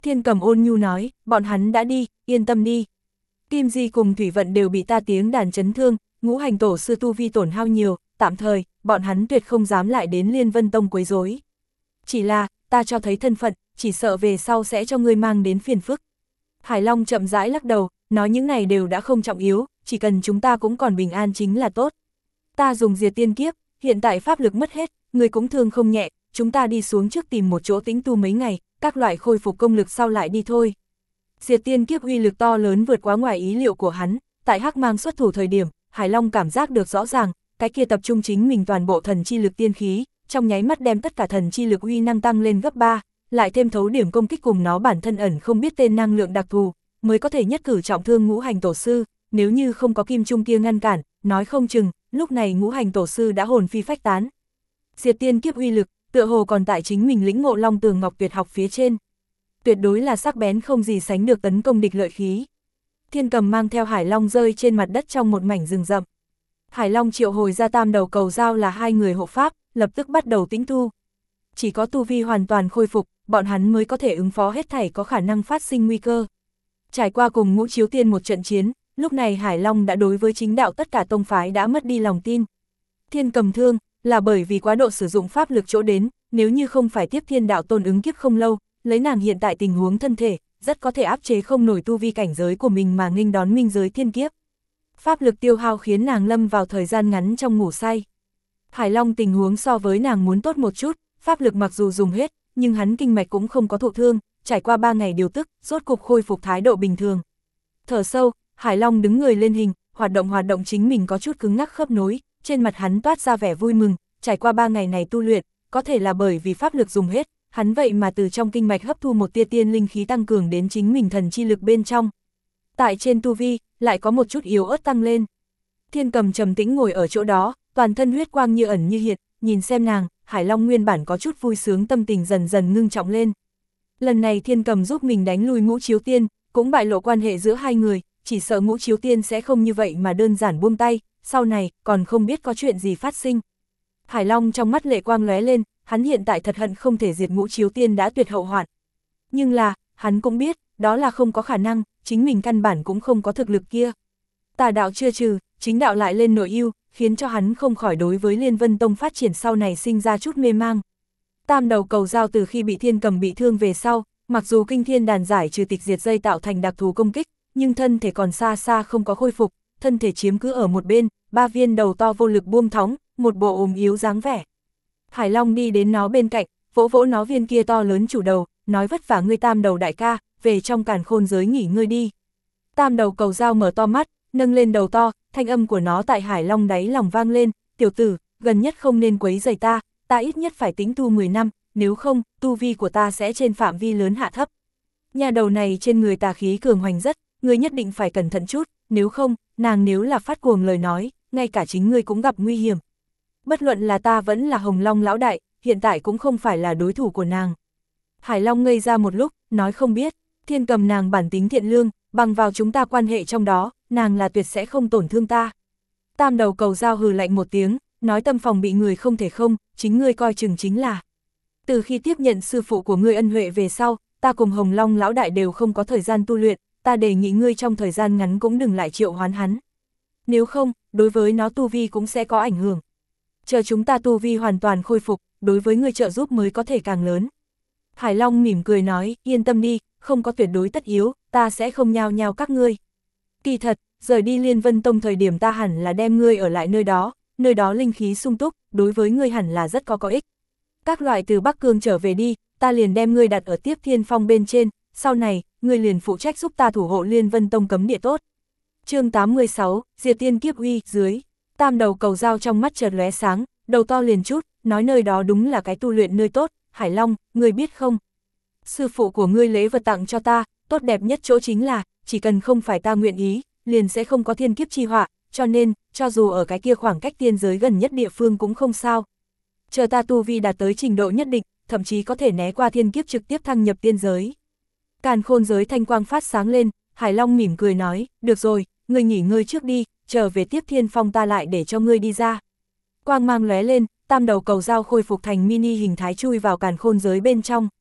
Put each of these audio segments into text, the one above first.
Thiên Cầm ôn nhu nói, bọn hắn đã đi, yên tâm đi. Kim Di cùng Thủy Vận đều bị ta tiếng đàn chấn thương, ngũ hành tổ sư tu vi tổn hao nhiều, tạm thời, bọn hắn tuyệt không dám lại đến Liên Vân Tông quấy rối. Chỉ là, ta cho thấy thân phận, chỉ sợ về sau sẽ cho ngươi mang đến phiền phức. Hải Long chậm rãi lắc đầu, nói những này đều đã không trọng yếu, chỉ cần chúng ta cũng còn bình an chính là tốt. Ta dùng diệt tiên kiếp, hiện tại pháp lực mất hết, ngươi cũng thương không nhẹ, chúng ta đi xuống trước tìm một chỗ tĩnh tu mấy ngày, các loại khôi phục công lực sau lại đi thôi. Diệt tiên kiếp uy lực to lớn vượt quá ngoài ý liệu của hắn, tại Hắc Mang xuất thủ thời điểm, Hải Long cảm giác được rõ ràng, cái kia tập trung chính mình toàn bộ thần chi lực tiên khí, trong nháy mắt đem tất cả thần chi lực uy năng tăng lên gấp 3, lại thêm thấu điểm công kích cùng nó bản thân ẩn không biết tên năng lượng đặc thù, mới có thể nhất cử trọng thương ngũ hành tổ sư, nếu như không có kim trung kia ngăn cản, nói không chừng, lúc này ngũ hành tổ sư đã hồn phi phách tán. Diệt tiên kiếp uy lực, tựa hồ còn tại chính mình lĩnh ngộ Long Tường Ngọc tuyệt học phía trên. Tuyệt đối là sắc bén không gì sánh được tấn công địch lợi khí. Thiên Cầm mang theo Hải Long rơi trên mặt đất trong một mảnh rừng rậm. Hải Long triệu hồi ra tam đầu cầu dao là hai người hộ pháp, lập tức bắt đầu tĩnh tu. Chỉ có tu vi hoàn toàn khôi phục, bọn hắn mới có thể ứng phó hết thảy có khả năng phát sinh nguy cơ. Trải qua cùng Ngũ Chiếu Tiên một trận chiến, lúc này Hải Long đã đối với chính đạo tất cả tông phái đã mất đi lòng tin. Thiên Cầm thương, là bởi vì quá độ sử dụng pháp lực chỗ đến, nếu như không phải tiếp Thiên Đạo Tôn ứng kiếp không lâu, lấy nàng hiện tại tình huống thân thể, rất có thể áp chế không nổi tu vi cảnh giới của mình mà nghênh đón minh giới thiên kiếp. Pháp lực tiêu hao khiến nàng lâm vào thời gian ngắn trong ngủ say. Hải Long tình huống so với nàng muốn tốt một chút, pháp lực mặc dù dùng hết, nhưng hắn kinh mạch cũng không có thụ thương, trải qua 3 ngày điều tức, rốt cục khôi phục thái độ bình thường. Thở sâu, Hải Long đứng người lên hình, hoạt động chính mình có chút cứng ngắc khớp nối, trên mặt hắn toát ra vẻ vui mừng, trải qua 3 ngày này tu luyện, có thể là bởi vì pháp lực dùng hết, hắn vậy mà từ trong kinh mạch hấp thu một tia tiên linh khí tăng cường đến chính mình thần chi lực bên trong. Tại trên tu vi, lại có một chút yếu ớt tăng lên. Thiên Cầm trầm tĩnh ngồi ở chỗ đó, toàn thân huyết quang như ẩn như hiện, nhìn xem nàng, Hải Long nguyên bản có chút vui sướng tâm tình dần dần ngưng trọng lên. Lần này Thiên Cầm giúp mình đánh lui Ngũ Chiếu Tiên, cũng bại lộ quan hệ giữa hai người, chỉ sợ Ngũ Chiếu Tiên sẽ không như vậy mà đơn giản buông tay, sau này còn không biết có chuyện gì phát sinh. Hải Long trong mắt lệ quang lóe lên, hắn hiện tại thật hận không thể diệt Ngũ Chiếu Tiên đã tuyệt hậu hoạn. Nhưng là, hắn cũng biết, đó là không có khả năng, chính mình căn bản cũng không có thực lực kia. Tà đạo chưa trừ, chính đạo lại lên nội ưu, khiến cho hắn không khỏi đối với Liên Vân Tông phát triển sau này sinh ra chút mê mang. Tam đầu cầu dao từ khi bị Thiên Cầm bị thương về sau, mặc dù kinh thiên đàn giải trừ tịch diệt dây tạo thành đặc thù công kích, nhưng thân thể còn xa xa không có khôi phục, thân thể chiếm cứ ở một bên, 3 viên đầu to vô lực buông thõng, một bộ ốm yếu dáng vẻ. Hải Long đi đến nó bên cạnh, vỗ vỗ nó viên kia to lớn chủ đầu, nói vất vả ngươi tam đầu đại ca, về trong càn khôn giới nghỉ ngơi đi. Tam đầu cầu dao mở to mắt, nâng lên đầu to, thanh âm của nó tại Hải Long đáy lòng vang lên, tiểu tử, gần nhất không nên quấy rầy ta, ta ít nhất phải tĩnh tu 10 năm, nếu không, tu vi của ta sẽ trên phạm vi lớn hạ thấp. Nhà đầu này trên người tà khí cường hoành rất, ngươi nhất định phải cẩn thận chút, nếu không, nàng nếu là phát cuồng lời nói, ngay cả chính ngươi cũng gặp nguy hiểm. Bất luận là ta vẫn là Hồng Long lão đại, hiện tại cũng không phải là đối thủ của nàng. Hải Long ngây ra một lúc, nói không biết, Thiên Cầm nàng bản tính thiện lương, bằng vào chúng ta quan hệ trong đó, nàng là tuyệt sẽ không tổn thương ta. Tam đầu cầu dao hừ lạnh một tiếng, nói tâm phòng bị người không thể không, chính ngươi coi chừng chính là. Từ khi tiếp nhận sư phụ của ngươi ân huệ về sau, ta cùng Hồng Long lão đại đều không có thời gian tu luyện, ta đề nghị ngươi trong thời gian ngắn cũng đừng lại triệu hoán hắn. Nếu không, đối với nó tu vi cũng sẽ có ảnh hưởng. Chờ chúng ta tu vi hoàn toàn khôi phục, đối với ngươi trợ giúp mới có thể càng lớn. Hải Long mỉm cười nói, yên tâm đi, không có tuyệt đối tất yếu, ta sẽ không nhao nhao các ngươi. Kỳ thật, rời đi Liên Vân Tông thời điểm ta hẳn là đem ngươi ở lại nơi đó linh khí sung túc, đối với ngươi hẳn là rất có ích. Các loại từ Bắc Cương trở về đi, ta liền đem ngươi đặt ở Tiếp Thiên Phong bên trên, sau này, ngươi liền phụ trách giúp ta thủ hộ Liên Vân Tông cấm địa tốt. Chương 86, Diệt Tiên Kiếp Uy, dưới. Tam đầu cầu dao trong mắt chợt lóe sáng, đầu to liền chút, nói nơi đó đúng là cái tu luyện nơi tốt, Hải Long, ngươi biết không? Sư phụ của ngươi lấy vật tặng cho ta, tốt đẹp nhất chỗ chính là, chỉ cần không phải ta nguyện ý, liền sẽ không có thiên kiếp chi họa, cho nên, cho dù ở cái kia khoảng cách tiên giới gần nhất địa phương cũng không sao. Chờ ta tu vi đạt tới trình độ nhất định, thậm chí có thể né qua thiên kiếp trực tiếp thăng nhập tiên giới. Càn khôn giới thanh quang phát sáng lên, Hải Long mỉm cười nói, được rồi, ngươi nghỉ ngơi trước đi, trở về Tiếp Thiên Phong ta lại để cho ngươi đi ra. Quang mang lóe lên, tam đầu cầu dao khôi phục thành mini hình thái chui vào càn khôn giới bên trong.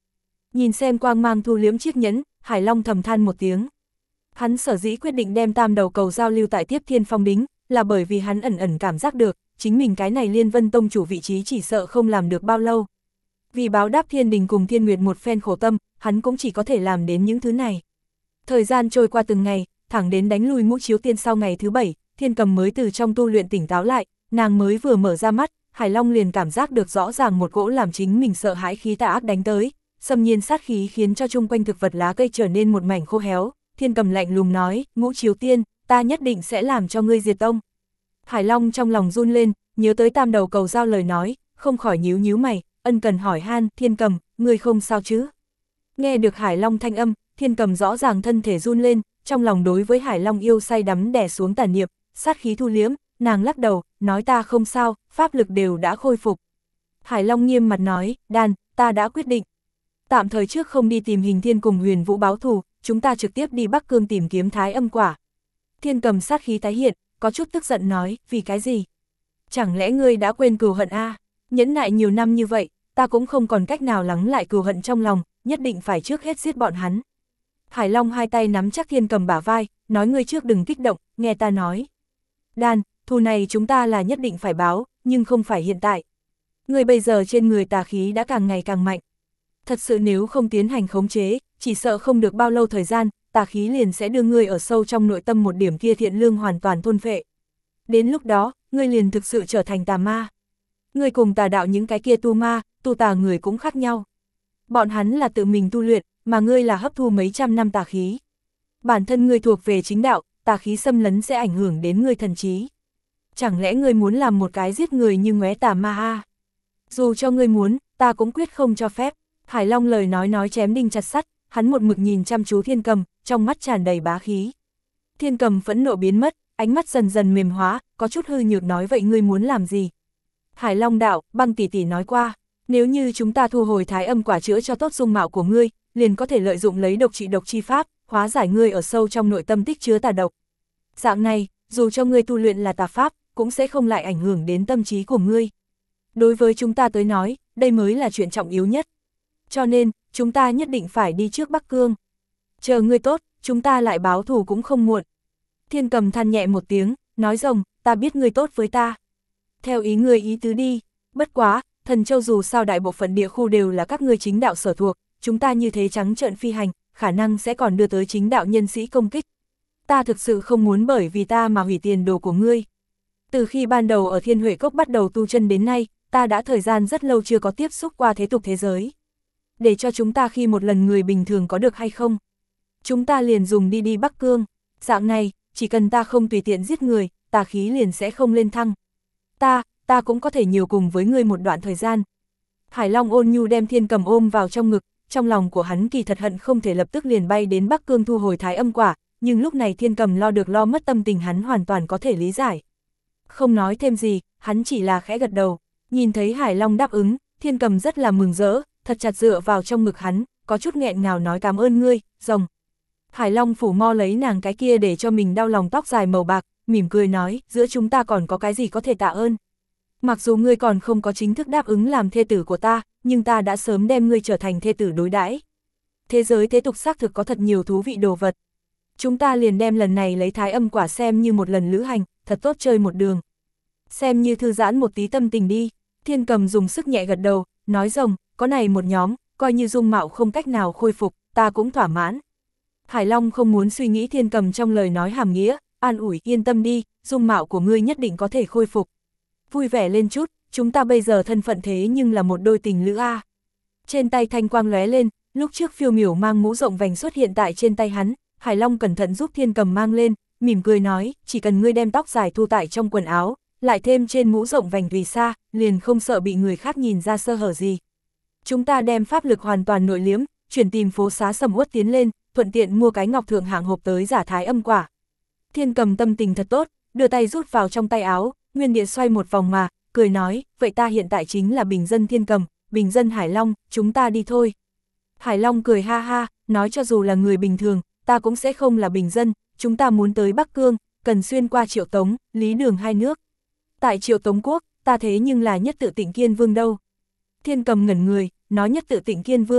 Nhìn xem quang mang thu liễm chiếc nhẫn, Hải Long thầm than một tiếng. Hắn sở dĩ quyết định đem tam đầu cầu giao lưu tại Tiếp Thiên Phong đính, là bởi vì hắn ẩn ẩn cảm giác được, chính mình cái này Liên Vân Tông chủ vị trí chỉ sợ không làm được bao lâu. Vì báo đáp Thiên Đình cùng Thiên Nguyệt một phen khổ tâm, hắn cũng chỉ có thể làm đến những thứ này. Thời gian trôi qua từng ngày, thẳng đến đánh lui Ngũ Chiếu Tiên sau ngày thứ 7, Thiên Cầm mới từ trong tu luyện tỉnh táo lại, nàng mới vừa mở ra mắt, Hải Long liền cảm giác được rõ ràng một cỗ làm chính mình sợ hãi khí tà ác đánh tới, xâm nhiên sát khí khiến cho chung quanh thực vật lá cây trở nên một mảnh khô héo. Thiên Cầm lạnh lùng nói, Ngũ Chiếu Tiên, ta nhất định sẽ làm cho ngươi diệt tông. Hải Long trong lòng run lên, nhớ tới tam đầu cầu giao lời nói, không khỏi nhíu nhíu mày, ân cần hỏi han, Thiên Cầm, ngươi không sao chứ? Nghe được Hải Long thanh âm, Thiên Cầm rõ ràng thân thể run lên, trong lòng đối với Hải Long yêu say đắm đè xuống tàn niệm, sát khí thu liễm, nàng lắc đầu, nói ta không sao, pháp lực đều đã khôi phục. Hải Long nghiêm mặt nói, Đan, ta đã quyết định. Tạm thời trước không đi tìm Hình Thiên cùng Huyền Vũ báo thù, chúng ta trực tiếp đi Bắc Cương tìm kiếm Thái Âm quả. Thiên Cầm sát khí tái hiện, có chút tức giận nói, vì cái gì? Chẳng lẽ ngươi đã quên cừu hận a? Nhẫn nại nhiều năm như vậy, ta cũng không còn cách nào lắng lại cừu hận trong lòng, nhất định phải trước hết giết bọn hắn. Hải Long hai tay nắm chắc Thiên Cầm bả vai, nói ngươi trước đừng kích động, nghe ta nói. Đan, thù này chúng ta là nhất định phải báo, nhưng không phải hiện tại. Ngươi bây giờ trên người tà khí đã càng ngày càng mạnh. Thật sự nếu không tiến hành khống chế, chỉ sợ không được bao lâu thời gian, tà khí liền sẽ đưa ngươi ở sâu trong nội tâm một điểm kia thiện lương hoàn toàn thôn phệ. Đến lúc đó, ngươi liền thực sự trở thành tà ma. Ngươi cùng tà đạo những cái kia tu ma, tu tà người cũng khác nhau. Bọn hắn là tự mình tu luyện, mà ngươi là hấp thu mấy trăm năm tà khí. Bản thân ngươi thuộc về chính đạo, tà khí xâm lấn sẽ ảnh hưởng đến ngươi thần trí. Chẳng lẽ ngươi muốn làm một cái giết người như ngóe tà ma a? Dù cho ngươi muốn, ta cũng quyết không cho phép. Hải Long lời nói chém đinh chặt sắt, hắn một mực nhìn chăm chú Thiên Cầm, trong mắt tràn đầy bá khí. Thiên Cầm phẫn nộ biến mất, ánh mắt dần dần mềm hóa, có chút hư nhược nói vậy ngươi muốn làm gì? Hải Long đạo, Băng tỷ tỷ nói qua, nếu như chúng ta thu hồi Thái Âm quả chữa cho tốt dung mạo của ngươi, liền có thể lợi dụng lấy độc trị độc chi pháp, hóa giải ngươi ở sâu trong nội tâm tích chứa tà độc. Dạng này, dù cho ngươi tu luyện là tà pháp, cũng sẽ không lại ảnh hưởng đến tâm trí của ngươi. Đối với chúng ta tới nói, đây mới là chuyện trọng yếu nhất. Cho nên, chúng ta nhất định phải đi trước Bắc Cương. Chờ ngươi tốt, chúng ta lại báo thù cũng không muộn. Thiên Cầm than nhẹ một tiếng, nói rồng, ta biết ngươi tốt với ta. Theo ý ngươi ý tứ đi, bất quá, Thần Châu dù sao đại bộ phận địa khu đều là các ngươi chính đạo sở thuộc, chúng ta như thế trắng trợn phi hành, khả năng sẽ còn đưa tới chính đạo nhân sĩ công kích. Ta thực sự không muốn bởi vì ta mà hủy tiền đồ của ngươi. Từ khi ban đầu ở Thiên Huệ Cốc bắt đầu tu chân đến nay, ta đã thời gian rất lâu chưa có tiếp xúc qua thế tục thế giới. Để cho chúng ta khi một lần người bình thường có được hay không? Chúng ta liền dùng đi Bắc Cương. Dạng này, chỉ cần ta không tùy tiện giết người, tà khí liền sẽ không lên thăng. Ta cũng có thể nhiều cùng với ngươi một đoạn thời gian. Hải Long ôn nhu đem Thiên Cầm ôm vào trong ngực, trong lòng của hắn kỳ thật hận không thể lập tức liền bay đến Bắc Cương thu hồi Thái Âm quả, nhưng lúc này Thiên Cầm lo được lo mất tâm tình hắn hoàn toàn có thể lý giải. Không nói thêm gì, hắn chỉ là khẽ gật đầu, nhìn thấy Hải Long đáp ứng, Thiên Cầm rất là mừng rỡ, thật chặt dựa vào trong ngực hắn, có chút nghẹn ngào nói cảm ơn ngươi, rồng. Hải Long phủ mo lấy nàng cái kia để cho mình đau lòng tóc dài màu bạc, mỉm cười nói, giữa chúng ta còn có cái gì có thể tạ ơn. Mặc dù ngươi còn không có chính thức đáp ứng làm thê tử của ta, nhưng ta đã sớm đem ngươi trở thành thê tử đối đãi. Thế giới thế tục xác thực có thật nhiều thú vị đồ vật. Chúng ta liền đem lần này lấy Thái Âm quả xem như một lần lữ hành, thật tốt chơi một đường. Xem như thư giãn một tí tâm tình đi. Thiên Cầm dùng sức nhẹ gật đầu, nói rồng, có này một nhóm, coi như dung mạo không cách nào khôi phục, ta cũng thỏa mãn. Hải Long không muốn suy nghĩ Thiên Cầm trong lời nói hàm nghĩa, an ủi, yên tâm đi, dung mạo của ngươi nhất định có thể khôi phục. Vui vẻ lên chút, chúng ta bây giờ thân phận thế nhưng là một đôi tình lữ a. Trên tay thanh quang lóe lên, lúc trước Phiêu Miểu mang mũ rộng vành xuất hiện tại trên tay hắn, Hải Long cẩn thận giúp Thiên Cầm mang lên, mỉm cười nói, chỉ cần ngươi đem tóc dài thu tại trong quần áo, lại thêm trên mũ rộng vành tùy xa, liền không sợ bị người khác nhìn ra sơ hở gì. Chúng ta đem pháp lực hoàn toàn nội liếm, chuyển tìm phố xá sầm uất tiến lên, thuận tiện mua cái ngọc thượng hạng hộp tới giả Thái Âm quả. Thiên Cầm tâm tình thật tốt, đưa tay rút vào trong tay áo, nguyên địa xoay một vòng mà, cười nói, vậy ta hiện tại chính là bình dân Thiên Cầm, bình dân Hải Long, chúng ta đi thôi. Hải Long cười ha ha, nói cho dù là người bình thường, ta cũng sẽ không là bình dân, chúng ta muốn tới Bắc Cương, cần xuyên qua Triệu Tống, Lý Đường hai nước. Tại Triệu Tống quốc, ta thế nhưng là nhất tự Tịnh Kiên Vương đâu. Thiên Cầm ngẩn người, nói nhất tự Tịnh Kiên Vương,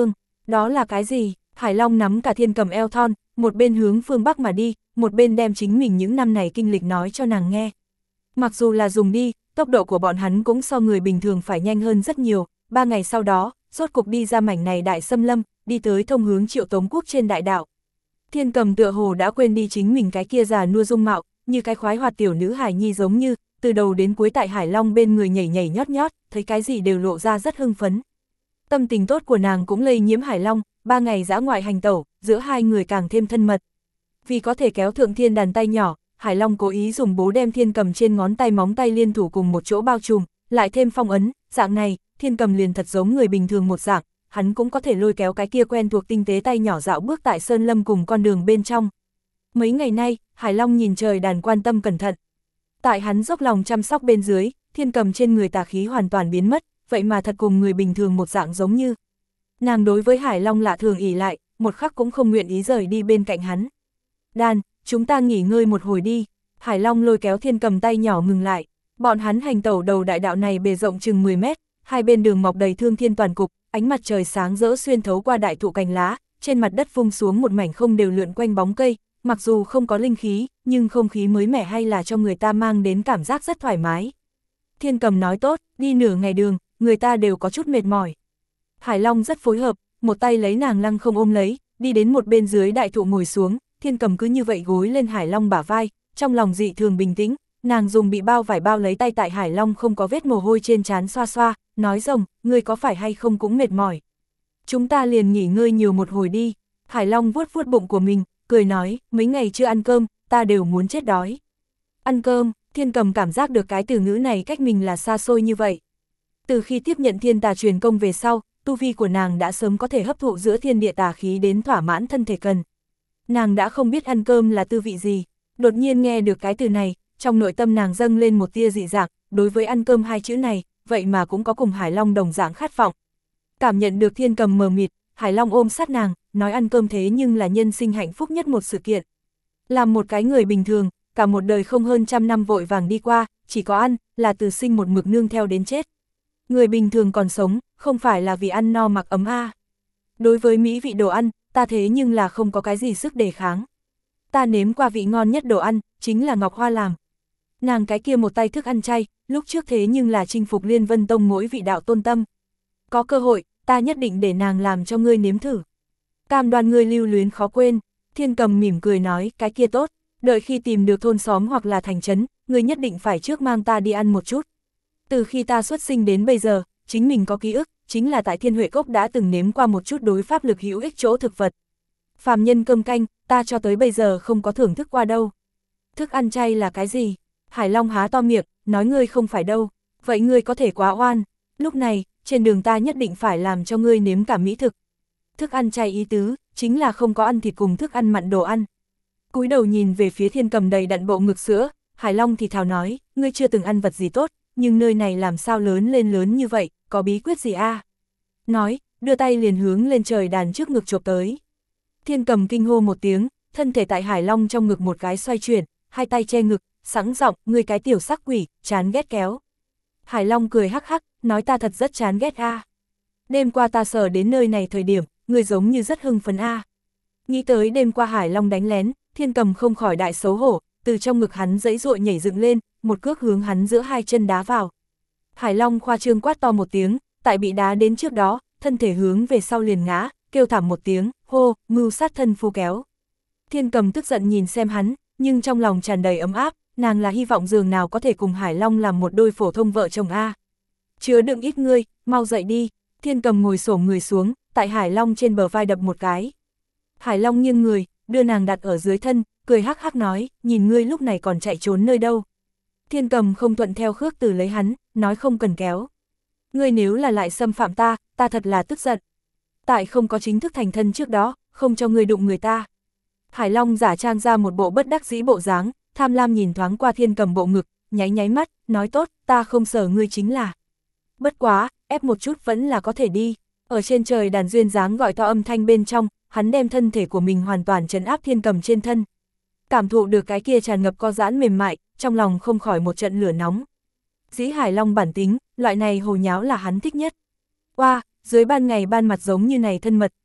Đó là cái gì? Hải Long nắm cả Thiên Cầm eo thon, một bên hướng phương Bắc mà đi, một bên đem chính mình những năm này kinh lịch nói cho nàng nghe. Mặc dù là dùng đi, tốc độ của bọn hắn cũng so người bình thường phải nhanh hơn rất nhiều, 3 ngày sau đó, rốt cục đi ra mảnh này đại xâm lâm, đi tới thông hướng Triệu Tống Quốc trên đại đạo. Thiên Cầm tựa hồ đã quên đi chính mình cái kia già nua dung mạo, như cái khoái hoạt tiểu nữ hài nhi giống như, từ đầu đến cuối tại Hải Long bên người nhảy nhảy nhót nhót, thấy cái gì đều lộ ra rất hưng phấn. Tâm tình tốt của nàng cũng lây nhiễm Hải Long, 3 ngày dã ngoại hành tẩu, giữa hai người càng thêm thân mật. Vì có thể kéo thượng thiên đàn tay nhỏ, Hải Long cố ý dùng bố đem Thiên Cầm trên ngón tay móng tay liên thủ cùng một chỗ bao trùm, lại thêm phong ấn, dạng này, Thiên Cầm liền thật giống người bình thường một dạng, hắn cũng có thể lôi kéo cái kia quen thuộc tinh tế tay nhỏ dạo bước tại sơn lâm cùng con đường bên trong. Mấy ngày nay, Hải Long nhìn trời đàn quan tâm cẩn thận. Tại hắn dốc lòng chăm sóc bên dưới, Thiên Cầm trên người tà khí hoàn toàn biến mất, vậy mà thật cùng người bình thường một dạng giống như. Nàng đối với Hải Long lạ thường ỷ lại, một khắc cũng không nguyện ý rời đi bên cạnh hắn. Đàn, chúng ta nghỉ ngơi một hồi đi. Hải Long lôi kéo Thiên Cầm tay nhỏ ngừng lại. Bọn hắn hành tẩu đầu đại đạo này bề rộng chừng 10 mét, hai bên đường mọc đầy thương thiên toàn cục, ánh mặt trời sáng rỡ xuyên thấu qua đại thụ cành lá, trên mặt đất vung xuống một mảnh không đều lượn quanh bóng cây, mặc dù không có linh khí, nhưng không khí mới mẻ hay là cho người ta mang đến cảm giác rất thoải mái. Thiên Cầm nói tốt, đi nửa ngày đường, người ta đều có chút mệt mỏi. Hải Long rất phối hợp, một tay lấy nàng lăng không ôm lấy, đi đến một bên dưới đại thụ ngồi xuống, Thiên Cầm cứ như vậy gối lên Hải Long bả vai, trong lòng dị thường bình tĩnh, nàng dùng bị bao vải bao lấy tay tại Hải Long không có vết mồ hôi trên trán xoa xoa, nói rồng, ngươi có phải hay không cũng mệt mỏi. Chúng ta liền nghỉ ngơi nhiều một hồi đi. Hải Long vuốt vuốt bụng của mình, cười nói, mấy ngày chưa ăn cơm, ta đều muốn chết đói. Ăn cơm, Thiên Cầm cảm giác được cái từ ngữ này cách mình là xa xôi như vậy. Từ khi tiếp nhận thiên tà truyền công về sau, tu vi của nàng đã sớm có thể hấp thụ giữa thiên địa tà khí đến thỏa mãn thân thể cần. Nàng đã không biết ăn cơm là tư vị gì, đột nhiên nghe được cái từ này, trong nội tâm nàng dâng lên một tia dị dạng, đối với ăn cơm hai chữ này, vậy mà cũng có cùng Hải Long đồng dạng khát vọng. Cảm nhận được Thiên Cầm mờ mịt, Hải Long ôm sát nàng, nói ăn cơm thế nhưng là nhân sinh hạnh phúc nhất một sự kiện. Làm một cái người bình thường, cả một đời không hơn 100 năm vội vàng đi qua, chỉ có ăn, là từ sinh một mực nương theo đến chết. Người bình thường còn sống, không phải là vì ăn no mặc ấm a. Đối với mỹ vị đồ ăn, ta thế nhưng là không có cái gì sức đề kháng. Ta nếm qua vị ngon nhất đồ ăn, chính là Ngọc Hoa làm. Nàng cái kia một tay thức ăn chay, lúc trước thế nhưng là chinh phục Liên Vân Tông mỗi vị đạo tôn tâm. Có cơ hội, ta nhất định để nàng làm cho ngươi nếm thử. Cam đoan ngươi lưu luyến khó quên. Thiên Cầm mỉm cười nói, cái kia tốt, đợi khi tìm được thôn xóm hoặc là thành trấn, ngươi nhất định phải trước mang ta đi ăn một chút. Từ khi ta xuất sinh đến bây giờ, chính mình có ký ức, chính là tại Thiên Huệ Cốc đã từng nếm qua một chút đối pháp lực hữu ích chỗ thực vật. Phàm nhân cơm canh, ta cho tới bây giờ không có thưởng thức qua đâu. Thức ăn chay là cái gì? Hải Long há to miệng, nói ngươi không phải đâu, vậy ngươi có thể quá oan. Lúc này, trên đường ta nhất định phải làm cho ngươi nếm cả mỹ thực. Thức ăn chay ý tứ, chính là không có ăn thịt cùng thức ăn mặn đồ ăn. Cúi đầu nhìn về phía Thiên Cầm đầy đặn bộ ngực sữa, Hải Long thì thào nói, ngươi chưa từng ăn vật gì tốt, nhưng nơi này làm sao lớn lên lớn như vậy, có bí quyết gì a? Nói, đưa tay liền hướng lên trời đàn trước ngực chộp tới. Thiên Cầm kinh hô một tiếng, thân thể tại Hải Long trong ngực một cái xoay chuyển, hai tay che ngực, sẵn giọng, ngươi cái tiểu sắc quỷ, chán ghét kéo. Hải Long cười hắc hắc, nói ta thật rất chán ghét a. Đêm qua ta sờ đến nơi này thời điểm, ngươi giống như rất hưng phấn a. Nghĩ tới đêm qua Hải Long đánh lén, Thiên Cầm không khỏi đại xấu hổ, từ trong ngực hắn giãy giụa nhảy dựng lên, một cước hướng hắn giữa hai chân đá vào. Hải Long khoa trương quát to một tiếng, tại bị đá đến trước đó, thân thể hướng về sau liền ngã, kêu thảm một tiếng, hô, mưu sát thân phu kéo. Thiên Cầm tức giận nhìn xem hắn, nhưng trong lòng tràn đầy ấm áp, nàng là hy vọng giường nào có thể cùng Hải Long làm một đôi phổ thông vợ chồng a. Chứa đựng ít ngươi, mau dậy đi. Thiên Cầm ngồi xổm người xuống, tại Hải Long trên bờ vai đập một cái. Hải Long nghiêng người, đưa nàng đặt ở dưới thân, cười hắc hắc nói, nhìn ngươi lúc này còn chạy trốn nơi đâu. Thiên Cầm không thuận theo khước từ lấy hắn, nói không cần kéo. Ngươi nếu là lại xâm phạm ta, ta thật là tức giận. Tại không có chính thức thành thân trước đó, không cho ngươi đụng người ta. Hải Long giả trang ra một bộ bất đắc dĩ bộ dáng, tham lam nhìn thoáng qua Thiên Cầm bộ ngực, nháy nháy mắt, nói tốt, ta không sợ ngươi chính là. Bất quá, ép một chút vẫn là có thể đi. Ở trên trời đàn duyên dáng gọi to âm thanh bên trong, hắn đem thân thể của mình hoàn toàn trấn áp Thiên Cầm trên thân. Cảm thụ được cái kia tràn ngập co giãn mềm mại, trong lòng không khỏi một trận lửa nóng. Dĩ Hải Long bản tính, loại này hồ nháo là hắn thích nhất. Oa, dưới ban ngày ban mặt giống như này thân mật,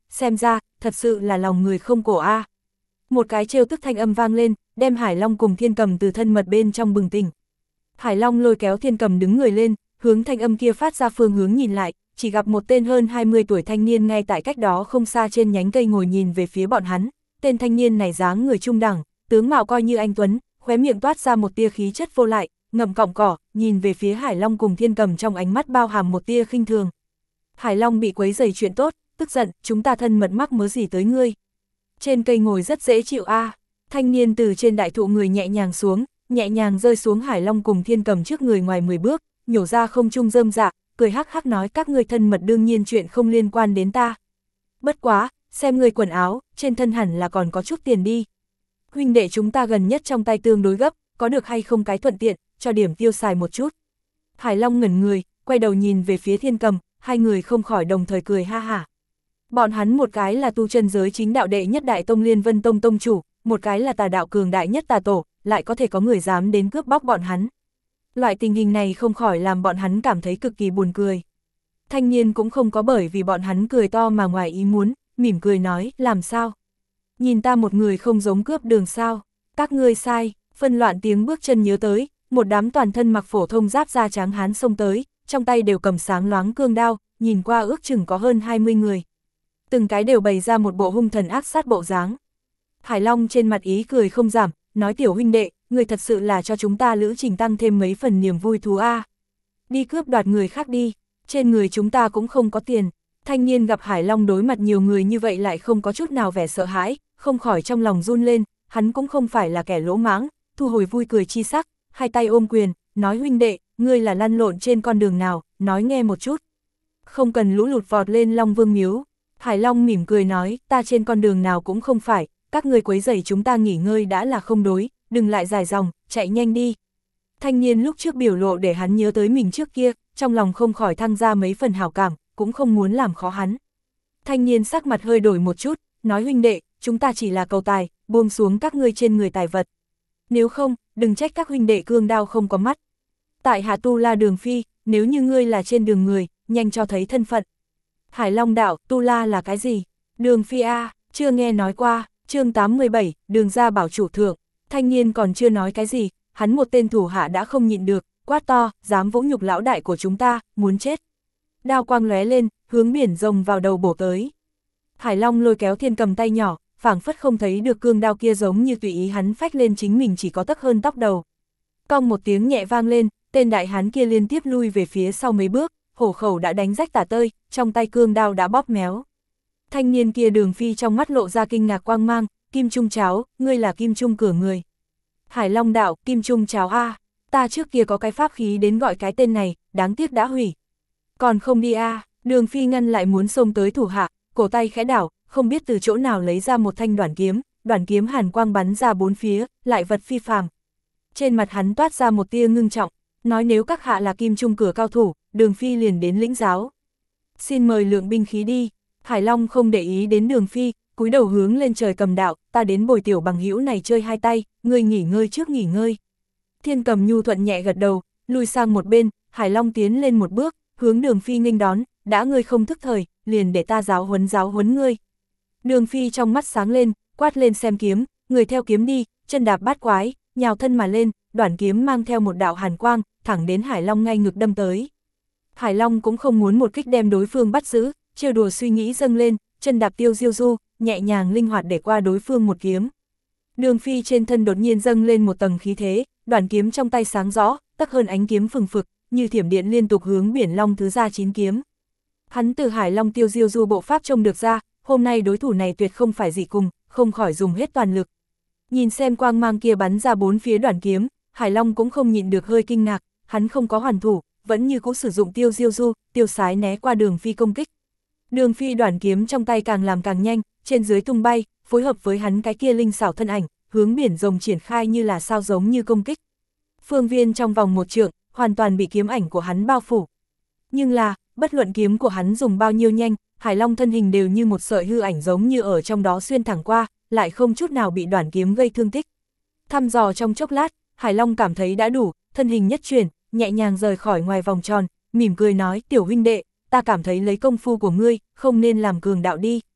xem ra, thật sự là lòng người không cổ a. Một cái trêu tức thanh âm vang lên, đem Hải Long cùng Thiên Cầm từ thân mật bên trong bừng tỉnh. Hải Long lôi kéo Thiên Cầm đứng người lên, hướng thanh âm kia phát ra phương hướng nhìn lại, chỉ gặp một tên hơn 20 tuổi thanh niên ngay tại cách đó không xa trên nhánh cây ngồi nhìn về phía bọn hắn. Tên thanh niên này dáng người trung đẳng, tướng mạo coi như anh tuấn, khóe miệng toát ra một tia khí chất vô lại, ngậm cọng cỏ, nhìn về phía Hải Long cùng Thiên Cầm trong ánh mắt bao hàm một tia khinh thường. Hải Long bị quấy rầy chuyện tốt, tức giận, chúng ta thân mật mắc mớ gì tới ngươi. Trên cây ngồi rất dễ chịu a. Thanh niên từ trên đại thụ người nhẹ nhàng xuống, nhẹ nhàng rơi xuống Hải Long cùng Thiên Cầm trước người ngoài 10 bước, nhổ ra không trung rơm rạ, cười hắc hắc nói các ngươi thân mật đương nhiên chuyện không liên quan đến ta. Bất quá, xem ngươi quần áo, trên thân hẳn là còn có chút tiền đi. Huynh đệ chúng ta gần nhất trong tay tương đối gấp, có được hay không cái thuận tiện, cho điểm tiêu xài một chút. Hải Long ngẩn người, quay đầu nhìn về phía Thiên Cầm, hai người không khỏi đồng thời cười ha hả. Bọn hắn một cái là tu chân giới chính đạo đệ nhất đại tông Liên Vân Tông tông chủ, một cái là tà đạo cường đại nhất tà tổ, lại có thể có người dám đến cướp bóc bọn hắn. Loại tình hình này không khỏi làm bọn hắn cảm thấy cực kỳ buồn cười. Thanh niên cũng không có bởi vì bọn hắn cười to mà ngoài ý muốn, mỉm cười nói, làm sao? Nhìn ta một người không giống cướp đường sao? Các ngươi sai, phân loạn tiếng bước chân nhớ tới, một đám toàn thân mặc phổ thông giáp da trắng hán xông tới, trong tay đều cầm sáng loáng cương đao, nhìn qua ước chừng có hơn 20 người. Từng cái đều bày ra một bộ hung thần ác sát bộ dáng. Hải Long trên mặt ý cười không giảm, nói tiểu huynh đệ, người thật sự là cho chúng ta lữ trình tăng thêm mấy phần niềm vui thú a. Đi cướp đoạt người khác đi, trên người chúng ta cũng không có tiền. Thanh niên gặp Hải Long đối mặt nhiều người như vậy lại không có chút nào vẻ sợ hãi, không khỏi trong lòng run lên, hắn cũng không phải là kẻ lỗ mãng, thu hồi vui cười chi sắc, hai tay ôm quyền, nói huynh đệ, ngươi là lăn lộn trên con đường nào, nói nghe một chút. Không cần lũ lụt vọt lên Long Vương miếu. Hải Long mỉm cười nói, ta trên con đường nào cũng không phải, các ngươi quấy rầy chúng ta nghỉ ngơi đã là không đối, đừng lại dài dòng, chạy nhanh đi. Thanh niên lúc trước biểu lộ để hắn nhớ tới mình trước kia, trong lòng không khỏi thăng ra mấy phần hảo cảm, cũng không muốn làm khó hắn. Thanh niên sắc mặt hơi đổi một chút, nói huynh đệ, chúng ta chỉ là cầu tài, buông xuống các ngươi trên người tài vật. Nếu không, đừng trách các huynh đệ cương đao không có mắt. Tại hạ Tu La Đường Phi, nếu như ngươi là trên đường người, nhanh cho thấy thân phận. Hải Long đạo, Tu La là cái gì? Đường Phi A, chưa nghe nói qua, chương 87, đường ra bảo chủ thượng. Thanh niên còn chưa nói cái gì, hắn một tên thủ hạ đã không nhịn được, quát to, dám vũ nhục lão đại của chúng ta, muốn chết. Đao quang lóe lên, hướng biển rồng vào đầu bổ tới. Hải Long lôi kéo Thiên Cầm tay nhỏ, phảng phất không thấy được cương đao kia giống như tùy ý hắn phách lên chính mình chỉ có tấc hơn tóc đầu. Cong một tiếng nhẹ vang lên, tên đại hán kia liên tiếp lui về phía sau mấy bước, hổ khẩu đã đánh rách tả tơi, trong tay cương đao đã bóp méo. Thanh niên kia Đường Phi trong mắt lộ ra kinh ngạc quang mang, Kim Trung Cháo, ngươi là Kim Trung cửa người. Hải Long đạo, Kim Trung Cháo a, ta trước kia có cái pháp khí đến gọi cái tên này, đáng tiếc đã hủy. Còn không đi a. Đường Phi ngăn lại muốn xông tới thủ hạ, cổ tay khẽ đảo, không biết từ chỗ nào lấy ra một thanh đoản kiếm hàn quang bắn ra bốn phía, lại vật phi phàm. Trên mặt hắn toát ra một tia ngưng trọng, nói nếu các hạ là Kim Trung cửa cao thủ, Đường Phi liền đến lĩnh giáo. Xin mời lượng binh khí đi. Hải Long không để ý đến Đường Phi, cúi đầu hướng lên trời cầm đạo, ta đến bồi tiểu bằng hữu này chơi hai tay, ngươi nghỉ ngơi trước nghỉ ngơi. Thiên Cầm nhu thuận nhẹ gật đầu, lùi sang một bên, Hải Long tiến lên một bước, hướng Đường Phi nghênh đón, đã ngươi không thức thời, liền để ta giáo huấn ngươi. Đường Phi trong mắt sáng lên, quát lên xem kiếm, người theo kiếm đi, chân đạp bát quái, nhào thân mà lên, đoản kiếm mang theo một đạo hàn quang, thẳng đến Hải Long ngay ngực đâm tới. Hải Long cũng không muốn một kích đem đối phương bắt giữ, trêu đùa suy nghĩ dâng lên, chân đạp tiêu diêu du, nhẹ nhàng linh hoạt để qua đối phương một kiếm. Đường Phi trên thân đột nhiên dâng lên một tầng khí thế, đoản kiếm trong tay sáng rõ, tắc hơn ánh kiếm phừng phực, như thiểm điện liên tục hướng biển Long thứ ra 9 kiếm. Hắn từ Hải Long tiêu diêu du bộ pháp trông được ra, hôm nay đối thủ này tuyệt không phải gì cùng, không khỏi dùng hết toàn lực. Nhìn xem quang mang kia bắn ra bốn phía đoản kiếm, Hải Long cũng không nhịn được hơi kinh ngạc, hắn không có hoàn thủ, vẫn như cũ sử dụng tiêu diêu du, tiêu sái né qua Đường Phi công kích. Đường Phi đoản kiếm trong tay càng làm càng nhanh, trên dưới tung bay, phối hợp với hắn cái kia linh xảo thân ảnh, hướng biển rồng triển khai như là sao giống như công kích. Phương viên trong vòng một trượng, hoàn toàn bị kiếm ảnh của hắn bao phủ. Nhưng là, bất luận kiếm của hắn dùng bao nhiêu nhanh, Hải Long thân hình đều như một sợi hư ảnh giống như ở trong đó xuyên thẳng qua, lại không chút nào bị đoản kiếm gây thương tích. Thăm dò trong chốc lát, Hải Long cảm thấy đã đủ, thân hình nhất chuyển, nhẹ nhàng rời khỏi ngoài vòng tròn, mỉm cười nói, tiểu huynh đệ, ta cảm thấy lấy công phu của ngươi, không nên làm cường đạo đi.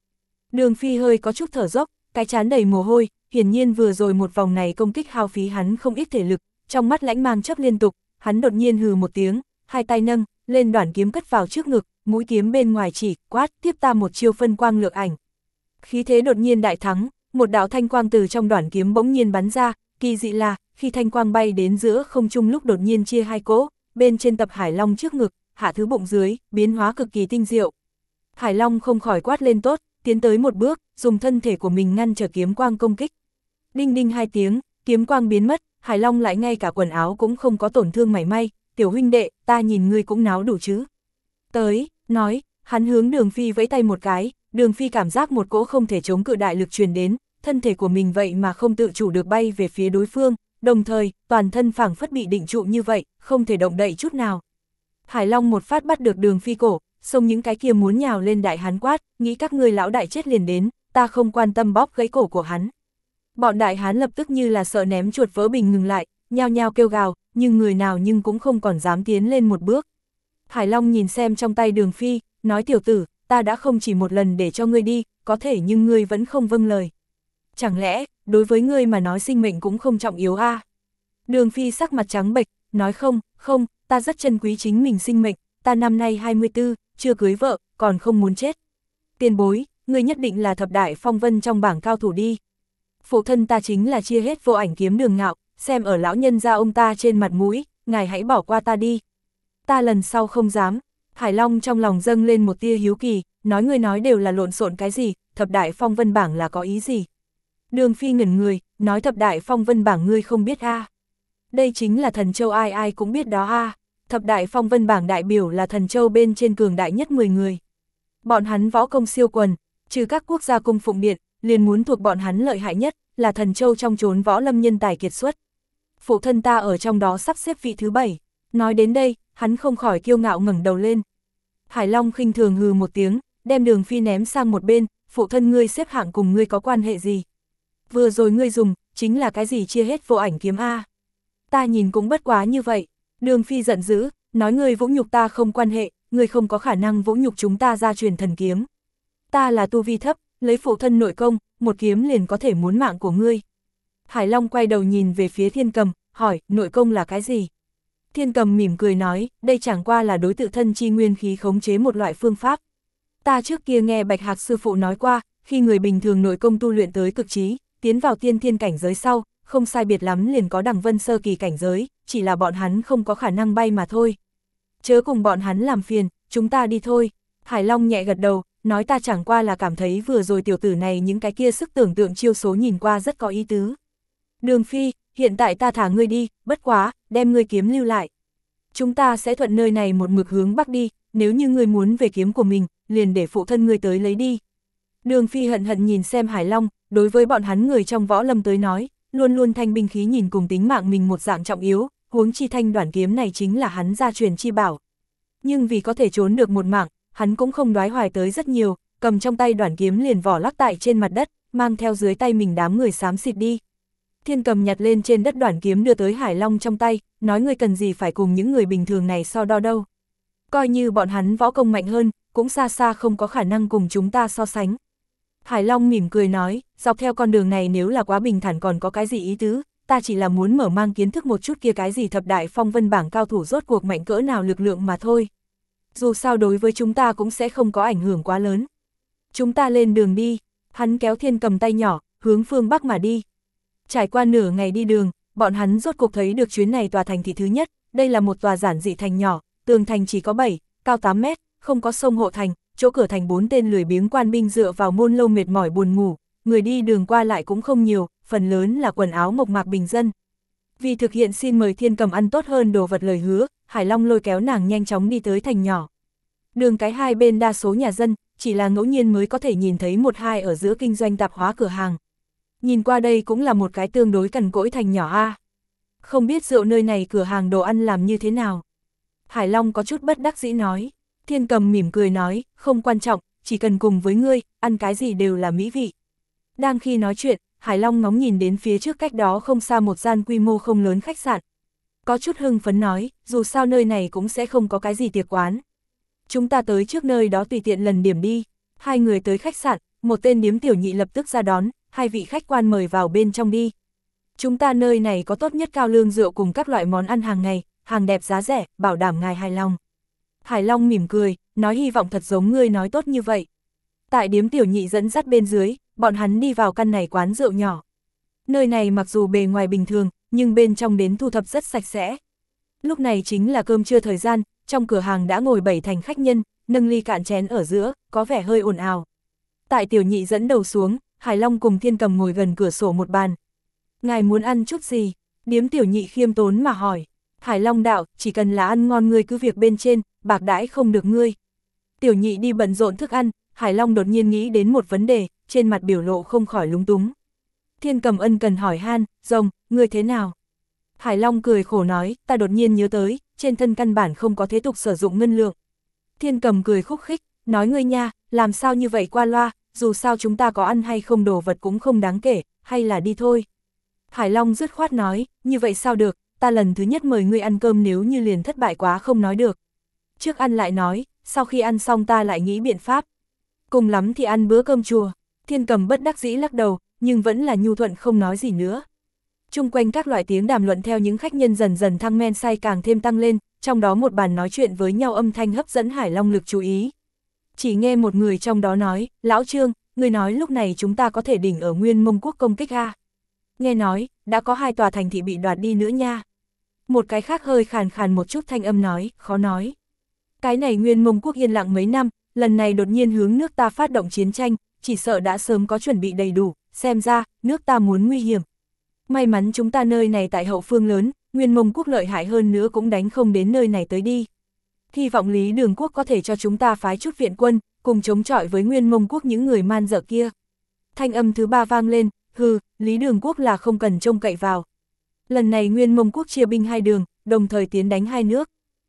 Đường Phi hơi có chút thở dốc, cái trán đầy mồ hôi, hiển nhiên vừa rồi một vòng này công kích hao phí hắn không ít thể lực, trong mắt lãnh mang chớp liên tục, hắn đột nhiên hừ một tiếng, hai tay nâng lên đoạn kiếm cất vào trước ngực, mũi kiếm bên ngoài chỉ, quát, tiếp ta một chiêu phân quang lược ảnh. Khí thế đột nhiên đại thắng, một đạo thanh quang từ trong đoạn kiếm bỗng nhiên bắn ra, kỳ dị là, khi thanh quang bay đến giữa không trung lúc đột nhiên chia hai cỗ, bên trên tập Hải Long trước ngực, hạ thứ bụng dưới, biến hóa cực kỳ tinh diệu. Hải Long không khỏi quát lên tốt, tiến tới một bước, dùng thân thể của mình ngăn trở kiếm quang công kích. Đinh đinh hai tiếng, kiếm quang biến mất, Hải Long lại ngay cả quần áo cũng không có tổn thương mảy may, tiểu huynh đệ, ta nhìn ngươi cũng náo đủ chứ. Tới, nói, hắn hướng Đường Phi vẫy tay một cái, Đường Phi cảm giác một cỗ không thể chống cự đại lực truyền đến, thân thể của mình vậy mà không tự chủ được bay về phía đối phương, đồng thời, toàn thân phảng phất bị định trụ như vậy, không thể động đậy chút nào. Hải Long một phát bắt được Đường Phi cổ, xông những cái kia muốn nhào lên đại hán quát, nghĩ các ngươi lão đại chết liền đến, ta không quan tâm bóp gãy cổ của hắn. Bọn đại hán lập tức như là sợ ném chuột vỡ bình ngừng lại, nhao nhao kêu gào, nhưng người nào nhưng cũng không còn dám tiến lên một bước. Hải Long nhìn xem trong tay Đường Phi, nói tiểu tử, ta đã không chỉ một lần để cho ngươi đi, có thể nhưng ngươi vẫn không vâng lời. Chẳng lẽ, đối với ngươi mà nói sinh mệnh cũng không trọng yếu à? Đường Phi sắc mặt trắng bệch, nói không, ta rất trân quý chính mình sinh mệnh, ta năm nay 24, chưa cưới vợ, còn không muốn chết. Tiền bối, ngươi nhất định là thập đại phong vân trong bảng cao thủ đi. Phụ thân ta chính là chia hết vô ảnh kiếm Đường Ngạo, xem ở lão nhân gia ông ta trên mặt mũi, ngài hãy bỏ qua ta đi. Ta lần sau không dám. Hải Long trong lòng dâng lên một tia hiếu kỳ, nói ngươi nói đều là lộn xộn cái gì, thập đại phong vân bảng là có ý gì? Đường Phi ngẩn người, nói thập đại phong vân bảng ngươi không biết a? Đây chính là thần châu ai ai cũng biết đó a. Thập đại phong vân bảng đại biểu là thần châu bên trên cường đại nhất 10 người. Bọn hắn võ công siêu quần, trừ các quốc gia cung phụng điện, liền muốn thuộc bọn hắn lợi hại nhất, là thần châu trong chốn võ lâm nhân tài kiệt xuất. Phụ thân ta ở trong đó sắp xếp vị thứ 7. Nói đến đây, hắn không khỏi kiêu ngạo ngẩng đầu lên. Hải Long khinh thường hừ một tiếng, đem Đường Phi ném sang một bên, phụ thân ngươi xếp hạng cùng ngươi có quan hệ gì? Vừa rồi ngươi dùng, chính là cái gì chia hết vô ảnh kiếm a? Ta nhìn cũng bất quá như vậy. Đường Phi giận dữ, nói ngươi vũ nhục ta không quan hệ, ngươi không có khả năng vũ nhục chúng ta gia truyền thần kiếm. Ta là tu vi thấp, lấy phụ thân nội công, một kiếm liền có thể muốn mạng của ngươi. Hải Long quay đầu nhìn về phía Thiên Cầm, hỏi, nội công là cái gì? Thiên Cầm mỉm cười nói, đây chẳng qua là đối tự thân chi nguyên khí khống chế một loại phương pháp. Ta trước kia nghe Bạch Hạc sư phụ nói qua, khi người bình thường nội công tu luyện tới cực trí, tiến vào tiên thiên cảnh giới sau, không sai biệt lắm liền có đằng vân sơ kỳ cảnh giới, chỉ là bọn hắn không có khả năng bay mà thôi. Chớ cùng bọn hắn làm phiền, chúng ta đi thôi. Hải Long nhẹ gật đầu, nói ta chẳng qua là cảm thấy vừa rồi tiểu tử này những cái kia sức tưởng tượng chiêu số nhìn qua rất có ý tứ. Đường Phi, hiện tại ta thả ngươi đi, bất quá, đem ngươi kiếm lưu lại. Chúng ta sẽ thuận nơi này một mực hướng bắc đi, nếu như ngươi muốn về kiếm của mình, liền để phụ thân ngươi tới lấy đi. Đường Phi hận hận nhìn xem Hải Long, đối với bọn hắn người trong võ lâm tới nói, luôn luôn thanh binh khí nhìn cùng tính mạng mình một dạng trọng yếu, huống chi thanh đoạn kiếm này chính là hắn gia truyền chi bảo. Nhưng vì có thể trốn được một mạng, hắn cũng không đoái hoài tới rất nhiều, cầm trong tay đoạn kiếm liền vỏ lắc tại trên mặt đất, mang theo dưới tay mình đám người xám xịt đi. Thiên Cầm nhặt lên trên đất đoạn kiếm đưa tới Hải Long trong tay, nói ngươi cần gì phải cùng những người bình thường này so đo đâu. Coi như bọn hắn võ công mạnh hơn, cũng xa xa không có khả năng cùng chúng ta so sánh. Hải Long mỉm cười nói, dọc theo con đường này nếu là quá bình thản còn có cái gì ý tứ, ta chỉ là muốn mở mang kiến thức một chút kia cái gì thập đại phong vân bảng cao thủ rốt cuộc mạnh cỡ nào lực lượng mà thôi. Dù sao đối với chúng ta cũng sẽ không có ảnh hưởng quá lớn. Chúng ta lên đường đi, hắn kéo Thiên Cầm tay nhỏ, hướng phương Bắc mà đi. Trải qua nửa ngày đi đường, bọn hắn rốt cuộc thấy được chuyến này tòa thành thị thứ nhất, đây là một tòa giản dị thành nhỏ, tường thành chỉ có 7, cao 8 mét, không có sông hộ thành, chỗ cửa thành 4 tên lười biếng quan binh dựa vào môn lâu mệt mỏi buồn ngủ, người đi đường qua lại cũng không nhiều, phần lớn là quần áo mộc mạc bình dân. Vì thực hiện xin mời Thiên Cầm ăn tốt hơn đồ vật lời hứa, Hải Long lôi kéo nàng nhanh chóng đi tới thành nhỏ. Đường cái hai bên đa số nhà dân, chỉ là ngẫu nhiên mới có thể nhìn thấy một hai ở giữa kinh doanh tạp hóa cửa hàng. Nhìn qua đây cũng là một cái tương đối cằn cỗi thành nhỏ a. Không biết rượu nơi này cửa hàng đồ ăn làm như thế nào. Hải Long có chút bất đắc dĩ nói. Thiên Cầm mỉm cười nói, không quan trọng, chỉ cần cùng với ngươi, ăn cái gì đều là mỹ vị. Đang khi nói chuyện, Hải Long ngóng nhìn đến phía trước cách đó không xa một gian quy mô không lớn khách sạn. Có chút hưng phấn nói, dù sao nơi này cũng sẽ không có cái gì tiệc quán. Chúng ta tới trước nơi đó tùy tiện lần điểm đi. Hai người tới khách sạn, một tên điếm tiểu nhị lập tức ra đón, hai vị khách quan mời vào bên trong đi. Chúng ta nơi này có tốt nhất cao lương rượu cùng các loại món ăn hàng ngày, hàng đẹp giá rẻ, bảo đảm ngài hài lòng. Hải Long mỉm cười, nói hy vọng thật giống ngươi nói tốt như vậy. Tại điếm tiểu nhị dẫn dắt bên dưới, bọn hắn đi vào căn này quán rượu nhỏ. Nơi này mặc dù bề ngoài bình thường, nhưng bên trong đến thu thập rất sạch sẽ. Lúc này chính là cơm trưa thời gian, trong cửa hàng đã ngồi 7 thành khách nhân, nâng ly cạn chén ở giữa, có vẻ hơi ồn ào. Tại tiểu nhị dẫn đầu xuống, Hải Long cùng Thiên Cầm ngồi gần cửa sổ một bàn. Ngài muốn ăn chút gì? Điếm tiểu nhị khiêm tốn mà hỏi. Hải Long đạo, chỉ cần là ăn ngon ngươi cứ việc bên trên, bạc đãi không được ngươi. Tiểu nhị đi bận rộn thức ăn, Hải Long đột nhiên nghĩ đến một vấn đề, trên mặt biểu lộ không khỏi lúng túng. Thiên Cầm ân cần hỏi han, rồng, ngươi thế nào? Hải Long cười khổ nói, ta đột nhiên nhớ tới, trên thân căn bản không có thế tục sử dụng ngân lượng. Thiên Cầm cười khúc khích, nói ngươi nha, làm sao như vậy qua loa, dù sao chúng ta có ăn hay không đồ vật cũng không đáng kể, hay là đi thôi. Hải Long dứt khoát nói, như vậy sao được, ta lần thứ nhất mời ngươi ăn cơm nếu như liền thất bại quá không nói được. Trước ăn lại nói, sau khi ăn xong ta lại nghĩ biện pháp. Cùng lắm thì ăn bữa cơm chùa. Thiên Cầm bất đắc dĩ lắc đầu, nhưng vẫn là nhu thuận không nói gì nữa. Chung quanh các loại tiếng đàm luận theo những khách nhân dần dần thăng men say càng thêm tăng lên, trong đó một bàn nói chuyện với nhau âm thanh hấp dẫn Hải Long lực chú ý. Chỉ nghe một người trong đó nói, Lão Trương, người nói lúc này chúng ta có thể đỉnh ở Nguyên Mông Quốc công kích a. Nghe nói, đã có 2 tòa thành thị bị đoạt đi nữa nha. Một cái khác hơi khàn khàn một chút thanh âm nói, khó nói. Cái này Nguyên Mông Quốc yên lặng mấy năm, lần này đột nhiên hướng nước ta phát động chiến tranh, chỉ sợ đã sớm có chuẩn bị đầy đủ, xem ra, nước ta muốn nguy hiểm. May mắn chúng ta nơi này tại hậu phương lớn, Nguyên Mông Quốc lợi hại hơn nữa cũng đánh không đến nơi này tới đi. Hy vọng Lý Đường Quốc có thể cho chúng ta phái chút viện quân, cùng chống chọi với Nguyên Mông Quốc những người man dợ kia. Thanh âm thứ 3 vang lên, hừ, Lý Đường Quốc là không cần trông cậy vào. Lần này Nguyên Mông Quốc chia binh 2 đường, đồng thời tiến đánh 2 nước.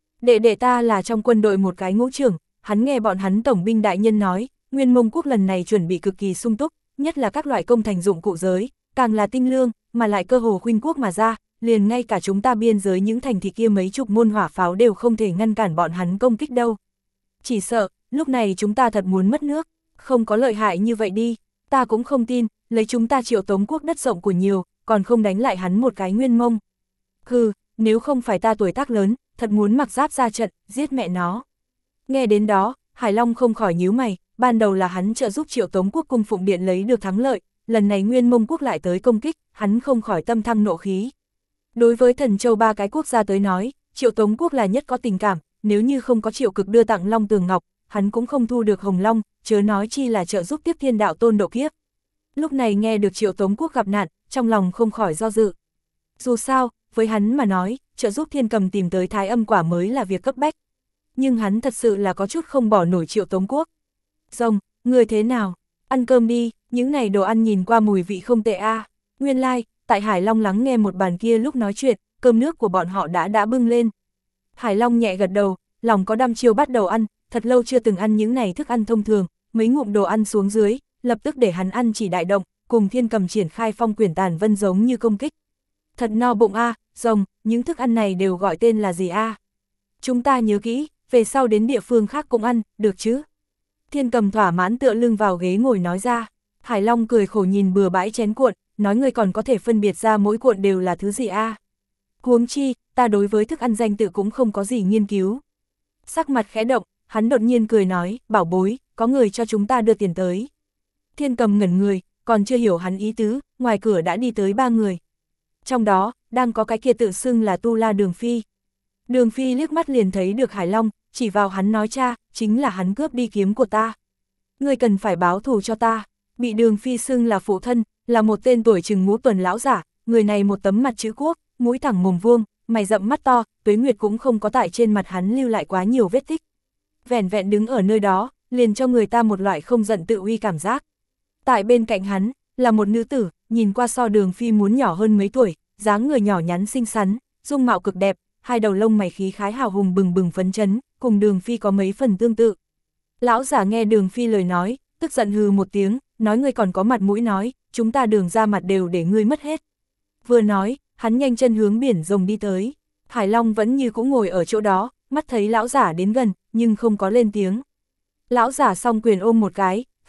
Đệ ta là trong quân đội một cái ngũ trưởng, hắn nghe bọn hắn tổng binh đại nhân nói, Nguyên Mông Quốc lần này chuẩn bị cực kỳ sung túc, nhất là các loại công thành dụng cụ giới, càng là tinh lương, mà lại cơ hồ khuynh quốc mà ra, liền ngay cả chúng ta biên giới những thành thị kia mấy chục môn hỏa pháo đều không thể ngăn cản bọn hắn công kích đâu. Chỉ sợ, lúc này chúng ta thật muốn mất nước, không có lợi hại như vậy đi, ta cũng không tin, lấy chúng ta Triệu Tống Quốc đất rộng của nhiều, còn không đánh lại hắn một cái Nguyên Mông. Hừ, nếu không phải ta tuổi tác lớn, thật muốn mặc giáp ra trận, giết mẹ nó. Nghe đến đó, Hải Long không khỏi nhíu mày, ban đầu là hắn trợ giúp Triệu Tống Quốc cung phụng điện lấy được thắng lợi, lần này Nguyên Mông Quốc lại tới công kích, hắn không khỏi tâm thăng nộ khí. Đối với Thần Châu 3 cái quốc gia tới nói, Triệu Tống Quốc là nhất có tình cảm, nếu như không có Triệu Cực đưa tặng Long Tường Ngọc, hắn cũng không thu được Hồng Long, chớ nói chi là trợ giúp tiếp Thiên Đạo Tôn độ kiếp. Lúc này nghe được Triệu Tống Quốc gặp nạn, trong lòng không khỏi do dự. Dù sao, với hắn mà nói, trợ giúp Thiên Cầm tìm tới Thái Âm quả mới là việc cấp bách. Nhưng hắn thật sự là có chút không bỏ nổi Triệu Tống Quốc. Rồng, người thế nào? Ăn cơm đi, những này đồ ăn nhìn qua mùi vị không tệ a. Nguyên lai, tại Hải Long lắng nghe một bàn kia lúc nói chuyện, cơm nước của bọn họ đã bưng lên. Hải Long nhẹ gật đầu, lòng có đăm chiêu bắt đầu ăn, thật lâu chưa từng ăn những này thức ăn thông thường, mấy ngụm đồ ăn xuống dưới, lập tức để hắn ăn chỉ đại động, cùng Thiên Cầm triển khai phong quyển tàn vân giống như công kích. Thật no bụng a, rồng, những thức ăn này đều gọi tên là gì a? Chúng ta nhớ kỹ, về sau đến địa phương khác cũng ăn, được chứ? Thiên Cầm thỏa mãn tựa lưng vào ghế ngồi nói ra. Hải Long cười khổ nhìn bừa bãi chén cuộn, nói người còn có thể phân biệt ra mỗi cuộn đều là thứ gì a? Huống chi, ta đối với thức ăn danh tự cũng không có gì nghiên cứu. Sắc mặt khẽ động, hắn đột nhiên cười nói, bảo bối, có người cho chúng ta đưa tiền tới. Thiên Cầm ngẩn người, còn chưa hiểu hắn ý tứ, ngoài cửa đã đi tới 3 người. Trong đó, đang có cái kia tự xưng là Tu La Đường Phi. Đường Phi liếc mắt liền thấy được Hải Long, chỉ vào hắn nói cha, chính là hắn cướp đi kiếm của ta. Ngươi cần phải báo thù cho ta. Bị Đường Phi xưng là phụ thân, là một tên tuổi chừng ngũ tuần lão giả, người này một tấm mặt chữ quốc, mũi thẳng mồm vuông, mày rậm mắt to, tuế nguyệt cũng không có tại trên mặt hắn lưu lại quá nhiều vết tích. Vẻn vẹn đứng ở nơi đó, liền cho người ta một loại không giận tự uy cảm giác. Tại bên cạnh hắn, là một nữ tử, nhìn qua so Đường Phi muốn nhỏ hơn mấy tuổi, dáng người nhỏ nhắn xinh xắn, dung mạo cực đẹp, hai đầu lông mày khí khái hào hùng bừng bừng phấn chấn, cùng Đường Phi có mấy phần tương tự. Lão giả nghe Đường Phi lời nói, tức giận hừ một tiếng, nói ngươi còn có mặt mũi nói, chúng ta Đường ra mặt đều để ngươi mất hết. Vừa nói, hắn nhanh chân hướng biển rồng đi tới. Hải Long vẫn như cũng ngồi ở chỗ đó, mắt thấy lão giả đến gần, nhưng không có lên tiếng. Lão giả song quyền ôm một cái,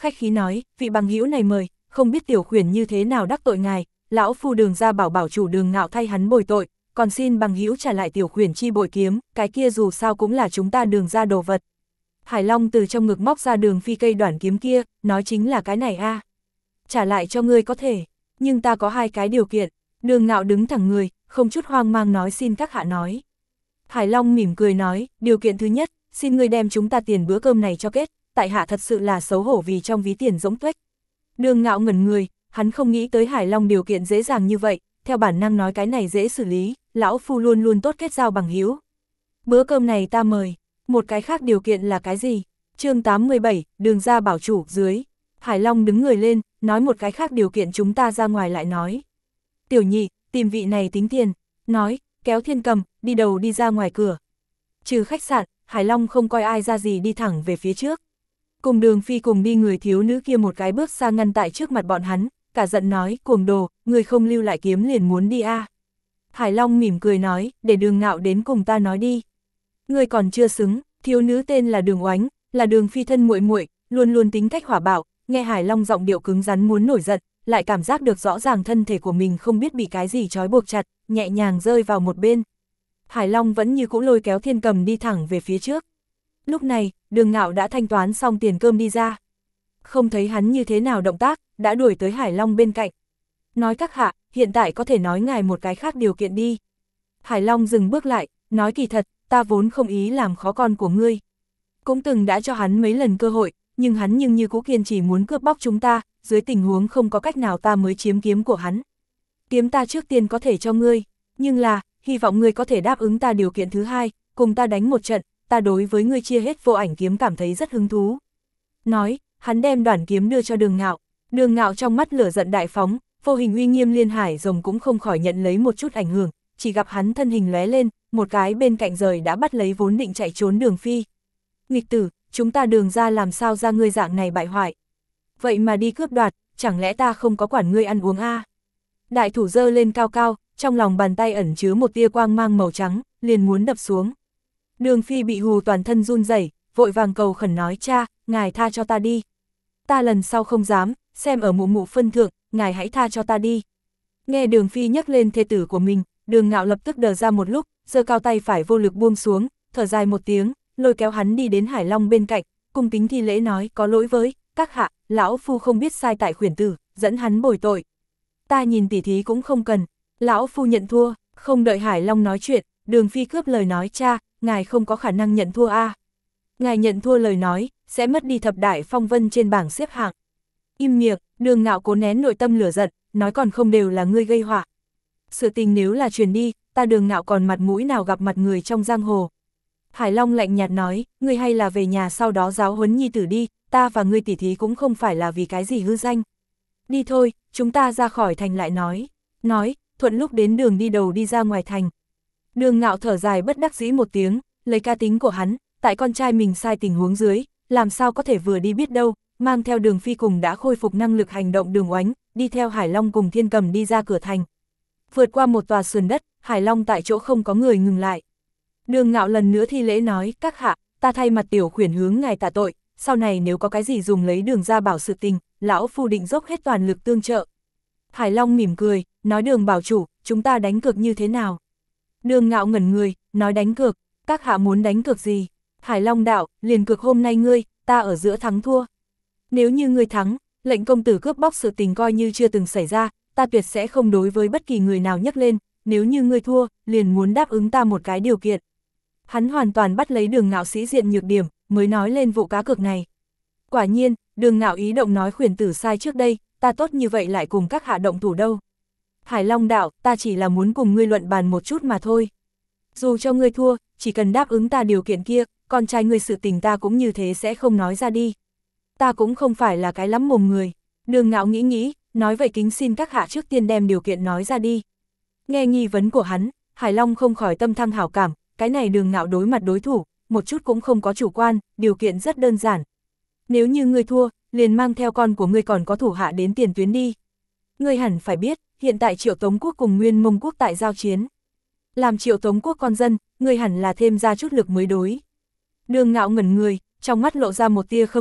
khách khí nói, vị bằng hữu này mời, không biết tiểu khuyển như thế nào đắc tội ngài, lão phu Đường gia bảo bảo chủ Đường Ngạo thay hắn bồi tội, còn xin bằng hữu trả lại tiểu khuyển chi bội kiếm, cái kia dù sao cũng là chúng ta Đường gia đồ vật. Hải Long từ trong ngực móc ra Đường Phi cây đoản kiếm kia, nói chính là cái này a. Trả lại cho ngươi có thể, nhưng ta có 2 cái điều kiện. Đường Ngạo đứng thẳng người, không chút hoang mang nói xin các hạ nói. Hải Long mỉm cười nói, điều kiện thứ nhất, xin ngươi đem chúng ta tiền bữa cơm này cho kết, tại hạ thật sự là xấu hổ vì trong ví tiền rỗng tuếch. Đường Ngạo ngẩn người, hắn không nghĩ tới Hải Long điều kiện dễ dàng như vậy, theo bản năng nói cái này dễ xử lý, lão phu luôn luôn tốt kết giao bằng hữu. Bữa cơm này ta mời, một cái khác điều kiện là cái gì? Chương 87, Đường gia bảo chủ dưới. Hải Long đứng người lên, nói một cái khác điều kiện chúng ta ra ngoài lại nói. Tiểu nhị, tìm vị này tính tiền, nói, kéo Thiên Cầm, đi đầu đi ra ngoài cửa. Trừ khách sạn, Hải Long không coi ai ra gì đi thẳng về phía trước. Cùng Đường Phi cùng đi người thiếu nữ kia một cái bước xa ngăn tại trước mặt bọn hắn, cả giận nói, cuồng đồ, người không lưu lại kiếm liền muốn đi a. Hải Long mỉm cười nói, để Đường Ngạo đến cùng ta nói đi. Người còn chưa xứng, thiếu nữ tên là Đường Oánh, là Đường Phi thân muội muội, luôn luôn tính cách hỏa bạo, nghe Hải Long giọng điệu cứng rắn muốn nổi giận, lại cảm giác được rõ ràng thân thể của mình không biết bị cái gì trói buộc chặt, nhẹ nhàng rơi vào một bên. Hải Long vẫn như cũ lôi kéo Thiên Cầm đi thẳng về phía trước. Lúc này, Đường Ngạo đã thanh toán xong tiền cơm đi ra. Không thấy hắn như thế nào động tác, đã đuổi tới Hải Long bên cạnh. Nói các hạ, hiện tại có thể nói ngài một cái khác điều kiện đi. Hải Long dừng bước lại, nói kỳ thật, ta vốn không ý làm khó con của ngươi. Cũng từng đã cho hắn mấy lần cơ hội, nhưng hắn như cũ kiên trì muốn cướp bóc chúng ta, dưới tình huống không có cách nào ta mới chiếm kiếm của hắn. Kiếm ta trước tiên có thể cho ngươi, nhưng là, hy vọng ngươi có thể đáp ứng ta điều kiện thứ hai, cùng ta đánh một trận, ta đối với ngươi chia hết vô ảnh kiếm cảm thấy rất hứng thú. Nói, hắn đem đoản kiếm đưa cho Đường Ngạo. Đường Ngạo trong mắt lửa giận đại phóng, vô hình uy nghiêm liên hải rồng cũng không khỏi nhận lấy một chút ảnh hưởng, chỉ gặp hắn thân hình lóe lên, một cái bên cạnh rời đã bắt lấy vốn định chạy trốn Đường Phi. Nghịch tử, chúng ta Đường ra làm sao ra ngươi dạng này bại hoại. Vậy mà đi cướp đoạt, chẳng lẽ ta không có quản ngươi ăn uống a? Đại thủ giơ lên cao cao, trong lòng bàn tay ẩn chứa một tia quang mang màu trắng, liền muốn đập xuống. Đường Phi bị hù toàn thân run rẩy, vội vàng cầu khẩn nói, cha, ngài tha cho ta đi. Ta lần sau không dám, xem ở mụ mụ phân thượng, ngài hãy tha cho ta đi. Nghe Đường Phi nhắc lên thê tử của mình, Đường Ngạo lập tức đờ ra một lúc, giơ cao tay phải vô lực buông xuống, thở dài một tiếng, lôi kéo hắn đi đến Hải Long bên cạnh, cung kính thi lễ nói, có lỗi với các hạ, lão phu không biết sai tại khuyển tử, dẫn hắn bồi tội. Ta nhìn tỉ thí cũng không cần, lão phu nhận thua. Không đợi Hải Long nói chuyện, Đường Phi cướp lời nói, cha, ngài không có khả năng nhận thua a. Ngài nhận thua lời nói, sẽ mất đi thập đại phong vân trên bảng xếp hạng. Im miệng, Đường Ngạo cố nén nội tâm lửa giận, nói còn không đều là ngươi gây họa. Sự tình nếu là truyền đi, ta Đường Ngạo còn mặt mũi nào gặp mặt người trong giang hồ. Hải Long lạnh nhạt nói, ngươi hay là về nhà sau đó giáo huấn nhi tử đi, ta và ngươi tỉ thí cũng không phải là vì cái gì hư danh. Đi thôi, chúng ta ra khỏi thành lại nói. Nói, thuận lúc đến đường đi đầu đi ra ngoài thành. Đường Ngạo thở dài bất đắc dĩ một tiếng, lấy cá tính của hắn, tại con trai mình sai tình huống dưới, làm sao có thể vừa đi biết đâu, mang theo Đường Phi cùng đã khôi phục năng lực hành động Đường Oánh, đi theo Hải Long cùng Thiên Cầm đi ra cửa thành. Vượt qua một tòa sườn đất, Hải Long tại chỗ không có người ngừng lại. Đường Ngạo lần nữa thi lễ nói, các hạ, ta thay mặt tiểu khuyển hướng ngài tạ tội, sau này nếu có cái gì dùng lấy Đường ra bảo sự tình, lão phu định dốc hết toàn lực tương trợ. Hải Long mỉm cười, nói Đường bảo chủ, chúng ta đánh cược như thế nào? Đường Ngạo ngẩn người, nói đánh cược, các hạ muốn đánh cược gì? Hải Long đạo, liền cược hôm nay ngươi, ta ở giữa thắng thua. Nếu như ngươi thắng, lệnh công tử cướp bóc sự tình coi như chưa từng xảy ra, ta tuyệt sẽ không đối với bất kỳ người nào nhắc lên, nếu như ngươi thua, liền muốn đáp ứng ta một cái điều kiện. Hắn hoàn toàn bắt lấy Đường Ngạo sĩ diện nhược điểm, mới nói lên vụ cá cược này. Quả nhiên, Đường Ngạo ý động nói khuyển tử sai trước đây, ta tốt như vậy lại cùng các hạ động thủ đâu. Hải Long đạo, ta chỉ là muốn cùng ngươi luận bàn một chút mà thôi. Dù cho ngươi thua, chỉ cần đáp ứng ta điều kiện kia, con trai ngươi sự tình ta cũng như thế sẽ không nói ra đi. Ta cũng không phải là cái lắm mồm người. Đường Ngạo nghĩ, nói vậy kính xin các hạ trước tiên đem điều kiện nói ra đi. Nghe nghi vấn của hắn, Hải Long không khỏi tâm thăng hảo cảm, cái này Đường Ngạo đối mặt đối thủ, một chút cũng không có chủ quan, điều kiện rất đơn giản. Nếu như ngươi thua, liền mang theo con của ngươi còn có thủ hạ đến tiền tuyến đi. Ngươi hẳn phải biết, hiện tại Triệu Tống quốc cùng Nguyên Mông quốc tại giao chiến. Làm Triệu Tống quốc con dân, ngươi hẳn là thêm ra chút lực mới đối. Đường Ngạo ngẩn người, trong mắt lộ ra một tia khâm phục,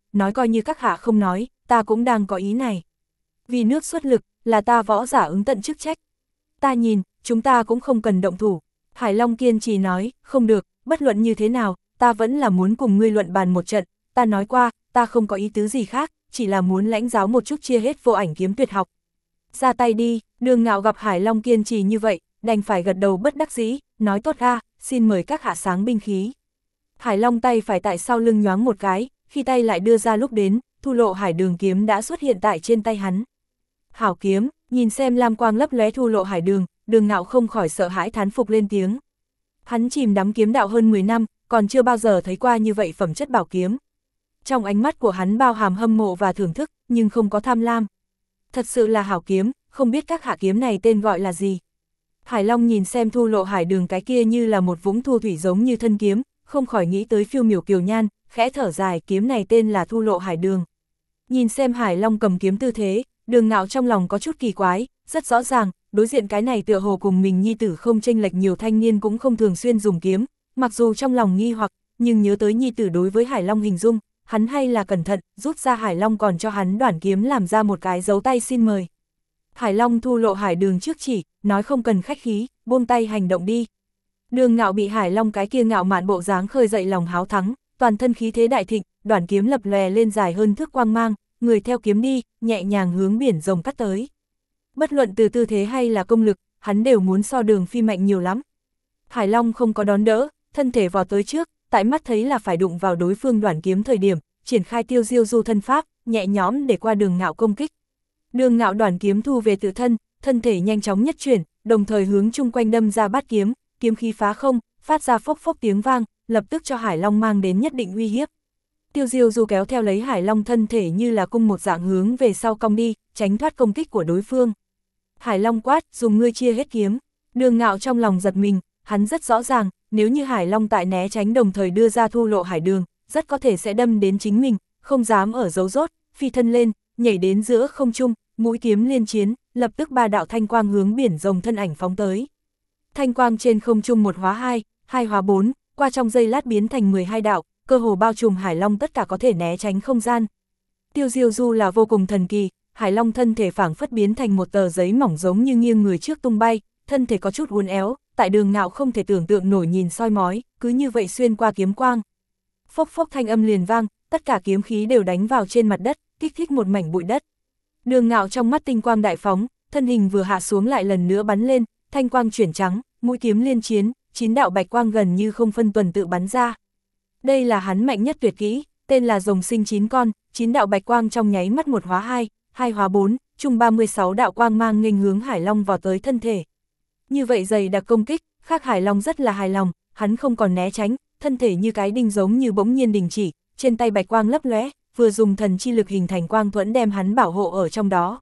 nói coi như các hạ không nói, ta cũng đang có ý này. Vì nước xuất lực, là ta võ giả ứng tận chức trách. Ta nhìn, chúng ta cũng không cần động thủ. Hải Long kiên trì nói, không được, bất luận như thế nào, ta vẫn là muốn cùng ngươi luận bàn một trận, ta nói qua, ta không có ý tứ gì khác, chỉ là muốn lãnh giáo một chút chia hết vô ảnh kiếm tuyệt học. Ra tay đi, Đường Ngạo gặp Hải Long kiên trì như vậy, đành phải gật đầu bất đắc dĩ, nói tốt ra, xin mời các hạ sáng binh khí. Hải Long tay phải tại sau lưng nhoáng một cái, khi tay lại đưa ra lúc đến, Thu Lộ Hải Đường kiếm đã xuất hiện tại trên tay hắn. Hảo kiếm, nhìn xem lam quang lấp lóe Thu Lộ Hải Đường, Đường Ngạo không khỏi sợ hãi thán phục lên tiếng. Hắn chìm đắm kiếm đạo hơn 10 năm, còn chưa bao giờ thấy qua như vậy phẩm chất bảo kiếm. Trong ánh mắt của hắn bao hàm hâm mộ và thưởng thức, nhưng không có tham lam. Thật sự là hảo kiếm, không biết các hạ kiếm này tên gọi là gì. Hải Long nhìn xem Thu Lộ Hải Đường cái kia như là một vũng thu thủy giống như thân kiếm, không khỏi nghĩ tới phiêu miểu kiều nhan, khẽ thở dài, kiếm này tên là Thu Lộ Hải Đường. Nhìn xem Hải Long cầm kiếm tư thế, Đường Ngạo trong lòng có chút kỳ quái, rất rõ ràng, đối diện cái này tựa hồ cùng mình nhi tử không chênh lệch nhiều thanh niên cũng không thường xuyên dùng kiếm, mặc dù trong lòng nghi hoặc, nhưng nhớ tới nhi tử đối với Hải Long hình dung, hắn hay là cẩn thận, rút ra Hải Long còn cho hắn đoản kiếm làm ra một cái dấu tay xin mời. Hải Long Thu Lộ Hải Đường trước chỉ, nói không cần khách khí, buông tay hành động đi. Đường Ngạo bị Hải Long cái kia ngạo mạn bộ dáng khơi dậy lòng háo thắng, toàn thân khí thế đại thịnh, đoản kiếm lập lòe lên dài hơn thước quang mang, người theo kiếm đi, nhẹ nhàng hướng biển rồng cắt tới. Bất luận từ tư thế hay là công lực, hắn đều muốn so Đường Phi mạnh nhiều lắm. Hải Long không có đón đỡ, thân thể vò tới trước, tại mắt thấy là phải đụng vào đối phương đoản kiếm thời điểm, triển khai tiêu diêu du thân pháp, nhẹ nhõm để qua Đường Ngạo công kích. Đường Ngạo đoản kiếm thu về tự thân, thân thể nhanh chóng nhất chuyển, đồng thời hướng chung quanh đâm ra bát kiếm, kiếm khí phá không, phát ra phốc phốc tiếng vang, lập tức cho Hải Long mang đến nhất định uy hiếp. Tiêu diêu du kéo theo lấy Hải Long thân thể như là cung một dạng hướng về sau cong đi, tránh thoát công kích của đối phương. Hải Long quát, dùng ngươi chia hết kiếm. Đường Ngạo trong lòng giật mình, hắn rất rõ ràng, nếu như Hải Long tại né tránh đồng thời đưa ra Thu Lộ Hải Đường, rất có thể sẽ đâm đến chính mình, không dám ở giấu rốt, phi thân lên, nhảy đến giữa không trung, mũi kiếm liên chiến, lập tức ba đạo thanh quang hướng biển rồng thân ảnh phóng tới. Thanh quang trên không trung một hóa hai, hai hóa bốn, qua trong giây lát biến thành 12 đạo, cơ hồ bao trùm Hải Long tất cả có thể né tránh không gian. Tiêu diêu du là vô cùng thần kỳ, Hải Long thân thể phảng phất biến thành một tờ giấy mỏng giống như nghiêng người trước tung bay, thân thể có chút uốn éo, tại Đường Ngạo không thể tưởng tượng nổi nhìn soi mói, cứ như vậy xuyên qua kiếm quang. Phốc phốc thanh âm liền vang, tất cả kiếm khí đều đánh vào trên mặt đất, kích thích một mảnh bụi đất. Đường Ngạo trong mắt tinh quang đại phóng, thân hình vừa hạ xuống lại lần nữa bắn lên, thanh quang chuyển trắng, mũi kiếm liên chiến, 9 đạo bạch quang gần như không phân tuần tự bắn ra. Đây là hắn mạnh nhất tuyệt kỹ, tên là rồng sinh 9 con, 9 đạo bạch quang trong nháy mắt một hóa hai, hai hóa 4, chung 36 đạo quang mang nghênh hướng Hải Long vào tới thân thể. Như vậy dày đặc công kích, khác Hải Long rất là hài lòng, hắn không còn né tránh, thân thể như cái đinh giống như bỗng nhiên đình chỉ, trên tay bạch quang lấp lóe, vừa dùng thần chi lực hình thành quang thuẫn đem hắn bảo hộ ở trong đó.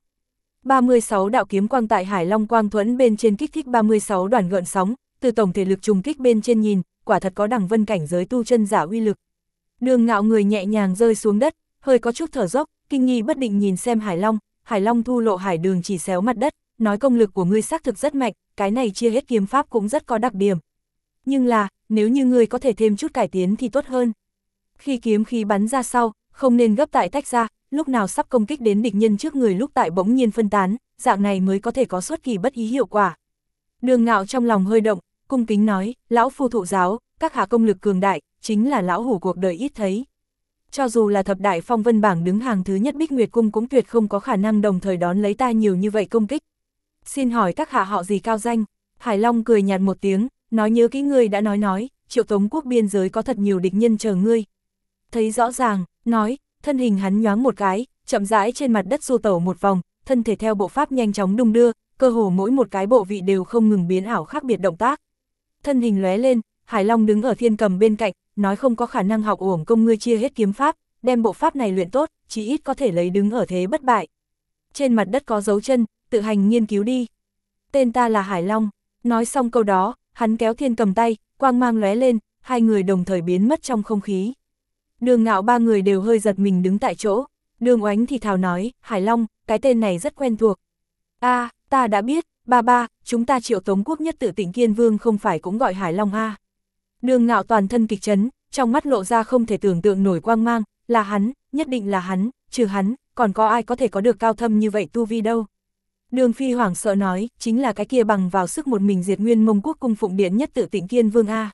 36 đạo kiếm quang tại Hải Long quang thuẫn bên trên kích thích 36 đoàn gợn sóng, từ tổng thể lực trùng kích bên trên nhìn, quả thật có đẳng vân cảnh giới tu chân giả uy lực. Đường Ngạo người nhẹ nhàng rơi xuống đất, hơi có chút thở dốc, kinh nghi bất định nhìn xem Hải Long Thu Lộ Hải Đường chỉ xéo mặt đất, nói công lực của ngươi xác thực rất mạnh, cái này chia hết kiếm pháp cũng rất có đặc điểm. Nhưng là, nếu như ngươi có thể thêm chút cải tiến thì tốt hơn. Khi kiếm khí bắn ra sau, không nên gấp tại tách ra, lúc nào sắp công kích đến địch nhân trước người lúc tại bỗng nhiên phân tán, dạng này mới có thể có xuất kỳ bất ý hiệu quả. Đường Ngạo trong lòng hơi động, cung kính nói, lão phu thụ giáo, các hạ công lực cường đại, chính là lão hủ cuộc đời ít thấy. Cho dù là thập đại phong vân bảng đứng hàng thứ nhất Bích Nguyệt Cung cũng tuyệt không có khả năng đồng thời đón lấy ta nhiều như vậy công kích. Xin hỏi các hạ họ gì cao danh? Hải Long cười nhạt một tiếng, nói nhớ kỹ ngươi đã nói, Triệu Tống quốc biên giới có thật nhiều địch nhân chờ ngươi. Thấy rõ ràng, nói, thân hình hắn nhoáng một cái, chậm rãi trên mặt đất du tẩu một vòng, thân thể theo bộ pháp nhanh chóng đung đưa, cơ hồ mỗi một cái bộ vị đều không ngừng biến ảo khác biệt động tác. Thân hình lóe lên, Hải Long đứng ở Thiên Cầm bên cạnh, nói không có khả năng học uổng công ngươi chia hết kiếm pháp, đem bộ pháp này luyện tốt, chí ít có thể lấy đứng ở thế bất bại. Trên mặt đất có dấu chân, tự hành nghiên cứu đi. Tên ta là Hải Long. Nói xong câu đó, hắn kéo Thiên Cầm tay, quang mang lóe lên, hai người đồng thời biến mất trong không khí. Đường Ngạo ba người đều hơi giật mình đứng tại chỗ. Đường Oánh thì thào nói, Hải Long, cái tên này rất quen thuộc. À, ta đã biết, ba, chúng ta Triệu Tống quốc nhất tự Tịnh Kiên Vương không phải cũng gọi Hải Long à. Đường Ngạo toàn thân kịch chấn, trong mắt lộ ra không thể tưởng tượng nổi quang mang, là hắn, nhất định là hắn, trừ hắn, còn có ai có thể có được cao thâm như vậy tu vi đâu. Đường Phi hoảng sợ nói, chính là cái kia bằng vào sức một mình diệt nguyên Mông Quốc cung phụng điện nhất tự Tịnh Kiên Vương a.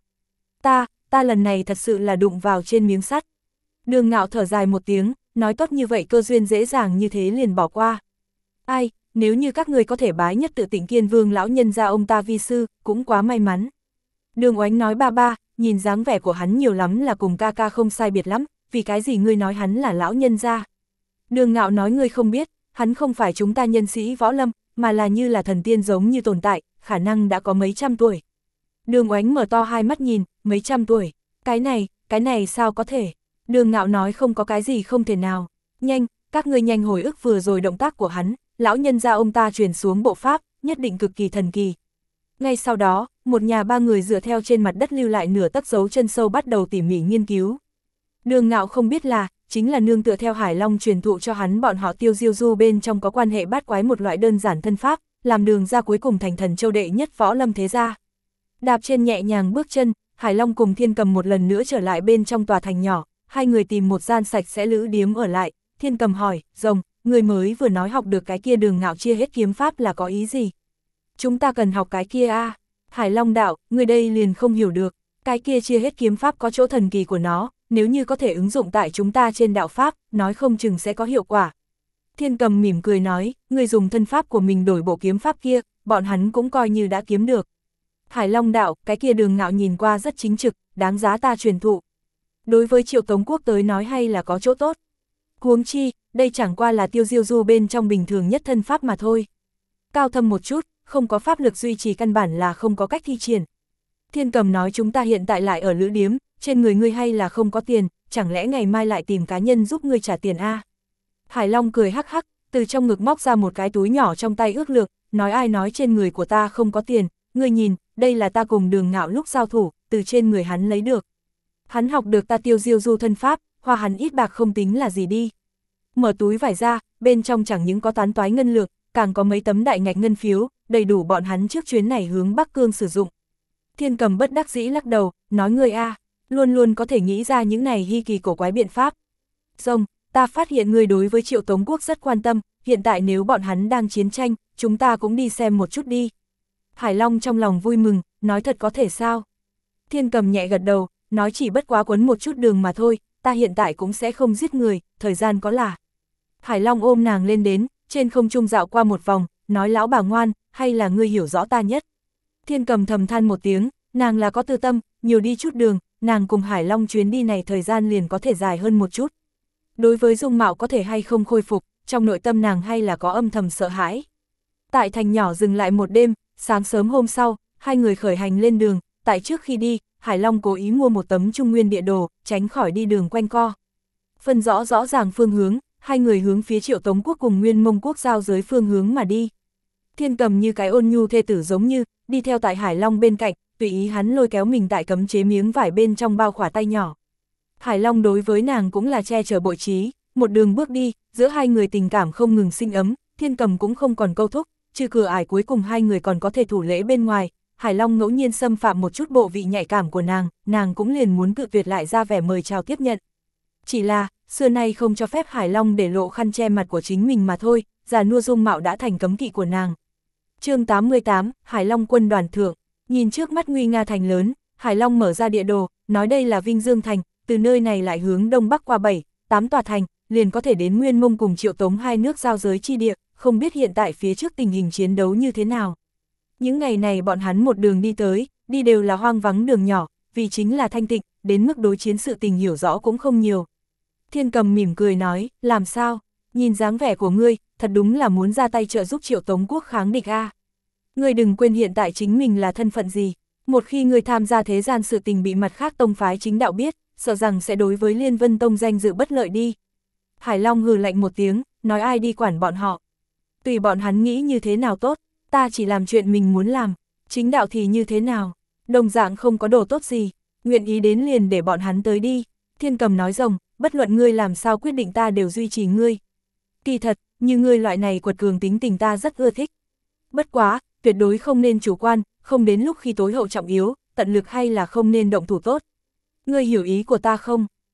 Ta lần này thật sự là đụng vào trên miếng sắt. Đường Ngạo thở dài một tiếng, nói tốt như vậy cơ duyên dễ dàng như thế liền bỏ qua. Ai, nếu như các người có thể bái nhất tự Tịnh Kiên Vương lão nhân ra ông ta vi sư, cũng quá may mắn. Đường Oánh nói ba, nhìn dáng vẻ của hắn nhiều lắm là cùng ca ca không sai biệt lắm, vì cái gì ngươi nói hắn là lão nhân ra. Đường Ngạo nói ngươi không biết, hắn không phải chúng ta nhân sĩ võ lâm, mà là như là thần tiên giống như tồn tại, khả năng đã có mấy trăm tuổi. Đường Oánh mở to hai mắt nhìn, mấy trăm tuổi, cái này sao có thể. Đường Ngạo nói không có cái gì không thể nào. Nhanh, các ngươi nhanh hồi ức vừa rồi động tác của hắn, lão nhân gia ông ta truyền xuống bộ pháp, nhất định cực kỳ thần kỳ. Ngay sau đó, một nhà ba người dựa theo trên mặt đất lưu lại nửa tấc dấu chân sâu bắt đầu tỉ mỉ nghiên cứu. Đường Ngạo không biết là, chính là nương tựa theo Hải Long truyền thụ cho hắn bọn họ Tiêu Diêu Du bên trong có quan hệ bát quái một loại đơn giản thân pháp, làm đường ra cuối cùng thành thần châu đệ nhất võ lâm thế gia. Đạp trên nhẹ nhàng bước chân, Hải Long cùng Thiên Cầm một lần nữa trở lại bên trong tòa thành nhỏ, hai người tìm một gian sạch sẽ lữ điếm ở lại. Thiên Cầm hỏi, Rồng, người mới vừa nói học được cái kia Đường Ngạo chia hết kiếm pháp là có ý gì? Chúng ta cần học cái kia a. Hải Long đạo, người đây liền không hiểu được, cái kia chia hết kiếm pháp có chỗ thần kỳ của nó, nếu như có thể ứng dụng tại chúng ta trên đạo pháp, nói không chừng sẽ có hiệu quả. Thiên Cầm mỉm cười nói, người dùng thân pháp của mình đổi bộ kiếm pháp kia, bọn hắn cũng coi như đã kiếm được. Hải Long đạo, cái kia Đường Ngạo nhìn qua rất chính trực, đáng giá ta truyền thụ. Đối với Triệu Tống Quốc tới nói hay là có chỗ tốt. Huống chi, đây chẳng qua là Tiêu Diêu Du bên trong bình thường nhất thân pháp mà thôi. Cao thâm một chút, không có pháp lực duy trì căn bản là không có cách thi triển. Thiên Cầm nói chúng ta hiện tại lại ở lữ điếm, trên người ngươi hay là không có tiền, chẳng lẽ ngày mai lại tìm cá nhân giúp ngươi trả tiền a? Hải Long cười hắc hắc, từ trong ngực móc ra một cái túi nhỏ trong tay ước lượng, nói ai nói trên người của ta không có tiền, ngươi nhìn, đây là ta cùng Đường Ngạo lúc giao thủ, từ trên người hắn lấy được. Hắn học được ta Tiêu Diêu Du thân pháp, hoa hắn ít bạc không tính là gì đi. Mở túi vải ra, bên trong chẳng những có toán toái ngân lược, càng có mấy tấm đại ngạch ngân phiếu, đầy đủ bọn hắn trước chuyến này hướng Bắc Cương sử dụng. Thiên Cầm bất đắc dĩ lắc đầu, nói ngươi a, luôn luôn có thể nghĩ ra những này hy kỳ cổ quái biện pháp. Rồng, ta phát hiện ngươi đối với Triệu Tống Quốc rất quan tâm, hiện tại nếu bọn hắn đang chiến tranh, chúng ta cũng đi xem một chút đi. Hải Long trong lòng vui mừng, nói thật có thể sao? Thiên Cầm nhẹ gật đầu, nói chỉ bất quá quấn một chút đường mà thôi, ta hiện tại cũng sẽ không giết người, thời gian có là. Hải Long ôm nàng lên đến, trên không trung dạo qua một vòng, nói lão bà ngoan, hay là ngươi hiểu rõ ta nhất. Thiên Cầm thầm than một tiếng, nàng là có tư tâm, nhiều đi chút đường, nàng cùng Hải Long chuyến đi này thời gian liền có thể dài hơn một chút. Đối với dung mạo có thể hay không khôi phục, trong nội tâm nàng hay là có âm thầm sợ hãi. Tại thành nhỏ dừng lại một đêm, sáng sớm hôm sau, hai người khởi hành lên đường, tại trước khi đi, Hải Long cố ý mua một tấm Trung Nguyên địa đồ, tránh khỏi đi đường quanh co. Phân rõ ràng phương hướng, hai người hướng phía Triệu Tống Quốc cùng Nguyên Mông Quốc giao giới phương hướng mà đi. Thiên Cầm như cái ôn nhu thê tử giống như, đi theo tại Hải Long bên cạnh, tùy ý hắn lôi kéo mình tại cấm chế miếng vải bên trong bao khỏa tay nhỏ. Hải Long đối với nàng cũng là che chở bội trí, một đường bước đi, giữa hai người tình cảm không ngừng sinh ấm, Thiên Cầm cũng không còn câu thúc, trừ cửa ải cuối cùng hai người còn có thể thủ lễ bên ngoài. Hải Long ngẫu nhiên xâm phạm một chút bộ vị nhạy cảm của nàng cũng liền muốn cự tuyệt lại ra vẻ mời chào tiếp nhận. Chỉ là, xưa nay không cho phép Hải Long để lộ khăn che mặt của chính mình mà thôi, già nua dung mạo đã thành cấm kỵ của nàng. Chương 88, Hải Long quân đoàn thượng, nhìn trước mắt nguy nga thành lớn, Hải Long mở ra địa đồ, nói đây là Vinh Dương thành, từ nơi này lại hướng đông bắc qua 7-8 tòa thành, liền có thể đến Nguyên Mông cùng Triệu Tống hai nước giao giới chi địa, không biết hiện tại phía trước tình hình chiến đấu như thế nào. Những ngày này bọn hắn một đường đi tới, đi đều là hoang vắng đường nhỏ, vì chính là thanh tịnh, đến mức đối chiến sự tình hiểu rõ cũng không nhiều. Thiên Cầm mỉm cười nói, làm sao, nhìn dáng vẻ của ngươi, thật đúng là muốn ra tay trợ giúp Triệu Tống Quốc kháng địch a. Ngươi đừng quên hiện tại chính mình là thân phận gì, một khi ngươi tham gia thế gian sự tình bị mặt khác tông phái chính đạo biết, sợ rằng sẽ đối với Liên Vân Tông danh dự bất lợi đi. Hải Long hừ lạnh một tiếng, nói ai đi quản bọn họ. Tùy bọn hắn nghĩ như thế nào tốt, ta chỉ làm chuyện mình muốn làm, chính đạo thì như thế nào, đồng dạng không có đồ tốt gì, nguyện ý đến liền để bọn hắn tới đi. Thiên Cầm nói rồng, bất luận ngươi làm sao quyết định ta đều duy trì ngươi. Kỳ thật, như ngươi loại này quật cường tính tình ta rất ưa thích. Bất quá, tuyệt đối không nên chủ quan, không đến lúc khi tối hậu trọng yếu, tận lực hay là không nên động thủ tốt. Ngươi hiểu ý của ta không?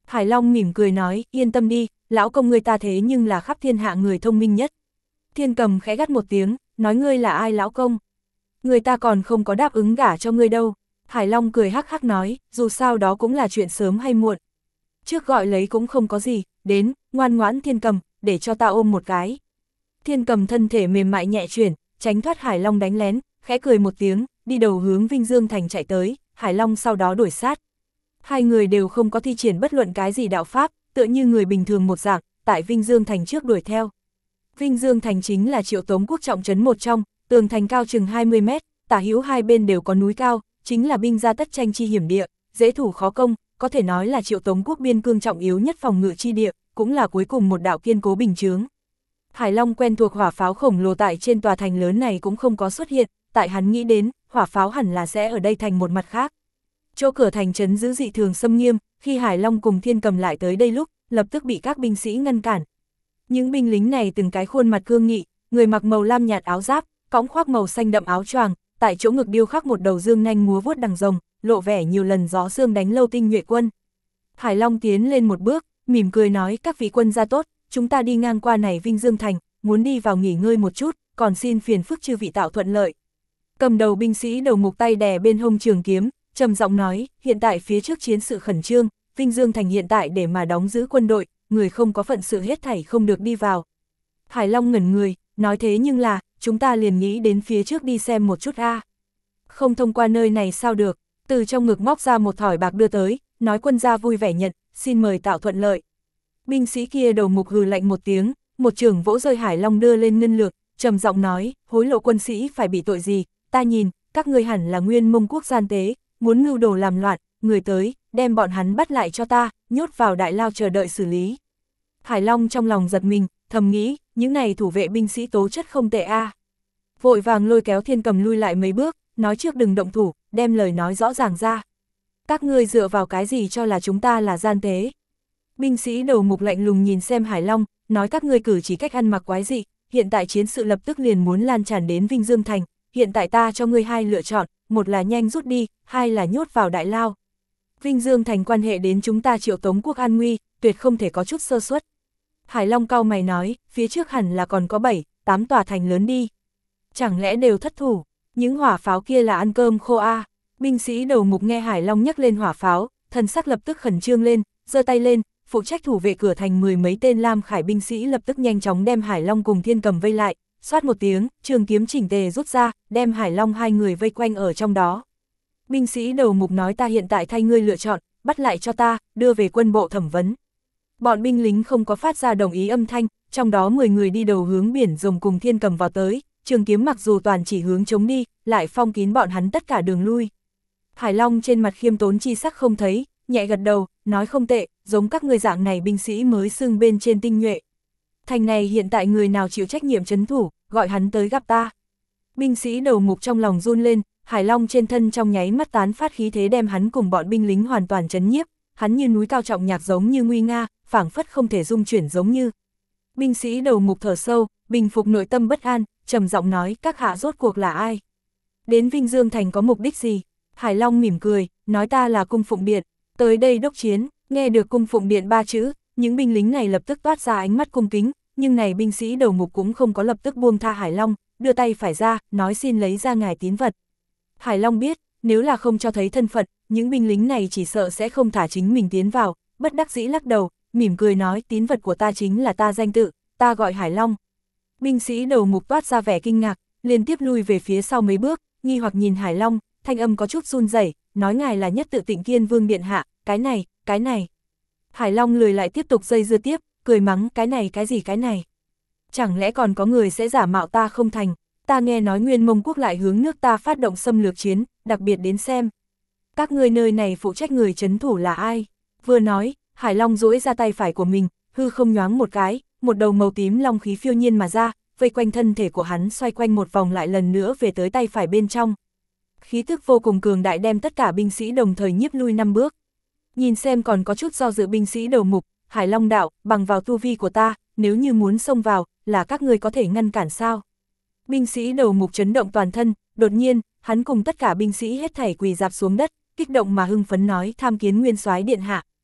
Hải Long mỉm cười nói, yên tâm đi, lão công ngươi ta thế nhưng là khắp thiên hạ người thông minh nhất. Thiên Cầm khẽ gắt một tiếng, nói ngươi là ai lão công? Người ta còn không có đáp ứng gả cho ngươi đâu. Hải Long cười hắc hắc nói, dù sao đó cũng là chuyện sớm hay muộn. Trước gọi lấy cũng không có gì, đến, ngoan ngoãn Thiên Cầm, để cho ta ôm một cái. Thiên Cầm thân thể mềm mại nhẹ chuyển, tránh thoát Hải Long đánh lén, khẽ cười một tiếng, đi đầu hướng Vinh Dương Thành chạy tới, Hải Long sau đó đuổi sát. Hai người đều không có thi triển bất luận cái gì đạo pháp, tựa như người bình thường một dạng, tại Vinh Dương Thành trước đuổi theo. Vinh Dương Thành chính là Triệu Tống quốc trọng trấn một trong, tường thành cao chừng 20 mét, tả hữu hai bên đều có núi cao, chính là binh gia tất tranh chi hiểm địa, dễ thủ khó công, có thể nói là Triệu Tống quốc biên cương trọng yếu nhất phòng ngự chi địa, cũng là cuối cùng một đạo kiên cố bình chướng. Hải Long quen thuộc hỏa pháo khổng lồ tại trên tòa thành lớn này cũng không có xuất hiện, tại hắn nghĩ đến, hỏa pháo hẳn là sẽ ở đây thành một mặt khác. Chỗ cửa thành trấn giữ dị thường xâm nghiêm, khi Hải Long cùng Thiên Cầm lại tới đây lúc, lập tức bị các binh sĩ ngăn cản. Những binh lính này từng cái khuôn mặt cương nghị, người mặc màu lam nhạt áo giáp, cõng khoác màu xanh đậm áo choàng, tại chỗ ngực điêu khắc một đầu dương nanh múa vuốt đằng rồng, lộ vẻ nhiều lần gió sương đánh lâu tinh nhuệ quân. Hải Long tiến lên một bước, mỉm cười nói, các vị quân gia tốt, chúng ta đi ngang qua này Vinh Dương Thành, muốn đi vào nghỉ ngơi một chút, còn xin phiền phức chư vị tạo thuận lợi. Cầm đầu binh sĩ đầu mục tay đè bên hông trường kiếm, trầm giọng nói, hiện tại phía trước chiến sự khẩn trương, Vinh Dương Thành hiện tại để mà đóng giữ quân đội, người không có phận sự hết thảy không được đi vào. Hải Long ngẩn người, nói thế nhưng là, chúng ta liền nghĩ đến phía trước đi xem một chút a. Không thông qua nơi này sao được, từ trong ngực móc ra một thỏi bạc đưa tới, nói quân gia vui vẻ nhận, xin mời tạo thuận lợi. Binh sĩ kia đầu mục hừ lạnh một tiếng, một chưởng vỗ rơi Hải Long đưa lên ngân lược, trầm giọng nói, hối lộ quân sĩ phải bị tội gì, ta nhìn, các ngươi hẳn là Nguyên Mông quốc gian tế, muốn mưu đồ làm loạn, người tới, đem bọn hắn bắt lại cho ta, nhốt vào đại lao chờ đợi xử lý. Hải Long trong lòng giật mình, thầm nghĩ, những này thủ vệ binh sĩ tố chất không tệ a. Vội vàng lôi kéo Thiên Cầm lui lại mấy bước, nói trước đừng động thủ, đem lời nói rõ ràng ra. Các ngươi dựa vào cái gì cho là chúng ta là gian tế? Binh sĩ đầu mục lạnh lùng nhìn xem Hải Long, nói các ngươi cử chỉ cách ăn mặc quái dị, hiện tại chiến sự lập tức liền muốn lan tràn đến Vinh Dương Thành, hiện tại ta cho ngươi hai lựa chọn, một là nhanh rút đi, hai là nhốt vào đại lao. Vinh Dương Thành quan hệ đến chúng ta Triệu Tống quốc an nguy, tuyệt không thể có chút sơ suất. Hải Long cau mày nói, phía trước hẳn là còn có 7, 8 tòa thành lớn đi. Chẳng lẽ đều thất thủ, những hỏa pháo kia là ăn cơm khô a? Binh sĩ đầu mục nghe Hải Long nhắc lên hỏa pháo, thần sắc lập tức khẩn trương lên, giơ tay lên, phụ trách thủ vệ cửa thành 10 mấy tên Lam Khải binh sĩ lập tức nhanh chóng đem Hải Long cùng Thiên Cầm vây lại, xoát một tiếng, trường kiếm chỉnh tề rút ra, đem Hải Long hai người vây quanh ở trong đó. Binh sĩ đầu mục nói ta hiện tại thay ngươi lựa chọn, bắt lại cho ta, đưa về quân bộ thẩm vấn. Bọn binh lính không có phát ra đồng ý âm thanh, trong đó 10 người đi đầu hướng biển rồng cùng Thiên Cầm vào tới, trường kiếm mặc dù toàn chỉ hướng chống đi, lại phong kín bọn hắn tất cả đường lui. Hải Long trên mặt khiêm tốn chi sắc không thấy, nhẹ gật đầu, nói không tệ, giống các ngươi dạng này binh sĩ mới xưng bên trên tinh nhuệ. Thành này hiện tại người nào chịu trách nhiệm trấn thủ, gọi hắn tới gặp ta. Binh sĩ đầu mục trong lòng run lên, Hải Long trên thân trong nháy mắt tán phát khí thế đem hắn cùng bọn binh lính hoàn toàn trấn nhiếp, hắn như núi cao trọng nhạc giống như nguy nga, phảng phất không thể dung chuyển giống như. Binh sĩ đầu mục thở sâu, bình phục nội tâm bất an, trầm giọng nói, các hạ rốt cuộc là ai? Đến Vinh Dương Thành có mục đích gì? Hải Long mỉm cười, nói ta là Cung Phụng Điện, tới đây đốc chiến. Nghe được Cung Phụng Điện ba chữ, những binh lính này lập tức toát ra ánh mắt cung kính, nhưng này binh sĩ đầu mục cũng không có lập tức buông tha Hải Long, đưa tay phải ra, nói xin lấy ra ngài tín vật. Hải Long biết, nếu là không cho thấy thân phận, những binh lính này chỉ sợ sẽ không thả chính mình tiến vào, bất đắc dĩ lắc đầu, mỉm cười nói tín vật của ta chính là ta danh tự, ta gọi Hải Long. Binh sĩ đầu mục toát ra vẻ kinh ngạc, liên tiếp lui về phía sau mấy bước, nghi hoặc nhìn Hải Long, thanh âm có chút run rẩy, nói ngài là Nhất Tự Tịnh Kiên Vương điện hạ, cái này. Hải Long lười lại tiếp tục dây dưa tiếp, cười mắng cái này cái gì cái này. Chẳng lẽ còn có người sẽ giả mạo ta không thành, ta nghe nói Nguyên Mông quốc lại hướng nước ta phát động xâm lược chiến, đặc biệt đến xem. Các ngươi nơi này phụ trách người trấn thủ là ai? Vừa nói, Hải Long duỗi ra tay phải của mình, hư không nhoáng một cái, một đầu màu tím long khí phiêu nhiên mà ra, vây quanh thân thể của hắn xoay quanh một vòng lại lần nữa về tới tay phải bên trong. Khí tức vô cùng cường đại đem tất cả binh sĩ đồng thời nhiếp lui 5 bước. Nhìn xem còn có chút do dự binh sĩ đầu mục, Hải Long đạo, bằng vào tu vi của ta, nếu như muốn xông vào, là các ngươi có thể ngăn cản sao? Binh sĩ đầu mục chấn động toàn thân, đột nhiên, hắn cùng tất cả binh sĩ hết thảy quỳ rạp xuống đất, kích động mà hưng phấn nói tham kiến nguyên soái điện hạ.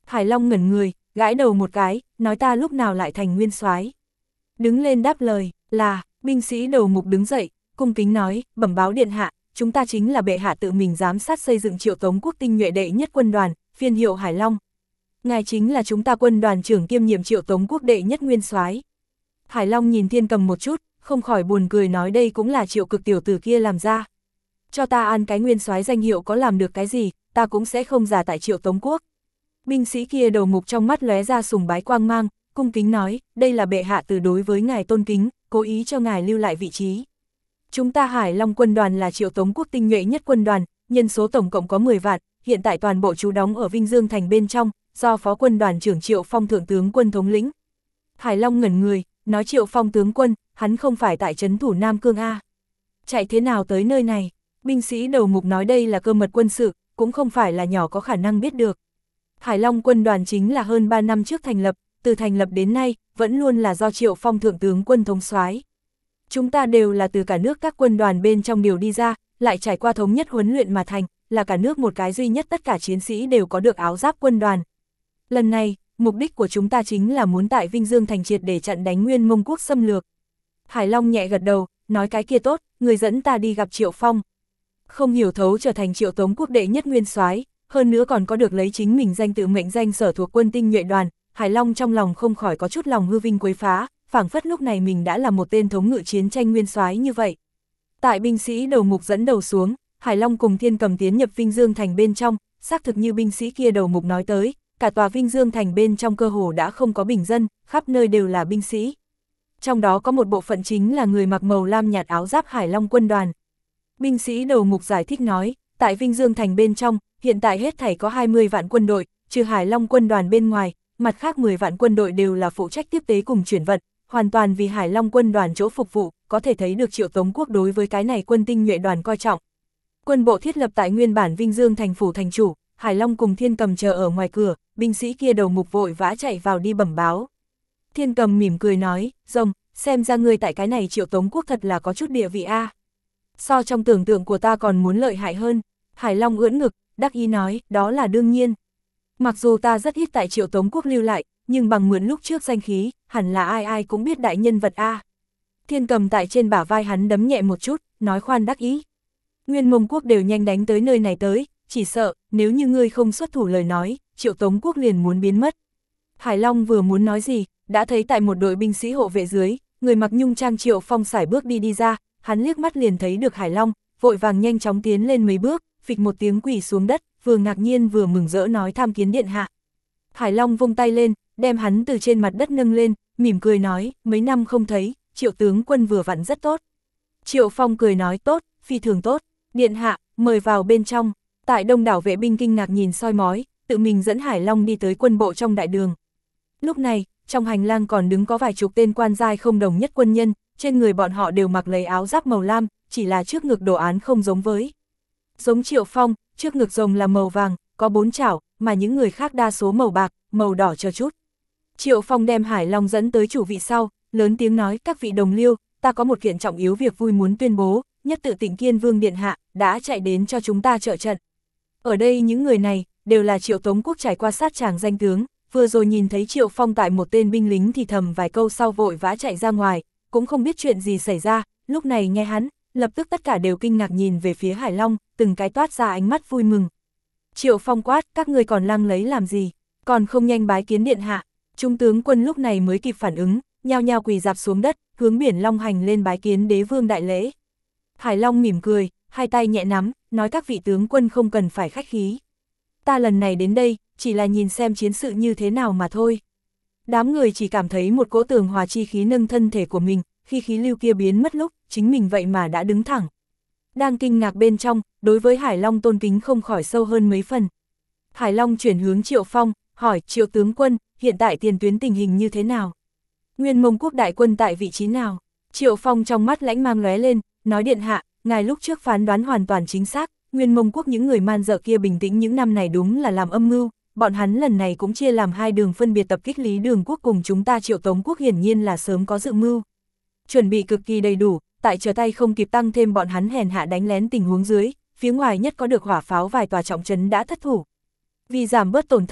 Hải Long ngẩn người, gãi đầu một cái, nói ta lúc nào lại thành nguyên soái. Đứng lên đáp lời, là, binh sĩ đầu mục đứng dậy, cung kính nói, bẩm báo điện hạ, chúng ta chính là bệ hạ tự mình giám sát xây dựng Triệu Tống quốc tinh nhuệ đệ nhất quân đoàn, phiên hiệu Hải Long. Ngài chính là chúng ta quân đoàn trưởng kiêm nhiệm Triệu Tống quốc đệ nhất nguyên soái. Hải Long nhìn Thiên Cầm một chút, không khỏi buồn cười nói đây cũng là Triệu Cực tiểu tử kia làm ra. Cho ta ăn cái nguyên soái danh hiệu có làm được cái gì, ta cũng sẽ không giả tại Triệu Tống quốc. Binh sĩ kia đầu mục trong mắt lóe ra sùng bái quang mang, cung kính nói, đây là bệ hạ từ đối với ngài tôn kính, cố ý cho ngài lưu lại vị trí. Chúng ta Hải Long quân đoàn là Triệu Tống quốc tinh nhuệ nhất quân đoàn, nhân số tổng cộng có 10 vạn, hiện tại toàn bộ trú đóng ở Vinh Dương thành bên trong, do phó quân đoàn trưởng Triệu Phong thượng tướng quân thống lĩnh. Hải Long ngẩn người, nói Triệu Phong tướng quân, hắn không phải tại trấn thủ Nam Cương A. Chạy thế nào tới nơi này? Binh sĩ đầu mục nói đây là cơ mật quân sự, cũng không phải là nhỏ có khả năng biết được. Hải Long quân đoàn chính là hơn 3 năm trước thành lập, từ thành lập đến nay, vẫn luôn là do Triệu Phong thượng tướng quân thống soái. Chúng ta đều là từ cả nước các quân đoàn bên trong điều đi ra, lại trải qua thống nhất huấn luyện mà thành, là cả nước một cái duy nhất tất cả chiến sĩ đều có được áo giáp quân đoàn. Lần này, mục đích của chúng ta chính là muốn tại Vinh Dương thành triệt để chặn đánh Nguyên Mông quốc xâm lược. Hải Long nhẹ gật đầu, nói cái kia tốt, người dẫn ta đi gặp Triệu Phong. Không hiểu thấu trở thành Triệu Tống quốc đệ nhất nguyên soái, hơn nữa còn có được lấy chính mình danh tự mệnh danh sở thuộc quân tinh nhuệ đoàn, Hải Long trong lòng không khỏi có chút lòng hư vinh quấy phá, phảng phất lúc này mình đã là một tên thống ngự chiến tranh nguyên soái như vậy. Tại binh sĩ đầu mục dẫn đầu xuống, Hải Long cùng Thiên Cầm tiến nhập Vinh Dương thành bên trong, xác thực như binh sĩ kia đầu mục nói tới, cả tòa Vinh Dương thành bên trong cơ hồ đã không có bình dân, khắp nơi đều là binh sĩ. Trong đó có một bộ phận chính là người mặc màu lam nhạt áo giáp Hải Long quân đoàn. Binh sĩ đầu mục giải thích nói, tại Vinh Dương thành bên trong, hiện tại hết thảy có 20 vạn quân đội, trừ Hải Long quân đoàn bên ngoài, mặt khác 10 vạn quân đội đều là phụ trách tiếp tế cùng chuyển vật, hoàn toàn vì Hải Long quân đoàn chỗ phục vụ, có thể thấy được Triệu Tống quốc đối với cái này quân tinh nhuệ đoàn coi trọng. Quân bộ thiết lập tại nguyên bản Vinh Dương thành phủ thành chủ, Hải Long cùng Thiên Cầm chờ ở ngoài cửa, binh sĩ kia đầu mục vội vã chạy vào đi bẩm báo. Thiên Cầm mỉm cười nói, rồng, xem ra ngươi tại cái này Triệu Tống quốc thật là có chút địa vị a. So trong tưởng tượng của ta còn muốn lợi hại hơn. Hải Long ưỡn ngực, đắc ý nói, đó là đương nhiên. Mặc dù ta rất ít tại Triệu Tống quốc lưu lại, nhưng bằng mượn lúc trước danh khí, hẳn là ai ai cũng biết đại nhân vật a. Thiên Cầm tại trên bả vai hắn đấm nhẹ một chút, nói khoan đắc ý. Nguyên Mông quốc đều nhanh đánh tới nơi này tới, chỉ sợ, nếu như ngươi không xuất thủ lời nói, Triệu Tống quốc liền muốn biến mất. Hải Long vừa muốn nói gì, đã thấy tại một đội binh sĩ hộ vệ dưới, người mặc nhung trang Triệu Phong sải bước đi ra, hắn liếc mắt liền thấy được Hải Long, vội vàng nhanh chóng tiến lên mấy bước, phịch một tiếng quỳ xuống đất, vừa ngạc nhiên vừa mừng rỡ nói tham kiến điện hạ. Hải Long vung tay lên, đem hắn từ trên mặt đất nâng lên, mỉm cười nói, mấy năm không thấy, Triệu tướng quân vừa vặn rất tốt. Triệu Phong cười nói tốt, phi thường tốt, điện hạ, mời vào bên trong. Tại đông đảo vệ binh kinh ngạc nhìn soi mói, tự mình dẫn Hải Long đi tới quân bộ trong đại đường. Lúc này, trong hành lang còn đứng có vài chục tên quan giai không đồng nhất quân nhân, trên người bọn họ đều mặc lấy áo giáp màu lam, chỉ là trước ngực đồ án không giống với. Giống Triệu Phong, trước ngực rồng là màu vàng, có 4 chảo, mà những người khác đa số màu bạc, màu đỏ chờ chút. Triệu Phong đem Hải Long dẫn tới chủ vị sau, lớn tiếng nói, các vị đồng liêu, ta có một kiện trọng yếu việc vui muốn tuyên bố, nhất tự Tịnh Kiên Vương điện hạ đã chạy đến cho chúng ta trợ trận. Ở đây những người này đều là Triệu Tống quốc trải qua sát tràng danh tướng, vừa rồi nhìn thấy Triệu Phong tại một tên binh lính thì thầm vài câu sau vội vã chạy ra ngoài, cũng không biết chuyện gì xảy ra, lúc này nghe hắn, lập tức tất cả đều kinh ngạc nhìn về phía Hải Long, từng cái toát ra ánh mắt vui mừng. Triệu Phong quát, các người còn lăng lấy làm gì, còn không nhanh bái kiến điện hạ. Trung tướng quân lúc này mới kịp phản ứng, nhao nhao quỳ dạp xuống đất, hướng biển Long hành lên bái kiến đế vương đại lễ. Hải Long mỉm cười, hai tay nhẹ nắm, nói các vị tướng quân không cần phải khách khí. Ta lần này đến đây, chỉ là nhìn xem chiến sự như thế nào mà thôi. Đám người chỉ cảm thấy một cỗ tường hòa chi khí nâng thân thể của mình, khi khí lưu kia biến mất lúc, chính mình vậy mà đã đứng thẳng. Đang kinh ngạc bên trong, đối với Hải Long tôn kính không khỏi sâu hơn mấy phần. Hải Long chuyển hướng Triệu Phong, hỏi Triệu tướng quân, hiện tại tiền tuyến tình hình như thế nào? Nguyên Mông quốc đại quân tại vị trí nào? Triệu Phong trong mắt lãnh mang lóe lên, nói điện hạ, ngài lúc trước phán đoán hoàn toàn chính xác, Nguyên Mông quốc những người man dợ kia bình tĩnh những năm này đúng là làm âm mưu, bọn hắn lần này cũng chia làm hai đường phân biệt tập kích Lý Đường quốc cùng chúng ta Triệu Tống quốc hiển nhiên là sớm có dự mưu. Chuẩn bị cực kỳ đầy đủ, tại trở tay không kịp tăng thêm bọn hắn hèn hạ đánh lén tình huống dưới, phía ngoài nhất có được hỏa pháo vài tòa trọng trấn đã thất thủ. Vì giảm bớt tổn thất,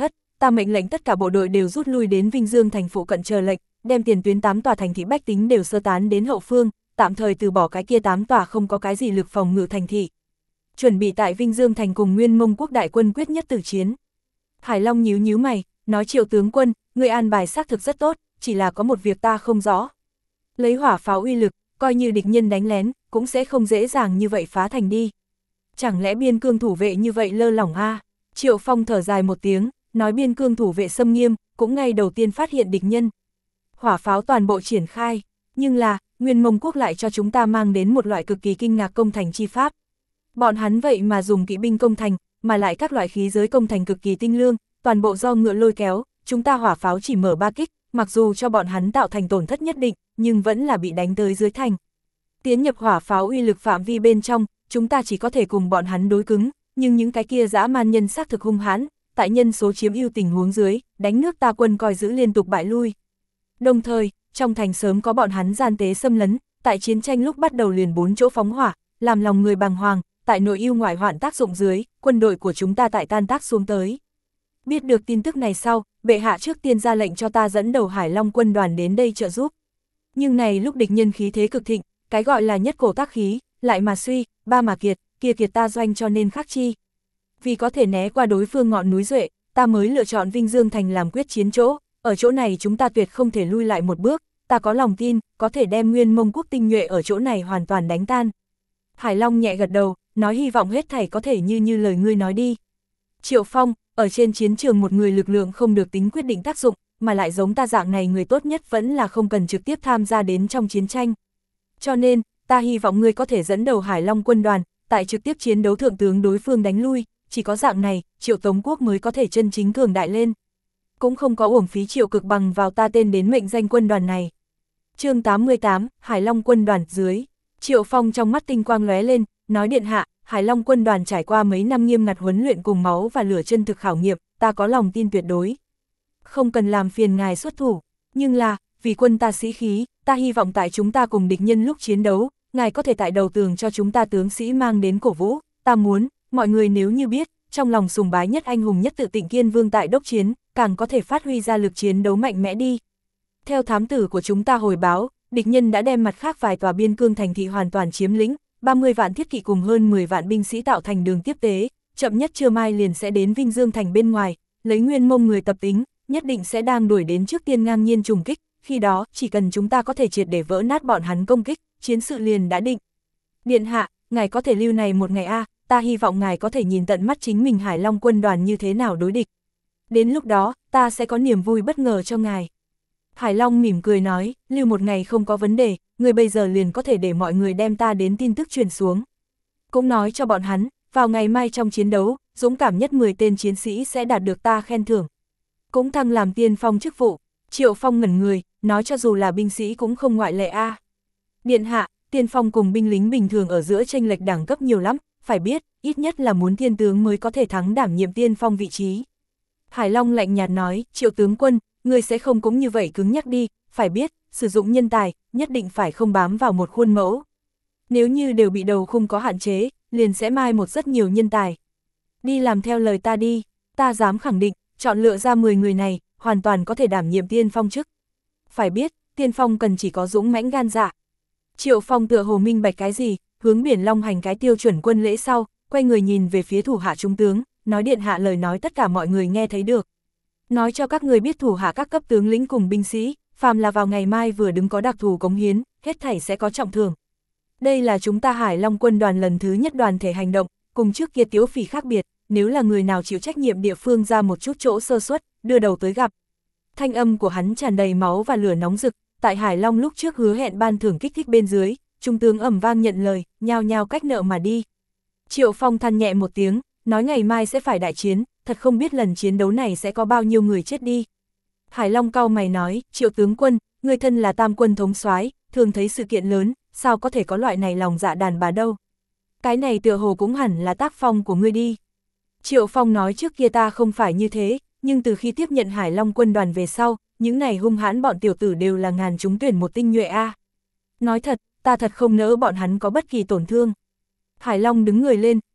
ta mệnh lệnh tất cả bộ đội đều rút lui đến Vinh Dương thành phụ cận chờ lệnh, đem tiền tuyến 8 tòa thành thị bách tính đều sơ tán đến hậu phương, tạm thời từ bỏ cái kia 8 tòa không có cái gì lực phòng ngự thành thị. Chuẩn bị tại Vinh Dương thành cùng Nguyên Mông quốc đại quân quyết nhất tử chiến. Hải Long nhíu nhíu mày, nói Triệu tướng quân, người an bài xác thực rất tốt, chỉ là có một việc ta không rõ. Lấy hỏa pháo uy lực, coi như địch nhân đánh lén, cũng sẽ không dễ dàng như vậy phá thành đi. Chẳng lẽ biên cương thủ vệ như vậy lơ lỏng a? Triệu Phong thở dài một tiếng, nói biên cương thủ vệ xâm nghiêm, cũng ngay đầu tiên phát hiện địch nhân. Hỏa pháo toàn bộ triển khai, nhưng là, Nguyên Mông quốc lại cho chúng ta mang đến một loại cực kỳ kinh ngạc công thành chi pháp. Bọn hắn vậy mà dùng kỵ binh công thành, mà lại các loại khí giới công thành cực kỳ tinh lương, toàn bộ do ngựa lôi kéo, chúng ta hỏa pháo chỉ mở 3 kích, mặc dù cho bọn hắn tạo thành tổn thất nhất định, nhưng vẫn là bị đánh tới dưới thành. Tiến nhập hỏa pháo uy lực phạm vi bên trong, chúng ta chỉ có thể cùng bọn hắn đối cứng, nhưng những cái kia dã man nhân xác thực hung hãn, tại nhân số chiếm ưu tình huống dưới, đánh nước ta quân coi giữ liên tục bại lui. Đồng thời, trong thành sớm có bọn hắn gian tế xâm lấn, tại chiến tranh lúc bắt đầu liền 4 chỗ phóng hỏa, làm lòng người bàng hoàng, tại nội ưu ngoại hoạn tác dụng dưới, quân đội của chúng ta tại tan tác xuống tới. Biết được tin tức này sau, bệ hạ trước tiên ra lệnh cho ta dẫn đầu Hải Long quân đoàn đến đây trợ giúp. Nhưng này lúc địch nhân khí thế cực thịnh, cái gọi là nhất cổ tác khí, lại mà suy, ba mà kiệt, kia kiệt ta doanh cho nên khắc chi. Vì có thể né qua đối phương ngọn núi Duệ, ta mới lựa chọn Vinh Dương thành làm quyết chiến chỗ, ở chỗ này chúng ta tuyệt không thể lui lại một bước, ta có lòng tin, có thể đem Nguyên Mông quốc tinh nhuệ ở chỗ này hoàn toàn đánh tan. Hải Long nhẹ gật đầu, nói hy vọng hết thảy có thể như lời ngươi nói đi. Triệu Phong, ở trên chiến trường một người lực lượng không được tính quyết định tác dụng, mà lại giống ta dạng này người tốt nhất vẫn là không cần trực tiếp tham gia đến trong chiến tranh. Cho nên, ta hy vọng ngươi có thể dẫn đầu Hải Long quân đoàn, tại trực tiếp chiến đấu thượng tướng đối phương đánh lui, chỉ có dạng này, Triệu Tống quốc mới có thể chân chính cường đại lên. Cũng không có uổng phí Triệu Cực bằng vào ta tên đến mệnh danh quân đoàn này. Chương 88, Hải Long quân đoàn dưới. Triệu Phong trong mắt tinh quang lóe lên, nói điện hạ, Hải Long quân đoàn trải qua mấy năm nghiêm ngặt huấn luyện cùng máu và lửa chân thực khảo nghiệm, ta có lòng tin tuyệt đối. Không cần làm phiền ngài xuất thủ, nhưng là, vì quân ta sĩ khí, ta hy vọng tại chúng ta cùng địch nhân lúc chiến đấu, ngài có thể tại đầu tường cho chúng ta tướng sĩ mang đến cổ vũ, ta muốn, mọi người nếu như biết, trong lòng sùng bái nhất anh hùng nhất tự Tịnh Kiên Vương tại đốc chiến, càng có thể phát huy ra lực chiến đấu mạnh mẽ đi. Theo thám tử của chúng ta hồi báo, địch nhân đã đem mặt khác vài tòa biên cương thành thị hoàn toàn chiếm lĩnh, 30 vạn thiết kỵ cùng hơn 10 vạn binh sĩ tạo thành đường tiếp tế, chậm nhất trưa mai liền sẽ đến Vinh Dương thành bên ngoài, lấy Nguyên Mông người tập tính, nhất định sẽ đang đuổi đến trước tiên ngang nhiên trùng kích, khi đó chỉ cần chúng ta có thể triệt để vỡ nát bọn hắn công kích, chiến sự liền đã định. Điện hạ, ngài có thể lưu này một ngày a, ta hy vọng ngài có thể nhìn tận mắt chính mình Hải Long quân đoàn như thế nào đối địch. Đến lúc đó, ta sẽ có niềm vui bất ngờ cho ngài. Hải Long mỉm cười nói, lưu một ngày không có vấn đề, người bây giờ liền có thể để mọi người đem ta đến tin tức truyền xuống. Cũng nói cho bọn hắn, vào ngày mai trong chiến đấu, dũng cảm nhất 10 tên chiến sĩ sẽ đạt được ta khen thưởng. Cũng thăng làm tiên phong chức vụ. Triệu Phong ngẩn người, nói cho dù là binh sĩ cũng không ngoại lệ a. Điện hạ, tiên phong cùng binh lính bình thường ở giữa chênh lệch đẳng cấp nhiều lắm, phải biết, ít nhất là muốn thiên tướng mới có thể thắng đảm nhiệm tiên phong vị trí. Hải Long lạnh nhạt nói, Triệu tướng quân, người sẽ không cũng như vậy cứng nhắc đi, phải biết, sử dụng nhân tài, nhất định phải không bám vào một khuôn mẫu. Nếu như đều bị đầu khung có hạn chế, liền sẽ mai một rất nhiều nhân tài. Đi làm theo lời ta đi, ta dám khẳng định, chọn lựa ra 10 người này, hoàn toàn có thể đảm nhiệm tiên phong chức. Phải biết, tiên phong cần chỉ có dũng mãnh gan dạ. Triệu Phong tựa hồ minh bạch cái gì, hướng Biển Long hành cái tiêu chuẩn quân lễ sau, quay người nhìn về phía thủ hạ trung tướng, nói điện hạ lời nói tất cả mọi người nghe thấy được. Nói cho các người biết thủ hạ các cấp tướng lĩnh cùng binh sĩ, phàm là vào ngày mai vừa đứng có đặc thù cống hiến, hết thảy sẽ có trọng thưởng. Đây là chúng ta Hải Long quân đoàn lần thứ nhất đoàn thể hành động, cùng trước kia Tiếu Phỉ khác biệt, nếu là người nào chịu trách nhiệm địa phương ra một chút chỗ sơ suất, đưa đầu tới gặp. Thanh âm của hắn tràn đầy máu và lửa nóng rực, tại Hải Long lúc trước hứa hẹn ban thưởng kích thích bên dưới, trung tướng ầm vang nhận lời, nhao nhao cách nợ mà đi. Triệu Phong than nhẹ một tiếng, nói ngày mai sẽ phải đại chiến, thật không biết lần chiến đấu này sẽ có bao nhiêu người chết đi. Hải Long cau mày nói, Triệu tướng quân, người thân là tam quân thống soái, thường thấy sự kiện lớn, sao có thể có loại này lòng dạ đàn bà đâu. Cái này tựa hồ cũng hẳn là tác phong của ngươi đi. Triệu Phong nói trước kia ta không phải như thế, nhưng từ khi tiếp nhận Hải Long quân đoàn về sau, những này hung hãn bọn tiểu tử đều là ngàn chúng tuyển một tinh nhuệ a. Nói thật, ta thật không nỡ bọn hắn có bất kỳ tổn thương. Hải Long đứng người lên,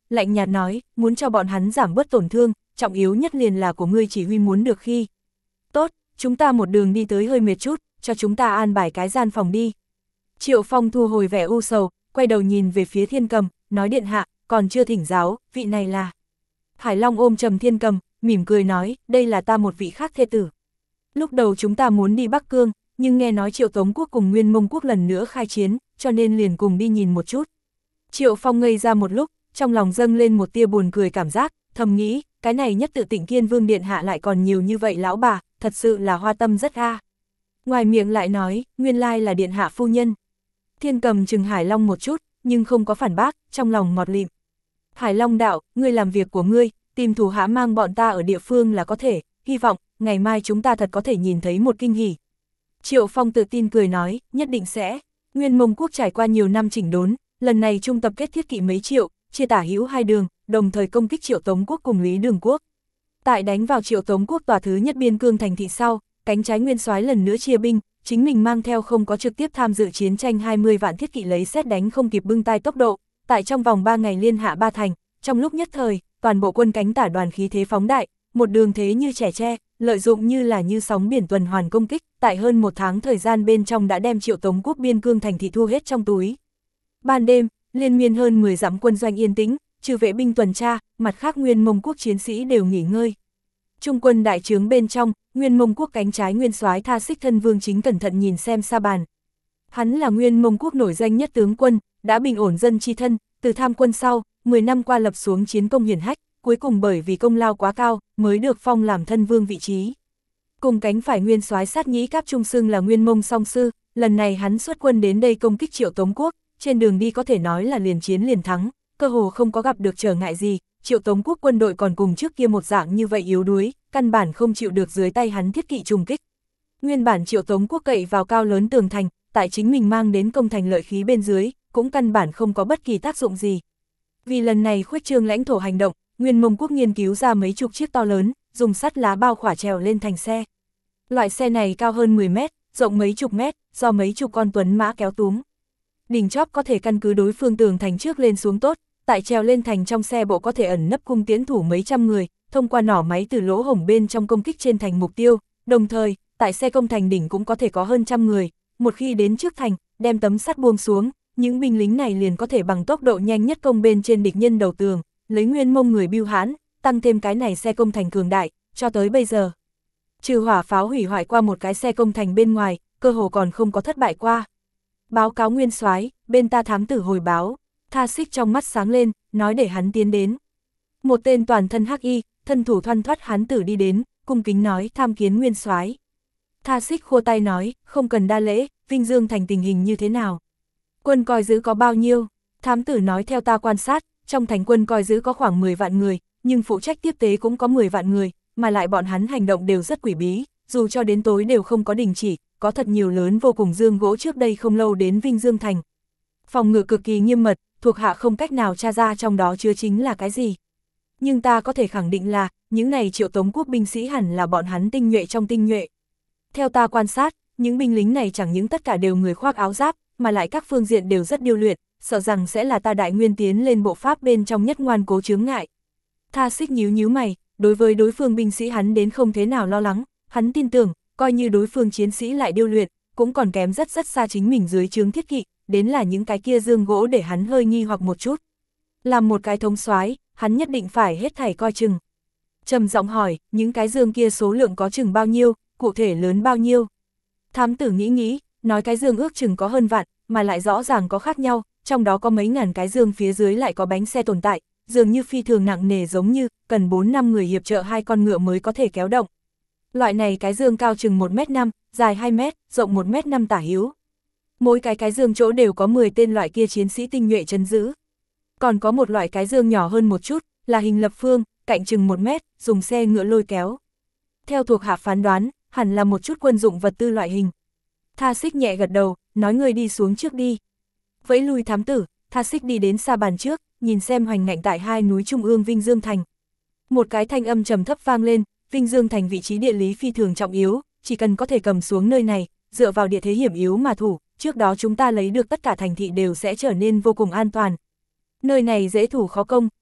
lạnh nhạt nói, muốn cho bọn hắn giảm bớt tổn thương, trọng yếu nhất liền là của ngươi chỉ huy muốn được khi. Tốt, chúng ta một đường đi tới hơi mệt chút, cho chúng ta an bài cái gian phòng đi. Triệu Phong thu hồi vẻ u sầu, quay đầu nhìn về phía Thiên Cầm, nói điện hạ, còn chưa thỉnh giáo, vị này là. Hải Long ôm trầm Thiên Cầm, mỉm cười nói, đây là ta một vị khác thê tử. Lúc đầu chúng ta muốn đi Bắc Cương, nhưng nghe nói Triệu Tống quốc cùng Nguyên Mông quốc lần nữa khai chiến, cho nên liền cùng đi nhìn một chút. Triệu Phong ngây ra một lúc, trong lòng dâng lên một tia buồn cười cảm giác, thầm nghĩ, cái này nhất tự Tịnh Kiên Vương điện hạ lại còn nhiều như vậy lão bà, thật sự là hoa tâm rất a. Ngoài miệng lại nói, nguyên lai là điện hạ phu nhân. Thiên Cầm chừng Hải Long một chút, nhưng không có phản bác, trong lòng ngọt lịm. Hải Long đạo, ngươi làm việc của ngươi, tìm thủ hạ mang bọn ta ở địa phương là có thể, hy vọng, ngày mai chúng ta thật có thể nhìn thấy một kinh hỉ. Triệu Phong tự tin cười nói, nhất định sẽ. Nguyên Mông quốc trải qua nhiều năm chỉnh đốn, lần này trung tập kết thiết kỵ mấy triệu, chia tả hữu hai đường, đồng thời công kích Triệu Tống quốc cùng Lý Đường quốc. Tại đánh vào Triệu Tống quốc tòa thứ nhất biên cương thành thị sau, cánh trái nguyên soái lần nữa chia binh, chính mình mang theo không có trực tiếp tham dự chiến tranh 20 vạn thiết kỵ lấy sét đánh không kịp bưng tay tốc độ, tại trong vòng 3 ngày liên hạ ba thành, trong lúc nhất thời, toàn bộ quân cánh tả đoàn khí thế phóng đại, một đường thế như trẻ tre, lợi dụng như là như sóng biển tuần hoàn công kích, tại hơn một tháng thời gian bên trong đã đem Triệu Tống quốc biên cương thành thị thu hết trong túi. Ban đêm, liên miên hơn 10 dặm quân doanh yên tĩnh, trừ vệ binh tuần tra, mặt khác Nguyên Mông quốc chiến sĩ đều nghỉ ngơi. Trung quân đại trướng bên trong, Nguyên Mông quốc cánh trái nguyên soái Tha Xích Thân Vương chính cẩn thận nhìn xem sa bàn. Hắn là Nguyên Mông quốc nổi danh nhất tướng quân, đã bình ổn dân chi thân, từ tham quân sau, 10 năm qua lập xuống chiến công hiển hách, cuối cùng bởi vì công lao quá cao, mới được phong làm thân vương vị trí. Cùng cánh phải nguyên soái Sát Nhĩ Cáp trung xưng là Nguyên Mông song sư, lần này hắn xuất quân đến đây công kích Triệu Tống quốc, trên đường đi có thể nói là liền chiến liền thắng, cơ hồ không có gặp được trở ngại gì, Triệu Tống quốc quân đội còn cùng trước kia một dạng như vậy yếu đuối, căn bản không chịu được dưới tay hắn thiết kỵ trùng kích. Nguyên bản Triệu Tống quốc cậy vào cao lớn tường thành, tại chính mình mang đến công thành lợi khí bên dưới, cũng căn bản không có bất kỳ tác dụng gì. Vì lần này khuếch trương lãnh thổ hành động, Nguyên Mông quốc nghiên cứu ra mấy chục chiếc to lớn, dùng sắt lá bao khỏa trèo lên thành xe. Loại xe này cao hơn 10 mét, rộng mấy chục mét, do mấy chục con tuấn mã kéo túm. Đỉnh chóp có thể căn cứ đối phương tường thành trước lên xuống tốt, tại trèo lên thành trong xe bộ có thể ẩn nấp cung tiễn thủ mấy trăm người, thông qua nỏ máy từ lỗ hổng bên trong công kích trên thành mục tiêu, đồng thời, tại xe công thành đỉnh cũng có thể có hơn trăm người, một khi đến trước thành, đem tấm sắt buông xuống, những binh lính này liền có thể bằng tốc độ nhanh nhất công bên trên địch nhân đầu tường, lấy Nguyên Mông người bưu hãn, tăng thêm cái này xe công thành cường đại, cho tới bây giờ. Trừ hỏa pháo hủy hoại qua một cái xe công thành bên ngoài, cơ hồ còn không có thất bại qua. Báo cáo nguyên soái, bên ta thám tử hồi báo. Tha Xích trong mắt sáng lên, nói để hắn tiến đến. Một tên toàn thân hắc y, thân thủ thoăn thoắt hán tử đi đến, cung kính nói tham kiến nguyên soái. Tha Xích khua tay nói, không cần đa lễ, Vinh Dương thành tình hình như thế nào? Quân coi giữ có bao nhiêu? Thám tử nói theo ta quan sát, trong thành quân coi giữ có khoảng 10 vạn người, nhưng phụ trách tiếp tế cũng có 10 vạn người, mà lại bọn hắn hành động đều rất quỷ bí, dù cho đến tối đều không có đình chỉ, có thật nhiều lớn vô cùng dương gỗ trước đây không lâu đến Vinh Dương thành. Phòng ngự cực kỳ nghiêm mật, thuộc hạ không cách nào tra ra trong đó chứa chính là cái gì. Nhưng ta có thể khẳng định là, những này Triệu Tống quốc binh sĩ hẳn là bọn hắn tinh nhuệ trong tinh nhuệ. Theo ta quan sát, những binh lính này chẳng những tất cả đều người khoác áo giáp, mà lại các phương diện đều rất điêu luyện, sợ rằng sẽ là ta Đại Nguyên tiến lên bộ pháp bên trong nhất ngoan cố chướng ngại. Tha Xích nhíu nhíu mày, đối với đối phương binh sĩ hắn đến không thế nào lo lắng, hắn tin tưởng, coi như đối phương chiến sĩ lại điêu luyện, cũng còn kém rất rất xa chính mình dưới trướng thiết kỵ, đến là những cái kia dương gỗ để hắn hơi nghi hoặc một chút. Làm một cái thống soái, hắn nhất định phải hết thảy coi chừng. Trầm giọng hỏi, những cái dương kia số lượng có chừng bao nhiêu, cụ thể lớn bao nhiêu? Thám tử nghĩ, nói cái dương ước chừng có hơn vạn, mà lại rõ ràng có khác nhau, trong đó có mấy ngàn cái dương phía dưới lại có bánh xe tồn tại, dường như phi thường nặng nề giống như, cần 4-5 người hiệp trợ 2 con ngựa mới có thể kéo động. Loại này cái dương cao chừng 1m5, dài 2m, rộng 1m5 tả hữu. Mỗi cái dương chỗ đều có 10 tên loại kia chiến sĩ tinh nhuệ trấn giữ. Còn có một loại cái dương nhỏ hơn một chút, là hình lập phương, cạnh chừng 1 mét, dùng xe ngựa lôi kéo. Theo thuộc hạ phán đoán, hẳn là một chút quân dụng vật tư loại hình. Tha Xích nhẹ gật đầu, nói người đi xuống trước đi. Vẫy lui thám tử, Tha Xích đi đến sa bàn trước, nhìn xem hoành ngạnh tại hai núi trung ương Vinh Dương thành. Một cái thanh âm trầm thấp vang lên, Vinh Dương thành vị trí địa lý phi thường trọng yếu, chỉ cần có thể cầm xuống nơi này, dựa vào địa thế hiểm yếu mà thủ, trước đó chúng ta lấy được tất cả thành thị đều sẽ trở nên vô cùng an toàn. Nơi này dễ thủ khó công,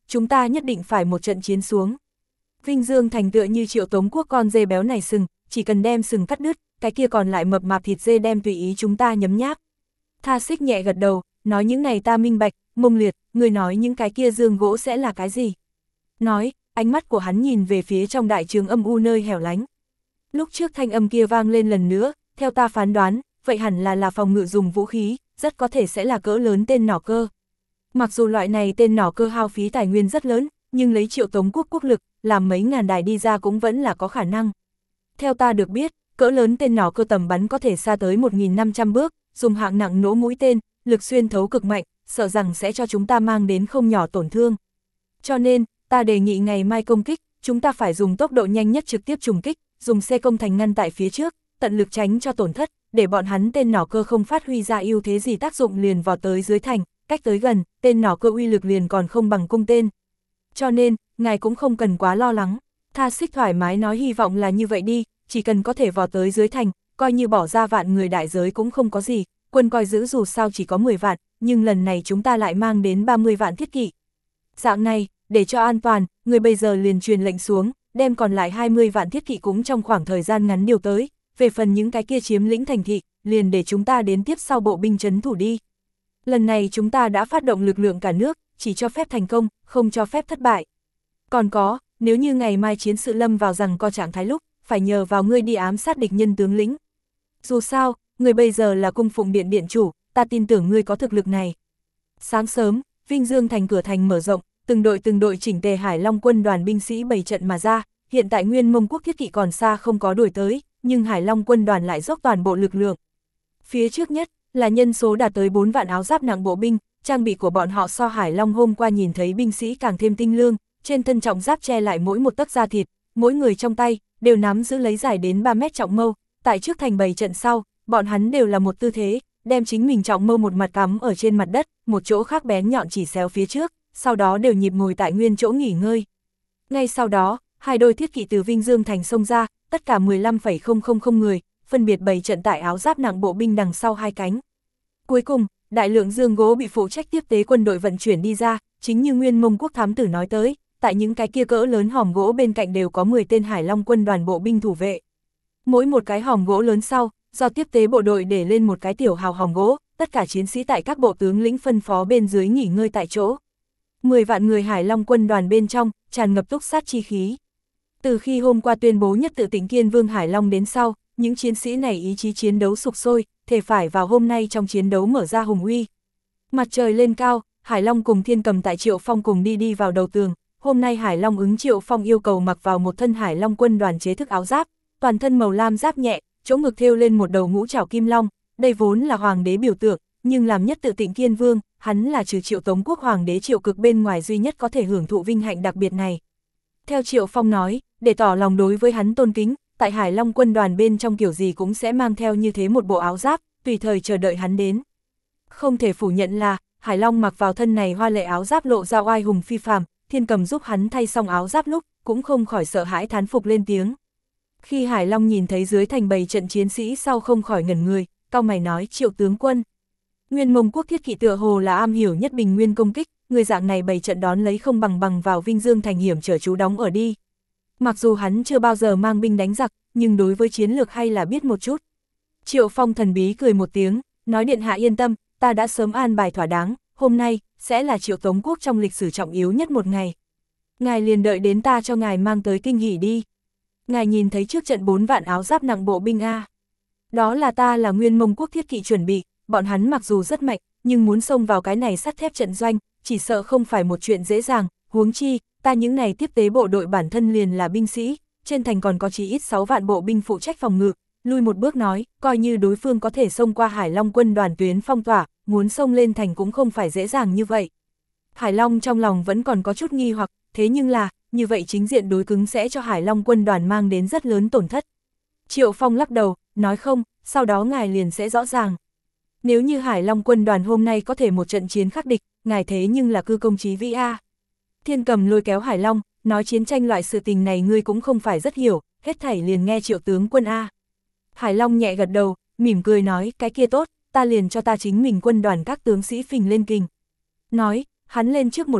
chúng ta nhất định phải một trận chiến xuống. Vinh Dương Thành tựa như Triệu Tống Quốc con dê béo này sừng, chỉ cần đem sừng cắt đứt, cái kia còn lại mập mạp thịt dê đem tùy ý chúng ta nhấm nháp. Tha Xích nhẹ gật đầu, nói những này ta minh bạch. Mông Liệt, người nói những cái kia dương gỗ sẽ là cái gì? Nói, ánh mắt của hắn nhìn về phía trong đại trường âm u nơi hẻo lánh. Lúc trước thanh âm kia vang lên lần nữa, theo ta phán đoán, vậy hẳn là phòng ngự dùng vũ khí, rất có thể sẽ là cỡ lớn tên nỏ cơ. Mặc dù loại này tên nỏ cơ hao phí tài nguyên rất lớn, nhưng lấy Triệu Tống Quốc quốc lực, làm mấy ngàn đài đi ra cũng vẫn là có khả năng. Theo ta được biết, cỡ lớn tên nỏ cơ tầm bắn có thể xa tới 1.500 bước, dùng hạng nặng nỗ mũi tên, lực xuyên thấu cực mạnh, sợ rằng sẽ cho chúng ta mang đến không nhỏ tổn thương. Cho nên, ta đề nghị ngày mai công kích, chúng ta phải dùng tốc độ nhanh nhất trực tiếp trùng kích, dùng xe công thành ngăn tại phía trước, tận lực tránh cho tổn thất, để bọn hắn tên nỏ cơ không phát huy ra ưu thế gì tác dụng liền vào tới dưới thành, cách tới gần, tên nỏ cơ uy lực liền còn không bằng cung tên. Cho nên, ngài cũng không cần quá lo lắng. Tha Xích thoải mái nói hy vọng là như vậy đi, chỉ cần có thể vào tới dưới thành, coi như bỏ ra vạn người đại giới cũng không có gì, quân coi giữ dù sao chỉ có 10 vạn, nhưng lần này chúng ta lại mang đến 30 vạn thiết kỵ. Dạng này, để cho an toàn, người bây giờ liền truyền lệnh xuống, đem còn lại 20 vạn thiết kỵ cũng trong khoảng thời gian ngắn điều tới, về phần những cái kia chiếm lĩnh thành thị, liền để chúng ta đến tiếp sau bộ binh trấn thủ đi. Lần này chúng ta đã phát động lực lượng cả nước, chỉ cho phép thành công, không cho phép thất bại. Còn có, nếu như ngày mai chiến sự lâm vào rằng co trạng thái lúc, phải nhờ vào ngươi đi ám sát địch nhân tướng lĩnh. Dù sao, người bây giờ là cung phụng điện điện chủ, ta tin tưởng ngươi có thực lực này. Sáng sớm, Vinh Dương Thành cửa thành mở rộng, từng đội chỉnh tề Hải Long quân đoàn binh sĩ bày trận mà ra, hiện tại Nguyên Mông quốc thiết kỵ còn xa không có đuổi tới, nhưng Hải Long quân đoàn lại dốc toàn bộ lực lượng. Phía trước nhất, là nhân số đạt tới 4 vạn áo giáp nặng bộ binh, trang bị của bọn họ so Hải Long hôm qua nhìn thấy binh sĩ càng thêm tinh lương, trên thân trọng giáp che lại mỗi một tấc da thịt, mỗi người trong tay, đều nắm giữ lấy dài đến 3 mét trọng mâu, tại trước thành bày trận sau, bọn hắn đều là một tư thế, đem chính mình trọng mâu một mặt cắm ở trên mặt đất, một chỗ khác bén nhọn chỉ xéo phía trước, sau đó đều nhịp ngồi tại nguyên chỗ nghỉ ngơi. Ngay sau đó, hai đôi thiết kỵ từ Vinh Dương Thành xông ra, tất cả 15,000 người, phân biệt bày trận tại áo giáp nặng bộ binh đằng sau hai cánh. Cuối cùng, đại lượng dương gỗ bị phụ trách tiếp tế quân đội vận chuyển đi ra, chính như Nguyên Mông quốc thám tử nói tới, tại những cái kia cỡ lớn hòm gỗ bên cạnh đều có 10 tên Hải Long quân đoàn bộ binh thủ vệ. Mỗi một cái hòm gỗ lớn sau, do tiếp tế bộ đội để lên một cái tiểu hào hòm gỗ, tất cả chiến sĩ tại các bộ tướng lĩnh phân phó bên dưới nghỉ ngơi tại chỗ. 10 vạn người Hải Long quân đoàn bên trong, tràn ngập túc sát chi khí. Từ khi hôm qua tuyên bố nhất tự Tịnh Kiên Vương Hải Long đến sau, những chiến sĩ này ý chí chiến đấu sục sôi, thể phải vào hôm nay trong chiến đấu mở ra hùng uy. Mặt trời lên cao, Hải Long cùng Thiên Cầm tại Triệu Phong cùng đi vào đầu tường. Hôm nay Hải Long ứng Triệu Phong yêu cầu mặc vào một thân Hải Long quân đoàn chế thức áo giáp, toàn thân màu lam giáp nhẹ, chỗ ngực thêu lên một đầu ngũ trảo kim long, đây vốn là hoàng đế biểu tượng, nhưng làm nhất tự Tịnh Kiên Vương, hắn là trừ Triệu Tống quốc hoàng đế Triệu Cực bên ngoài duy nhất có thể hưởng thụ vinh hạnh đặc biệt này. Theo Triệu Phong nói, để tỏ lòng đối với hắn tôn kính, tại Hải Long quân đoàn bên trong kiểu gì cũng sẽ mang theo như thế một bộ áo giáp, tùy thời chờ đợi hắn đến. Không thể phủ nhận là, Hải Long mặc vào thân này hoa lệ áo giáp lộ ra oai hùng phi phàm, Thiên Cầm giúp hắn thay xong áo giáp lúc, cũng không khỏi sợ hãi thán phục lên tiếng. Khi Hải Long nhìn thấy dưới thành bầy trận chiến sĩ sau không khỏi ngẩn người, cau mày nói Triệu tướng quân. Nguyên Mông quốc thiết kỵ tựa hồ là am hiểu nhất bình nguyên công kích, người dạng này bày trận đón lấy không bằng vào Vinh Dương Thành hiểm trở trú đóng ở đi. Mặc dù hắn chưa bao giờ mang binh đánh giặc, nhưng đối với chiến lược hay là biết một chút. Triệu Phong thần bí cười một tiếng, nói điện hạ yên tâm, ta đã sớm an bài thỏa đáng, hôm nay sẽ là Triệu Tống quốc trong lịch sử trọng yếu nhất một ngày. Ngài liền đợi đến ta cho ngài mang tới kinh hỉ đi. Ngài nhìn thấy trước trận 4 vạn áo giáp nặng bộ binh A. Đó là ta là Nguyên Mông quốc thiết kỵ chuẩn bị, bọn hắn mặc dù rất mạnh, nhưng muốn xông vào cái này sắt thép trận doanh, chỉ sợ không phải một chuyện dễ dàng, huống chi, ta những này tiếp tế bộ đội bản thân liền là binh sĩ, trên thành còn có chỉ ít 6 vạn bộ binh phụ trách phòng ngự, lui một bước nói, coi như đối phương có thể xông qua Hải Long quân đoàn tuyến phong tỏa, muốn xông lên thành cũng không phải dễ dàng như vậy. Hải Long trong lòng vẫn còn có chút nghi hoặc, thế nhưng là, như vậy chính diện đối cứng sẽ cho Hải Long quân đoàn mang đến rất lớn tổn thất. Triệu Phong lắc đầu, nói không, sau đó ngài liền sẽ rõ ràng. Nếu như Hải Long quân đoàn hôm nay có thể một trận chiến khắc địch, ngài thế nhưng là cư công chí vĩ A. Thiên Cầm lôi kéo Hải Long, nói chiến tranh loại sự tình này ngươi cũng không phải rất hiểu, hết thảy liền nghe Triệu tướng quân A. Hải Long nhẹ gật đầu, mỉm cười nói, cái kia tốt, ta liền cho ta chính mình quân đoàn các tướng sĩ phình lên kình. Nói, hắn lên trước một bước,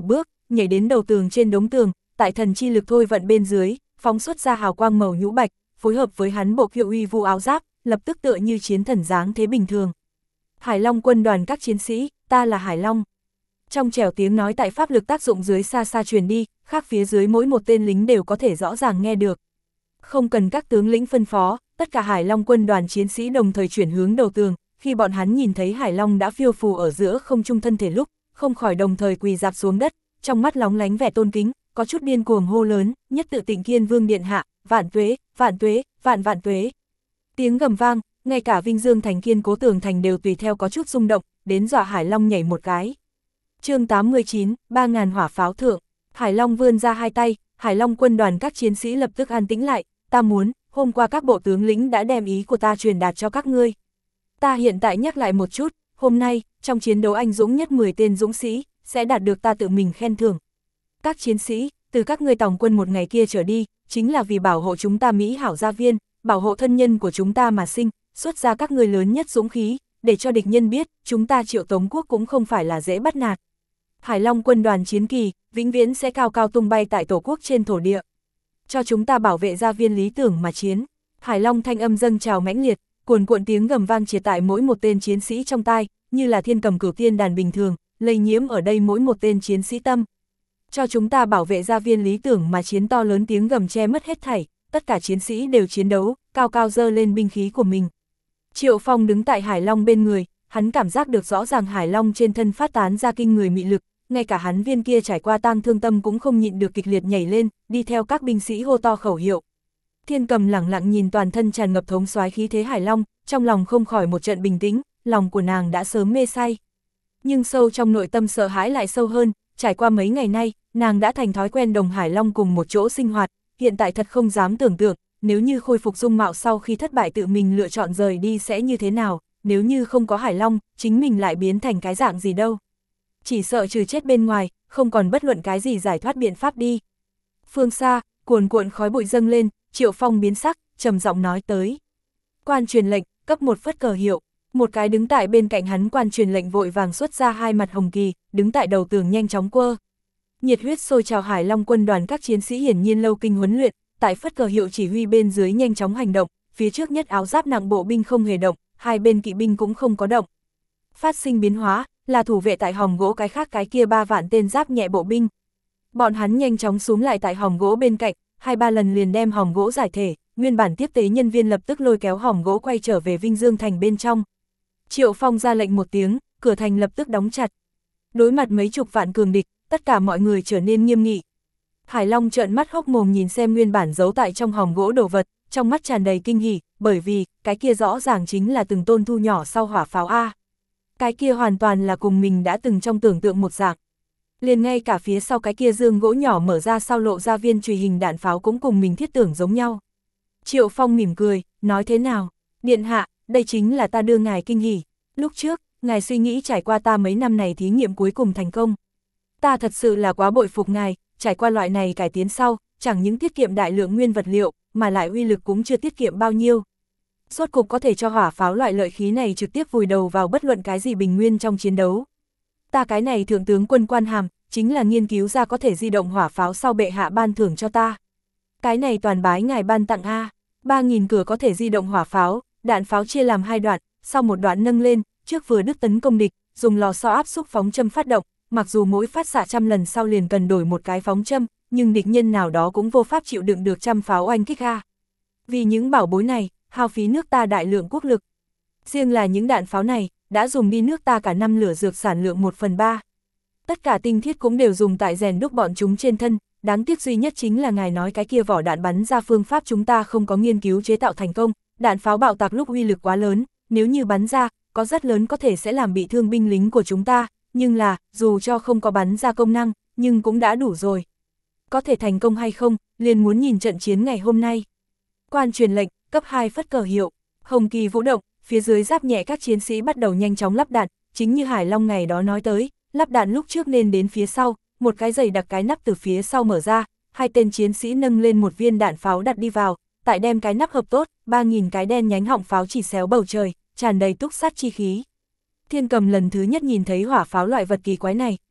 nhảy đến đầu tường trên đống tường, tại thần chi lực thôi vận bên dưới, phóng xuất ra hào quang màu nhũ bạch, phối hợp với hắn bộ kiệu uy vu áo giáp, lập tức tựa như chiến thần dáng thế bình thường. Hải Long quân đoàn các chiến sĩ, ta là Hải Long. Trong trẻo tiếng nói tại pháp lực tác dụng dưới xa xa truyền đi, khác phía dưới mỗi một tên lính đều có thể rõ ràng nghe được. Không cần các tướng lĩnh phân phó, tất cả Hải Long quân đoàn chiến sĩ đồng thời chuyển hướng đầu tường, khi bọn hắn nhìn thấy Hải Long đã phiêu phù ở giữa không trung thân thể lúc, không khỏi đồng thời quỳ rạp xuống đất, trong mắt lóng lánh vẻ tôn kính, có chút điên cuồng hô lớn, nhất tự Tịnh Kiên Vương điện hạ, vạn tuế, vạn tuế, vạn vạn tuế. Tiếng gầm vang, ngay cả Vinh Dương thành kiên cố tường thành đều tùy theo có chút rung động, đến dọa Hải Long nhảy một cái. Chương 89, 3000 hỏa pháo thượng. Hải Long vươn ra hai tay, Hải Long quân đoàn các chiến sĩ lập tức an tĩnh lại, ta muốn, hôm qua các bộ tướng lĩnh đã đem ý của ta truyền đạt cho các ngươi. Ta hiện tại nhắc lại một chút, hôm nay, trong chiến đấu anh dũng nhất 10 tên dũng sĩ, sẽ đạt được ta tự mình khen thưởng. Các chiến sĩ, từ các ngươi tòng quân một ngày kia trở đi, chính là vì bảo hộ chúng ta Mỹ hảo gia viên, bảo hộ thân nhân của chúng ta mà sinh, xuất ra các ngươi lớn nhất dũng khí, để cho địch nhân biết, chúng ta Triệu Tống quốc cũng không phải là dễ bắt nạt. Hải Long quân đoàn chiến kỳ, vĩnh viễn sẽ cao cao tung bay tại tổ quốc trên thổ địa. Cho chúng ta bảo vệ gia viên lý tưởng mà chiến. Hải Long thanh âm dâng trào mãnh liệt, cuồn cuộn tiếng gầm vang chia tại mỗi một tên chiến sĩ trong tai, như là thiên cầm cửu tiên đàn bình thường, lây nhiễm ở đây mỗi một tên chiến sĩ tâm. Cho chúng ta bảo vệ gia viên lý tưởng mà chiến, to lớn tiếng gầm che mất hết thảy, tất cả chiến sĩ đều chiến đấu, cao cao giơ lên binh khí của mình. Triệu Phong đứng tại Hải Long bên người, hắn cảm giác được rõ ràng Hải Long trên thân phát tán ra kinh người mị lực, ngay cả hắn viên kia trải qua tang thương tâm cũng không nhịn được kịch liệt nhảy lên, đi theo các binh sĩ hô to khẩu hiệu. Thiên Cầm lẳng lặng nhìn toàn thân tràn ngập thống soái khí thế Hải Long, trong lòng không khỏi một trận bình tĩnh, lòng của nàng đã sớm mê say. Nhưng sâu trong nội tâm sợ hãi lại sâu hơn, trải qua mấy ngày nay, nàng đã thành thói quen đồng Hải Long cùng một chỗ sinh hoạt, hiện tại thật không dám tưởng tượng, nếu như khôi phục dung mạo sau khi thất bại tự mình lựa chọn rời đi sẽ như thế nào, nếu như không có Hải Long, chính mình lại biến thành cái dạng gì đâu. Chỉ sợ trừ chết bên ngoài, không còn bất luận cái gì giải thoát biện pháp đi. Phương xa, cuồn cuộn khói bụi dâng lên, Triệu Phong biến sắc, trầm giọng nói tới. Quan truyền lệnh, cấp một phất cờ hiệu. Một cái đứng tại bên cạnh hắn quan truyền lệnh vội vàng xuất ra hai mặt hồng kỳ, đứng tại đầu tường nhanh chóng quơ. Nhiệt huyết sôi trào Hải Long quân đoàn các chiến sĩ hiển nhiên lâu kinh huấn luyện, tại phất cờ hiệu chỉ huy bên dưới nhanh chóng hành động, phía trước nhất áo giáp nặng bộ binh không hề động, hai bên kỵ binh cũng không có động. Phát sinh biến hóa, là thủ vệ tại hòm gỗ cái khác cái kia 3 vạn tên giáp nhẹ bộ binh. Bọn hắn nhanh chóng xuống lại tại hòm gỗ bên cạnh, 2-3 lần liền đem hòm gỗ giải thể, nguyên bản tiếp tế nhân viên lập tức lôi kéo hòm gỗ quay trở về Vinh Dương thành bên trong. Triệu Phong ra lệnh một tiếng, cửa thành lập tức đóng chặt. Đối mặt mấy chục vạn cường địch, tất cả mọi người trở nên nghiêm nghị. Hải Long trợn mắt hốc mồm nhìn xem nguyên bản giấu tại trong hòm gỗ đồ vật, trong mắt tràn đầy kinh hỉ, bởi vì cái kia rõ ràng chính là từng tôn thu nhỏ sau hỏa pháo A. Cái kia hoàn toàn là cùng mình đã từng trong tưởng tượng một dạng. Liền ngay cả phía sau cái kia dương gỗ nhỏ mở ra sau lộ ra viên chùy hình đạn pháo cũng cùng mình thiết tưởng giống nhau. Triệu Phong mỉm cười, nói thế nào? Điện hạ, đây chính là ta đưa ngài kinh hỉ. Lúc trước, ngài suy nghĩ trải qua ta mấy năm này thí nghiệm cuối cùng thành công. Ta thật sự là quá bội phục ngài, trải qua loại này cải tiến sau, chẳng những tiết kiệm đại lượng nguyên vật liệu, mà lại uy lực cũng chưa tiết kiệm bao nhiêu. Rốt cục có thể cho hỏa pháo loại lợi khí này trực tiếp vùi đầu vào bất luận cái gì bình nguyên trong chiến đấu. Ta cái này thượng tướng quân quan hàm, chính là nghiên cứu ra có thể di động hỏa pháo sau bệ hạ ban thưởng cho ta. Cái này toàn bái ngài ban tặng A, 3000 cửa có thể di động hỏa pháo, đạn pháo chia làm 2 đoạn, sau một đoạn nâng lên, trước vừa đứt tấn công địch, dùng lò xo áp xúc phóng châm phát động, mặc dù mỗi phát xạ trăm lần sau liền cần đổi một cái phóng châm, nhưng địch nhân nào đó cũng vô pháp chịu đựng được trăm pháo oanh kích A. Vì những bảo bối này, hao phí nước ta đại lượng quốc lực. Riêng là những đạn pháo này, đã dùng đi nước ta cả năm lửa dược sản lượng 1/3. Tất cả tinh thiết cũng đều dùng tại rèn đúc bọn chúng trên thân, đáng tiếc duy nhất chính là ngài nói cái kia vỏ đạn bắn ra phương pháp chúng ta không có nghiên cứu chế tạo thành công, đạn pháo bạo tạc lúc uy lực quá lớn, nếu như bắn ra, có rất lớn có thể sẽ làm bị thương binh lính của chúng ta, nhưng là, dù cho không có bắn ra công năng, nhưng cũng đã đủ rồi. Có thể thành công hay không, liền muốn nhìn trận chiến ngày hôm nay. Quan truyền lệnh, cấp 2 phất cờ hiệu, hồng kỳ vũ động, phía dưới giáp nhẹ các chiến sĩ bắt đầu nhanh chóng lắp đạn, chính như Hải Long ngày đó nói tới, lắp đạn lúc trước nên đến phía sau, một cái dày đặc cái nắp từ phía sau mở ra, hai tên chiến sĩ nâng lên một viên đạn pháo đặt đi vào, tại đem cái nắp hợp tốt, 3000 cái đen nhánh họng pháo chỉ xéo bầu trời, tràn đầy túc sát chi khí. Thiên Cầm lần thứ nhất nhìn thấy hỏa pháo loại vật kỳ quái này,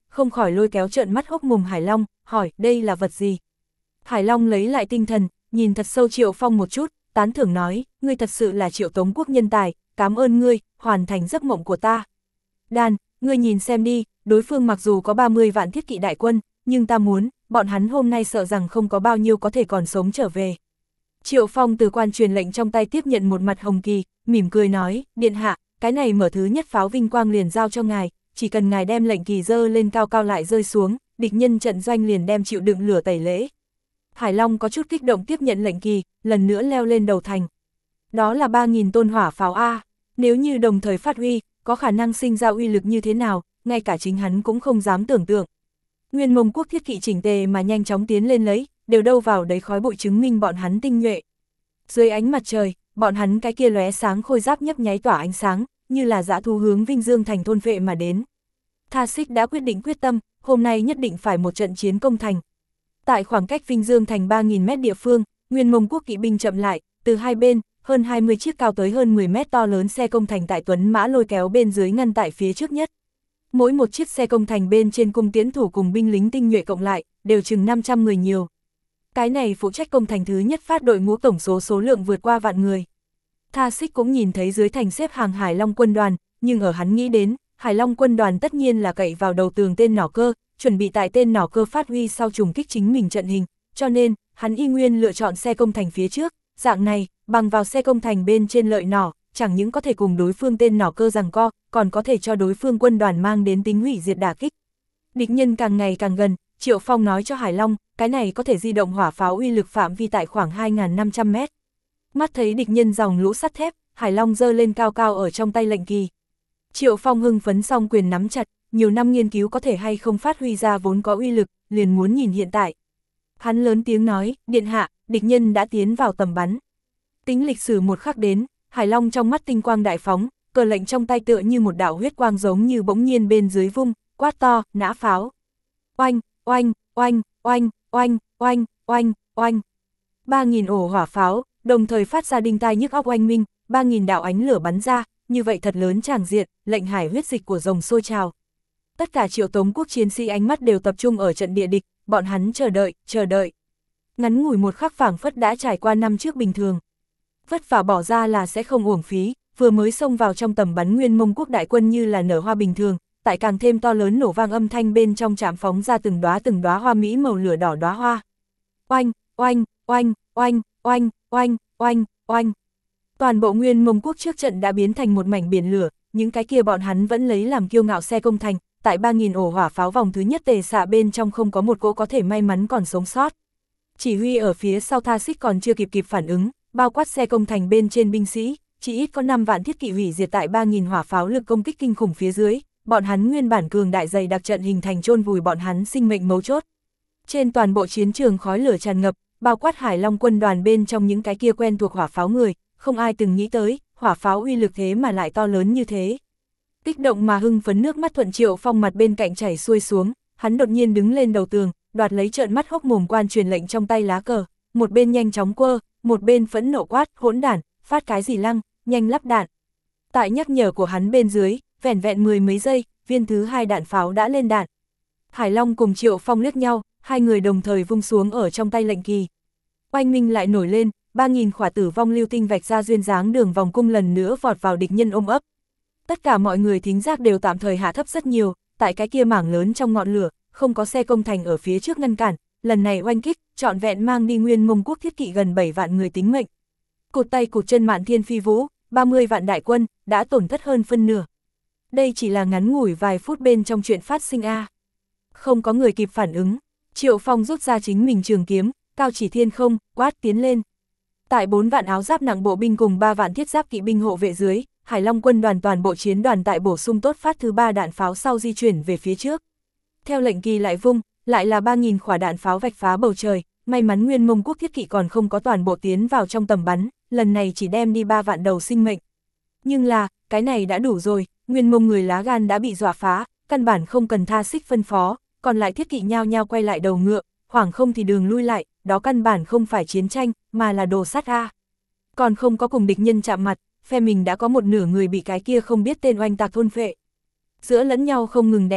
không khỏi lôi kéo trợn mắt hốc mồm Hải Long, hỏi đây là vật gì. Hải Long lấy lại tinh thần, nhìn thật sâu Triệu Phong một chút, tán thưởng nói, ngươi thật sự là Triệu Tống quốc nhân tài, cảm ơn ngươi, hoàn thành giấc mộng của ta. Đàn, ngươi nhìn xem đi, đối phương mặc dù có 30 vạn thiết kỵ đại quân, nhưng ta muốn, bọn hắn hôm nay sợ rằng không có bao nhiêu có thể còn sống trở về. Triệu Phong từ quan truyền lệnh trong tay tiếp nhận một mặt hồng kỳ, mỉm cười nói, điện hạ, cái này mở thứ nhất pháo vinh quang liền giao cho ngài, chỉ cần ngài đem lệnh kỳ dơ lên cao cao lại rơi xuống, địch nhân trận doanh liền đem chịu đựng lửa tẩy lễ. Hải Long có chút kích động tiếp nhận lệnh kỳ, lần nữa leo lên đầu thành. Đó là 3.000 tôn hỏa pháo A, nếu như đồng thời phát huy, có khả năng sinh ra uy lực như thế nào, ngay cả chính hắn cũng không dám tưởng tượng. Nguyên Mông quốc thiết kỵ chỉnh tề mà nhanh chóng tiến lên lấy, đều đâu vào đấy khói bụi chứng minh bọn hắn tinh nhuệ. Dưới ánh mặt trời, bọn hắn cái kia lóe sáng khôi giáp nhấp nháy tỏa ánh sáng, như là dã thú hướng Vinh Dương thành thôn vệ mà đến. Tha Xích đã quyết tâm, hôm nay nhất định phải một trận chiến công thành. Tại khoảng cách Vinh Dương thành 3.000 mét địa phương, Nguyên Mông quốc kỵ binh chậm lại, từ hai bên, hơn 20 chiếc cao tới hơn 10 mét to lớn xe công thành tại tuấn mã lôi kéo bên dưới ngăn tại phía trước nhất. Mỗi một chiếc xe công thành bên trên cung tiến thủ cùng binh lính tinh nhuệ cộng lại, đều chừng 500 người nhiều. Cái này phụ trách công thành thứ nhất phát đội ngũ tổng số lượng vượt qua vạn người. Tha Xích cũng nhìn thấy dưới thành xếp hàng Hải Long quân đoàn, nhưng ở hắn nghĩ đến, Hải Long quân đoàn tất nhiên là cậy vào đầu tường tên nỏ cơ, chuẩn bị tại tên nỏ cơ phát huy sau trùng kích chính mình trận hình, cho nên, hắn y nguyên lựa chọn xe công thành phía trước, dạng này, bằng vào xe công thành bên trên lợi nỏ, chẳng những có thể cùng đối phương tên nỏ cơ giằng co, còn có thể cho đối phương quân đoàn mang đến tính hủy diệt đả kích. Địch nhân càng ngày càng gần, Triệu Phong nói cho Hải Long, cái này có thể di động hỏa pháo uy lực phạm vi tại khoảng 2.500 mét. Mắt thấy địch nhân dòng lũ sắt thép, Hải Long giơ lên cao cao ở trong tay lệnh kỳ. Triệu Phong hưng phấn song quyền nắm chặt, nhiều năm nghiên cứu có thể hay không phát huy ra vốn có uy lực, liền muốn nhìn hiện tại. Hắn lớn tiếng nói, điện hạ, địch nhân đã tiến vào tầm bắn. Tính lịch sử một khắc đến, Hải Long trong mắt tinh quang đại phóng, cờ lệnh trong tay tựa như một đạo huyết quang giống như bỗng nhiên bên dưới vung, quát to, nã pháo. Oanh, oanh, oanh, oanh, oanh, oanh, oanh, oanh. 3.000 ổ hỏa pháo, đồng thời phát ra đinh tai nhức óc oanh minh, 3.000 đạo ánh lửa bắn ra, như vậy thật lớn tràng diện, lệnh hải huyết dịch của rồng sôi trào. Tất cả Triệu Tống quốc chiến sĩ ánh mắt đều tập trung ở trận địa địch, bọn hắn chờ đợi. Ngắn ngủi một khắc phảng phất đã trải qua năm trước bình thường. Vất vả bỏ ra là sẽ không uổng phí, vừa mới xông vào trong tầm bắn Nguyên Mông quốc đại quân như là nở hoa bình thường, tại càng thêm to lớn nổ vang âm thanh bên trong chạm phóng ra từng đóa hoa mỹ màu lửa đỏ đóa hoa. Oanh, oanh, oanh, oanh, oanh, oanh, oanh, oanh. Toàn bộ Nguyên Mông quốc trước trận đã biến thành một mảnh biển lửa, những cái kia bọn hắn vẫn lấy làm kiêu ngạo xe công thành, tại 3.000 ổ hỏa pháo vòng thứ nhất tề xạ bên trong không có một cỗ có thể may mắn còn sống sót. Chỉ huy ở phía sau Tha Xích còn chưa kịp phản ứng, bao quát xe công thành bên trên binh sĩ, chỉ ít có 5 vạn thiết kỵ hủy diệt tại 3.000 hỏa pháo lực công kích kinh khủng phía dưới, bọn hắn nguyên bản cường đại dày đặc trận hình thành chôn vùi bọn hắn sinh mệnh mấu chốt. Trên toàn bộ chiến trường khói lửa tràn ngập, bao quát Hải Long quân đoàn bên trong những cái kia quen thuộc hỏa pháo người, không ai từng nghĩ tới, hỏa pháo uy lực thế mà lại to lớn như thế. Kích động mà hưng phấn nước mắt thuận Triệu Phong mặt bên cạnh chảy xuôi xuống, hắn đột nhiên đứng lên đầu tường, đoạt lấy trợn mắt hốc mồm quan truyền lệnh trong tay lá cờ, một bên nhanh chóng quơ, một bên phẫn nộ quát, hỗn đản, phát cái gì lăng, nhanh lắp đạn. Tại nhắc nhở của hắn bên dưới, vẻn vẹn 10 mấy giây, viên thứ 2 đạn pháo đã lên đạn. Hải Long cùng Triệu Phong liếc nhau, hai người đồng thời vung xuống ở trong tay lệnh kỳ. Oanh minh lại nổi lên, 3.000 khỏa tử vong lưu tinh vạch ra duyên dáng đường vòng cung lần nữa vọt vào địch nhân ôm ấp. Tất cả mọi người thính giác đều tạm thời hạ thấp rất nhiều, tại cái kia mảng lớn trong ngọn lửa, không có xe công thành ở phía trước ngăn cản, lần này oanh kích, trọn vẹn mang đi Nguyên Mông quốc thiết kỵ gần 7 vạn người tính mệnh. Cụt tay cụt chân Mạn Thiên Phi Vũ, 30 vạn đại quân, đã tổn thất hơn phân nửa. Đây chỉ là ngắn ngủi vài phút bên trong chuyện phát sinh a. Không có người kịp phản ứng, Triệu Phong rút ra chính mình trường kiếm, cao chỉ thiên không, quát tiến lên. Tại 4 vạn áo giáp nặng bộ binh cùng 3 vạn thiết giáp kỵ binh hộ vệ dưới, Hải Long quân đoàn toàn bộ chiến đoàn tại bổ sung tốt phát thứ 3 đạn pháo sau di chuyển về phía trước. Theo lệnh kỳ lại vung, lại là 3.000 quả đạn pháo vạch phá bầu trời, may mắn Nguyên Mông quốc thiết kỵ còn không có toàn bộ tiến vào trong tầm bắn, lần này chỉ đem đi 3 vạn đầu sinh mệnh. Nhưng là, cái này đã đủ rồi, Nguyên Mông người lá gan đã bị dọa phá, căn bản không cần Tha Xích phân phó, còn lại thiết kỵ nhao nhao quay lại đầu ngựa, hoảng không thì đường lui lại, đó căn bản không phải chiến tranh, mà là đồ sát a. Còn không có cùng địch nhân chạm mặt, phe mình đã có một nửa người bị cái kia không biết tên oanh tạc thôn phệ. Giữa lẫn nhau không ngừng đè ép,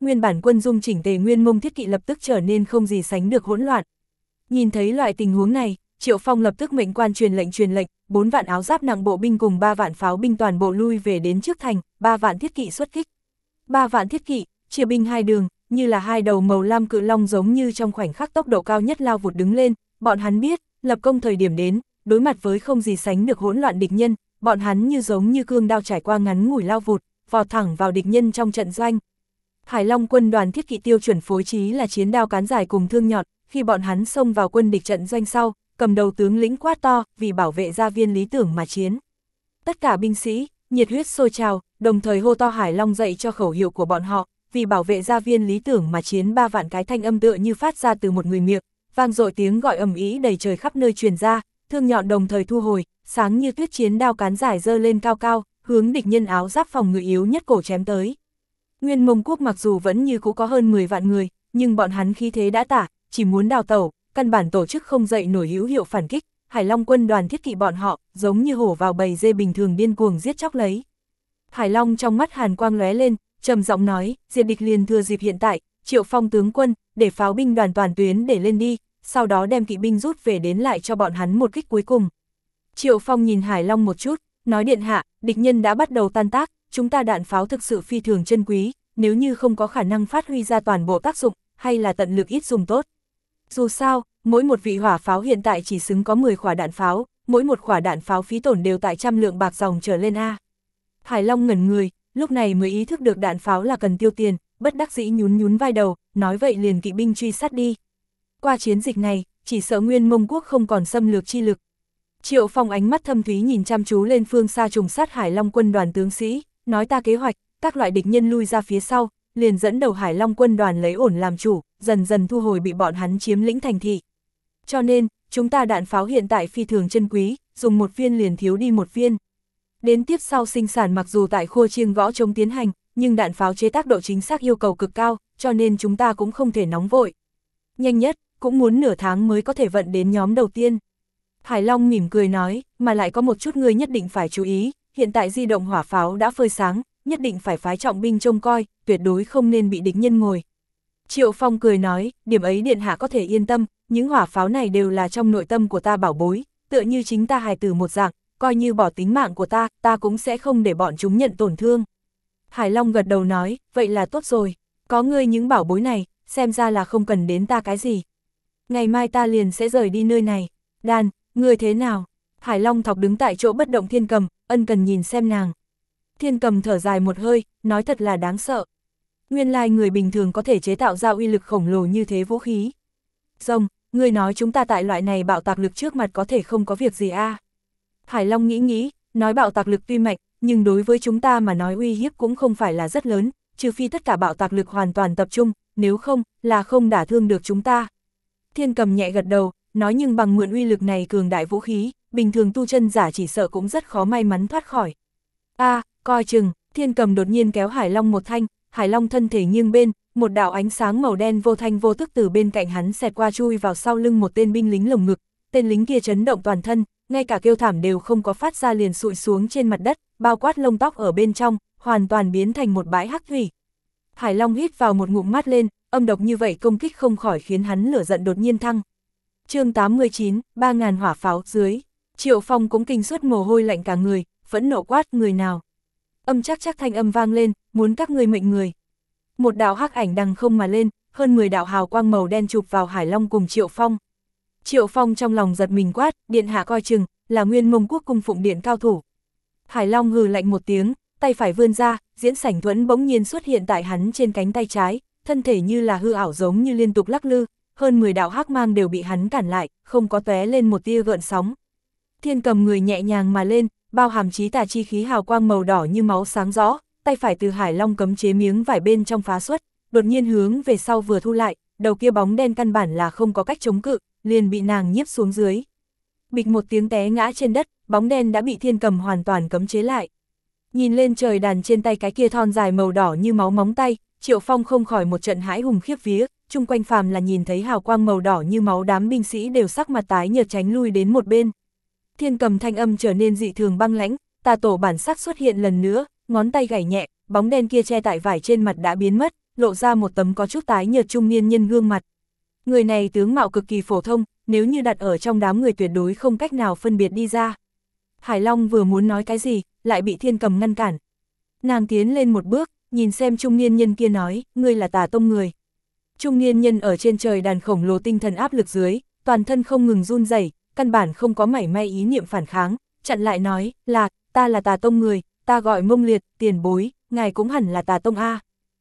nguyên bản quân dung chỉnh tề Nguyên Mông thiết kỵ lập tức trở nên không gì sánh được hỗn loạn. Nhìn thấy loại tình huống này, Triệu Phong lập tức mệnh quan truyền lệnh, 4 vạn áo giáp nặng bộ binh cùng 3 vạn pháo binh toàn bộ lui về đến trước thành, 3 vạn thiết kỵ xuất kích. 3 vạn thiết kỵ, chia binh hai đường, như là hai đầu màu lam cự long giống như trong khoảnh khắc tốc độ cao nhất lao vụt đứng lên, bọn hắn biết, lập công thời điểm đến, đối mặt với không gì sánh được hỗn loạn địch nhân, bọn hắn như giống như cương đao trải qua ngắn ngủi lao vụt, vọt thẳng vào địch nhân trong trận doanh. Hải Long quân đoàn thiết kỵ tiêu chuẩn phối trí là chiến đao cán dài cùng thương nhọn, khi bọn hắn xông vào quân địch trận doanh sau, cầm đầu tướng lĩnh quát to, vì bảo vệ gia viên lý tưởng mà chiến. Tất cả binh sĩ, nhiệt huyết sôi trào, đồng thời hô to Hải Long dạy cho khẩu hiệu của bọn họ, vì bảo vệ gia viên lý tưởng mà chiến. 3 vạn cái thanh âm tựa như phát ra từ một người miệng, vang dội tiếng gọi ầm ĩ đầy trời khắp nơi truyền ra, thương nhọn đồng thời thu hồi, sáng như tuyết chiến đao cán dài giơ lên cao cao, hướng địch nhân áo giáp phòng ngự yếu nhất cổ chém tới. Nguyên Mông quốc mặc dù vẫn như cũ có hơn 10 vạn người, nhưng bọn hắn khí thế đã tả, chỉ muốn đào tẩu, căn bản tổ chức không dậy nổi hữu hiệu phản kích. Hải Long quân đoàn thiết kỵ bọn họ, giống như hổ vào bầy dê bình thường điên cuồng giết chóc lấy. Hải Long trong mắt hàn quang lóe lên, trầm giọng nói, diệt địch liền thừa dịp hiện tại, Triệu Phong tướng quân, để pháo binh đoàn toàn tuyến để lên đi, sau đó đem kỵ binh rút về đến lại cho bọn hắn một kích cuối cùng. Triệu Phong nhìn Hải Long một chút, nói điện hạ, địch nhân đã bắt đầu tan tác, chúng ta đạn pháo thực sự phi thường chân quý, nếu như không có khả năng phát huy ra toàn bộ tác dụng, hay là tận lực ít dùng tốt. Dù sao, mỗi một vị hỏa pháo hiện tại chỉ xứng có 10 quả đạn pháo, mỗi một quả đạn pháo phí tổn đều tại 100 lượng bạc dòng trở lên a. Hải Long ngẩn người, lúc này mới ý thức được đạn pháo là cần tiêu tiền, bất đắc dĩ nhún nhún vai đầu, nói vậy liền kỵ binh truy sát đi. Qua chiến dịch này, chỉ sợ Nguyên Mông quốc không còn xâm lược chi lực. Triệu Phong ánh mắt thâm thúy nhìn chăm chú lên phương xa trùng sát Hải Long quân đoàn tướng sĩ, nói ta kế hoạch, các loại địch nhân lui ra phía sau, liền dẫn đầu Hải Long quân đoàn lấy ổn làm chủ, dần dần thu hồi bị bọn hắn chiếm lĩnh thành thị. Cho nên, chúng ta đạn pháo hiện tại phi thường chân quý, dùng một viên liền thiếu đi một viên. Đến tiếp sau sinh sản mặc dù tại khua chiêng gõ trống tiến hành, nhưng đạn pháo chế tác độ chính xác yêu cầu cực cao, cho nên chúng ta cũng không thể nóng vội. Nhanh nhất, cũng muốn nửa tháng mới có thể vận đến nhóm đầu tiên. Hải Long mỉm cười nói, mà lại có một chút người nhất định phải chú ý, hiện tại di động hỏa pháo đã phơi sáng, nhất định phải phái trọng binh trông coi, tuyệt đối không nên bị địch nhân ngồi. Triệu Phong cười nói, điểm ấy điện hạ có thể yên tâm, những hỏa pháo này đều là trong nội tâm của ta bảo bối, tựa như chính ta hài tử một dạng, coi như bỏ tính mạng của ta cũng sẽ không để bọn chúng nhận tổn thương. Hải Long gật đầu nói, vậy là tốt rồi, có ngươi những bảo bối này, xem ra là không cần đến ta cái gì. Ngày mai ta liền sẽ rời đi nơi này. Đàn, ngươi thế nào? Hải Long thọc đứng tại chỗ bất động Thiên Cầm, ân cần nhìn xem nàng. Thiên Cầm thở dài một hơi, nói thật là đáng sợ. Nguyên lai người bình thường có thể chế tạo ra uy lực khổng lồ như thế vũ khí. Rồng, ngươi nói chúng ta tại loại này bạo tạc lực trước mặt có thể không có việc gì a? Hải Long nghĩ, nói bạo tạc lực tuy mạnh, nhưng đối với chúng ta mà nói uy hiếp cũng không phải là rất lớn, trừ phi tất cả bạo tạc lực hoàn toàn tập trung, nếu không, là không đả thương được chúng ta. Thiên Cầm nhẹ gật đầu, nói nhưng bằng mượn uy lực này cường đại vũ khí, bình thường tu chân giả chỉ sợ cũng rất khó may mắn thoát khỏi. Coi chừng, Thiên Cầm đột nhiên kéo Hải Long một thanh, Hải Long thân thể nghiêng bên, một đạo ánh sáng màu đen vô thanh vô tức từ bên cạnh hắn xẹt qua chui vào sau lưng một tên binh lính lồng ngực, tên lính kia chấn động toàn thân, ngay cả kêu thảm đều không có phát ra liền sụi xuống trên mặt đất, bao quát lông tóc ở bên trong, hoàn toàn biến thành một bãi hắc thủy. Hải Long hít vào một ngụm mát lên, âm độc như vậy công kích không khỏi khiến hắn lửa giận đột nhiên thăng. Chương 89, 3000 hỏa pháo dưới. Triệu Phong cũng kinh suốt mồ hôi lạnh cả người, phẫn nộ quát, người nào? Âm chắc thanh âm vang lên, muốn các ngươi mệnh người. Một đạo hắc ảnh đằng không mà lên, hơn 10 đạo hào quang màu đen chụp vào Hải Long cùng Triệu Phong. Triệu Phong trong lòng giật mình quát, điện hạ coi chừng, là Nguyên Mông quốc cung phụng điện cao thủ. Hải Long hừ lạnh một tiếng, tay phải vươn ra, diễn sảnh thuẫn bỗng nhiên xuất hiện tại hắn trên cánh tay trái, thân thể như là hư ảo giống như liên tục lắc lư, hơn 10 đạo hắc mang đều bị hắn cản lại, không có tóe lên một tia gợn sóng. Thiên Cầm người nhẹ nhàng mà lên, bao hàm chí tà chi khí hào quang màu đỏ như máu sáng rõ, tay phải từ Hải Long cấm chế miếng vải bên trong phá xuất, đột nhiên hướng về sau vừa thu lại, đầu kia bóng đen căn bản là không có cách chống cự, liền bị nàng nhiếp xuống dưới. Bịch một tiếng té ngã trên đất, bóng đen đã bị Thiên Cầm hoàn toàn cấm chế lại. Nhìn lên trời đàn trên tay cái kia thon dài màu đỏ như máu móng tay, Triệu Phong không khỏi một trận hãi hùng khiếp vía, chung quanh phàm là nhìn thấy hào quang màu đỏ như máu đám binh sĩ đều sắc mặt tái nhợt tránh lui đến một bên. Thiên Cầm thanh âm trở nên dị thường băng lãnh, tà tổ bản sắc xuất hiện lần nữa, ngón tay gảy nhẹ, bóng đen kia che tại vải trên mặt đã biến mất, lộ ra một tấm có chút tái nhợt trung niên nhân gương mặt. Người này tướng mạo cực kỳ phổ thông, nếu như đặt ở trong đám người tuyệt đối không cách nào phân biệt đi ra. Hải Long vừa muốn nói cái gì, lại bị Thiên Cầm ngăn cản. Nàng tiến lên một bước, nhìn xem trung niên nhân kia nói, ngươi là Tà Tông người. Trung niên nhân ở trên trời đàn khổng lồ tinh thần áp lực dưới, toàn thân không ngừng run rẩy, căn bản không có mảy may ý niệm phản kháng, chặn lại nói, ta là Tà Tông người, ta gọi Mông Liệt, tiền bối, ngài cũng hẳn là Tà Tông A.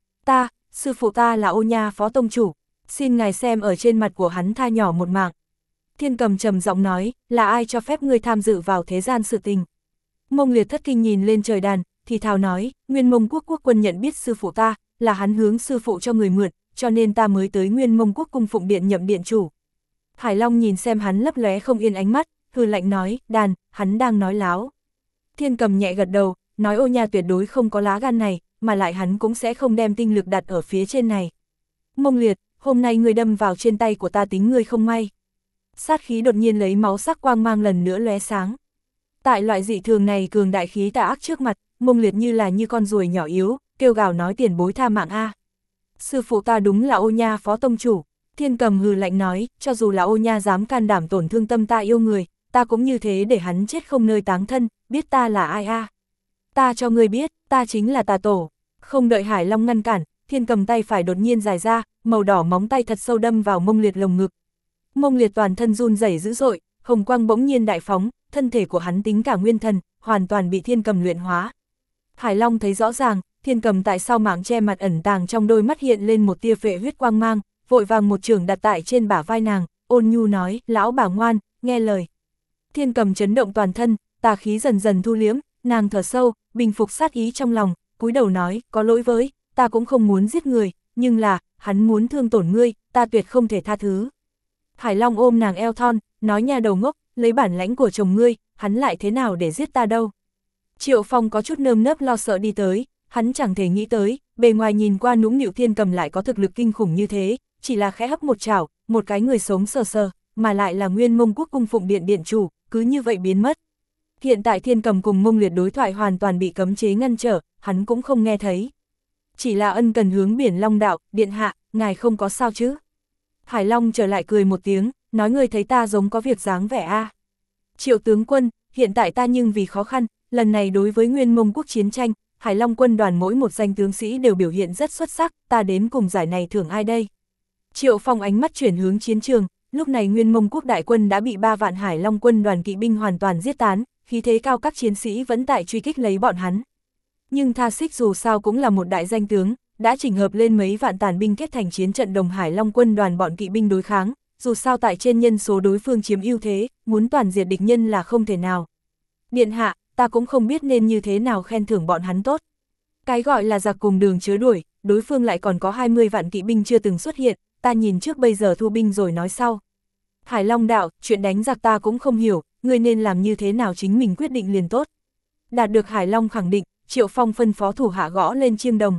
Sư phụ ta là Ô Nha phó tông chủ, xin ngài xem ở trên mặt của hắn tha nhỏ một mạng. Thiên Cầm trầm giọng nói, là ai cho phép ngươi tham dự vào thế gian sự tình. Mông Liệt thất kinh nhìn lên trời đàn, thì thào nói, Nguyên Mông Quốc quốc quân nhận biết sư phụ ta, là hắn hướng sư phụ cho người mượn, cho nên ta mới tới Nguyên Mông Quốc cung phụng điện nhậm điện chủ. Hải Long nhìn xem hắn lấp lóe không yên ánh mắt, hừ lạnh nói, đàn, hắn đang nói láo. Thiên Cầm nhẹ gật đầu, nói Ô Nha tuyệt đối không có lá gan này, mà lại hắn cũng sẽ không đem tinh lực đặt ở phía trên này. Mông Liệt, hôm nay ngươi đâm vào trên tay của ta tính ngươi không may. Sát khí đột nhiên lấy máu sắc quang mang lần nữa lóe sáng. Tại loại dị thường này cường đại khí tà ác trước mặt, Mông Liệt như con ruồi nhỏ yếu, kêu gào nói tiền bối tha mạng a. Sư phụ ta đúng là Ô Nha phó tông chủ. Thiên Cầm hừ lạnh nói, cho dù là Ô Nha dám can đảm tổn thương tâm ta yêu người, ta cũng như thế để hắn chết không nơi táng thân, biết ta là ai a? Ta cho ngươi biết, ta chính là Tà Tổ. Không đợi Hải Long ngăn cản, Thiên Cầm tay phải đột nhiên dài ra, màu đỏ móng tay thật sâu đâm vào Mông Liệt lồng ngực. Mông Liệt toàn thân run rẩy dữ dội, hồng quang bỗng nhiên đại phóng, thân thể của hắn tính cả nguyên thần, hoàn toàn bị Thiên Cầm luyện hóa. Hải Long thấy rõ ràng, Thiên Cầm tại sau mảng che mặt ẩn tàng trong đôi mắt hiện lên một tia phệ huyết quang mang, vội vàng một chưởng đặt tại trên bả vai nàng, ôn nhu nói, lão bà ngoan, nghe lời. Thiên Cầm chấn động toàn thân, tà khí dần dần thu liếm, nàng thở sâu, bình phục sát ý trong lòng, cúi đầu nói, có lỗi với, ta cũng không muốn giết người, nhưng là, hắn muốn thương tổn ngươi, ta tuyệt không thể tha thứ. Hải Long ôm nàng eo thon, nói nhà đầu ngốc, lấy bản lãnh của chồng ngươi, hắn lại thế nào để giết ta đâu. Triệu Phong có chút nơm nớp lo sợ đi tới, hắn chẳng thể nghĩ tới, bề ngoài nhìn qua nũng nịu Thiên Cầm lại có thực lực kinh khủng như thế, chỉ là khẽ hấp một chảo, một cái người sống sờ sờ, mà lại là Nguyên Mông Quốc cung phụng điện điện chủ, cứ như vậy biến mất. Hiện tại Thiên Cầm cùng Mông Liệt đối thoại hoàn toàn bị cấm chế ngăn trở, hắn cũng không nghe thấy. Chỉ là ân cần hướng Biển Long đạo, điện hạ, ngài không có sao chứ. Hải Long trở lại cười một tiếng, nói ngươi thấy ta giống có việc dáng vẻ a. Triệu tướng quân, hiện tại ta nhưng vì khó khăn, lần này đối với Nguyên Mông Quốc chiến tranh, Hải Long quân đoàn mỗi một danh tướng sĩ đều biểu hiện rất xuất sắc, ta đến cùng giải này thưởng ai đây? Triệu Phong ánh mắt chuyển hướng chiến trường, lúc này Nguyên Mông Quốc đại quân đã bị 3 vạn Hải Long quân đoàn kỵ binh hoàn toàn giết tán, khí thế cao các chiến sĩ vẫn tại truy kích lấy bọn hắn. Nhưng Tha Xích dù sao cũng là một đại danh tướng, đã chỉnh hợp lên mấy vạn tàn binh kết thành chiến trận đồng Hải Long quân đoàn bọn kỵ binh đối kháng, dù sao tại trên nhân số đối phương chiếm ưu thế, muốn toàn diệt địch nhân là không thể nào. Điện hạ, ta cũng không biết nên như thế nào khen thưởng bọn hắn tốt. Cái gọi là giặc cùng đường chứa đuổi, đối phương lại còn có 20 vạn kỵ binh chưa từng xuất hiện, ta nhìn trước bây giờ thu binh rồi nói sau. Hải Long đạo, chuyện đánh giặc ta cũng không hiểu, ngươi nên làm như thế nào chính mình quyết định liền tốt. Đạt được Hải Long khẳng định, Triệu Phong phân phó thủ hạ gõ lên chiêng đồng.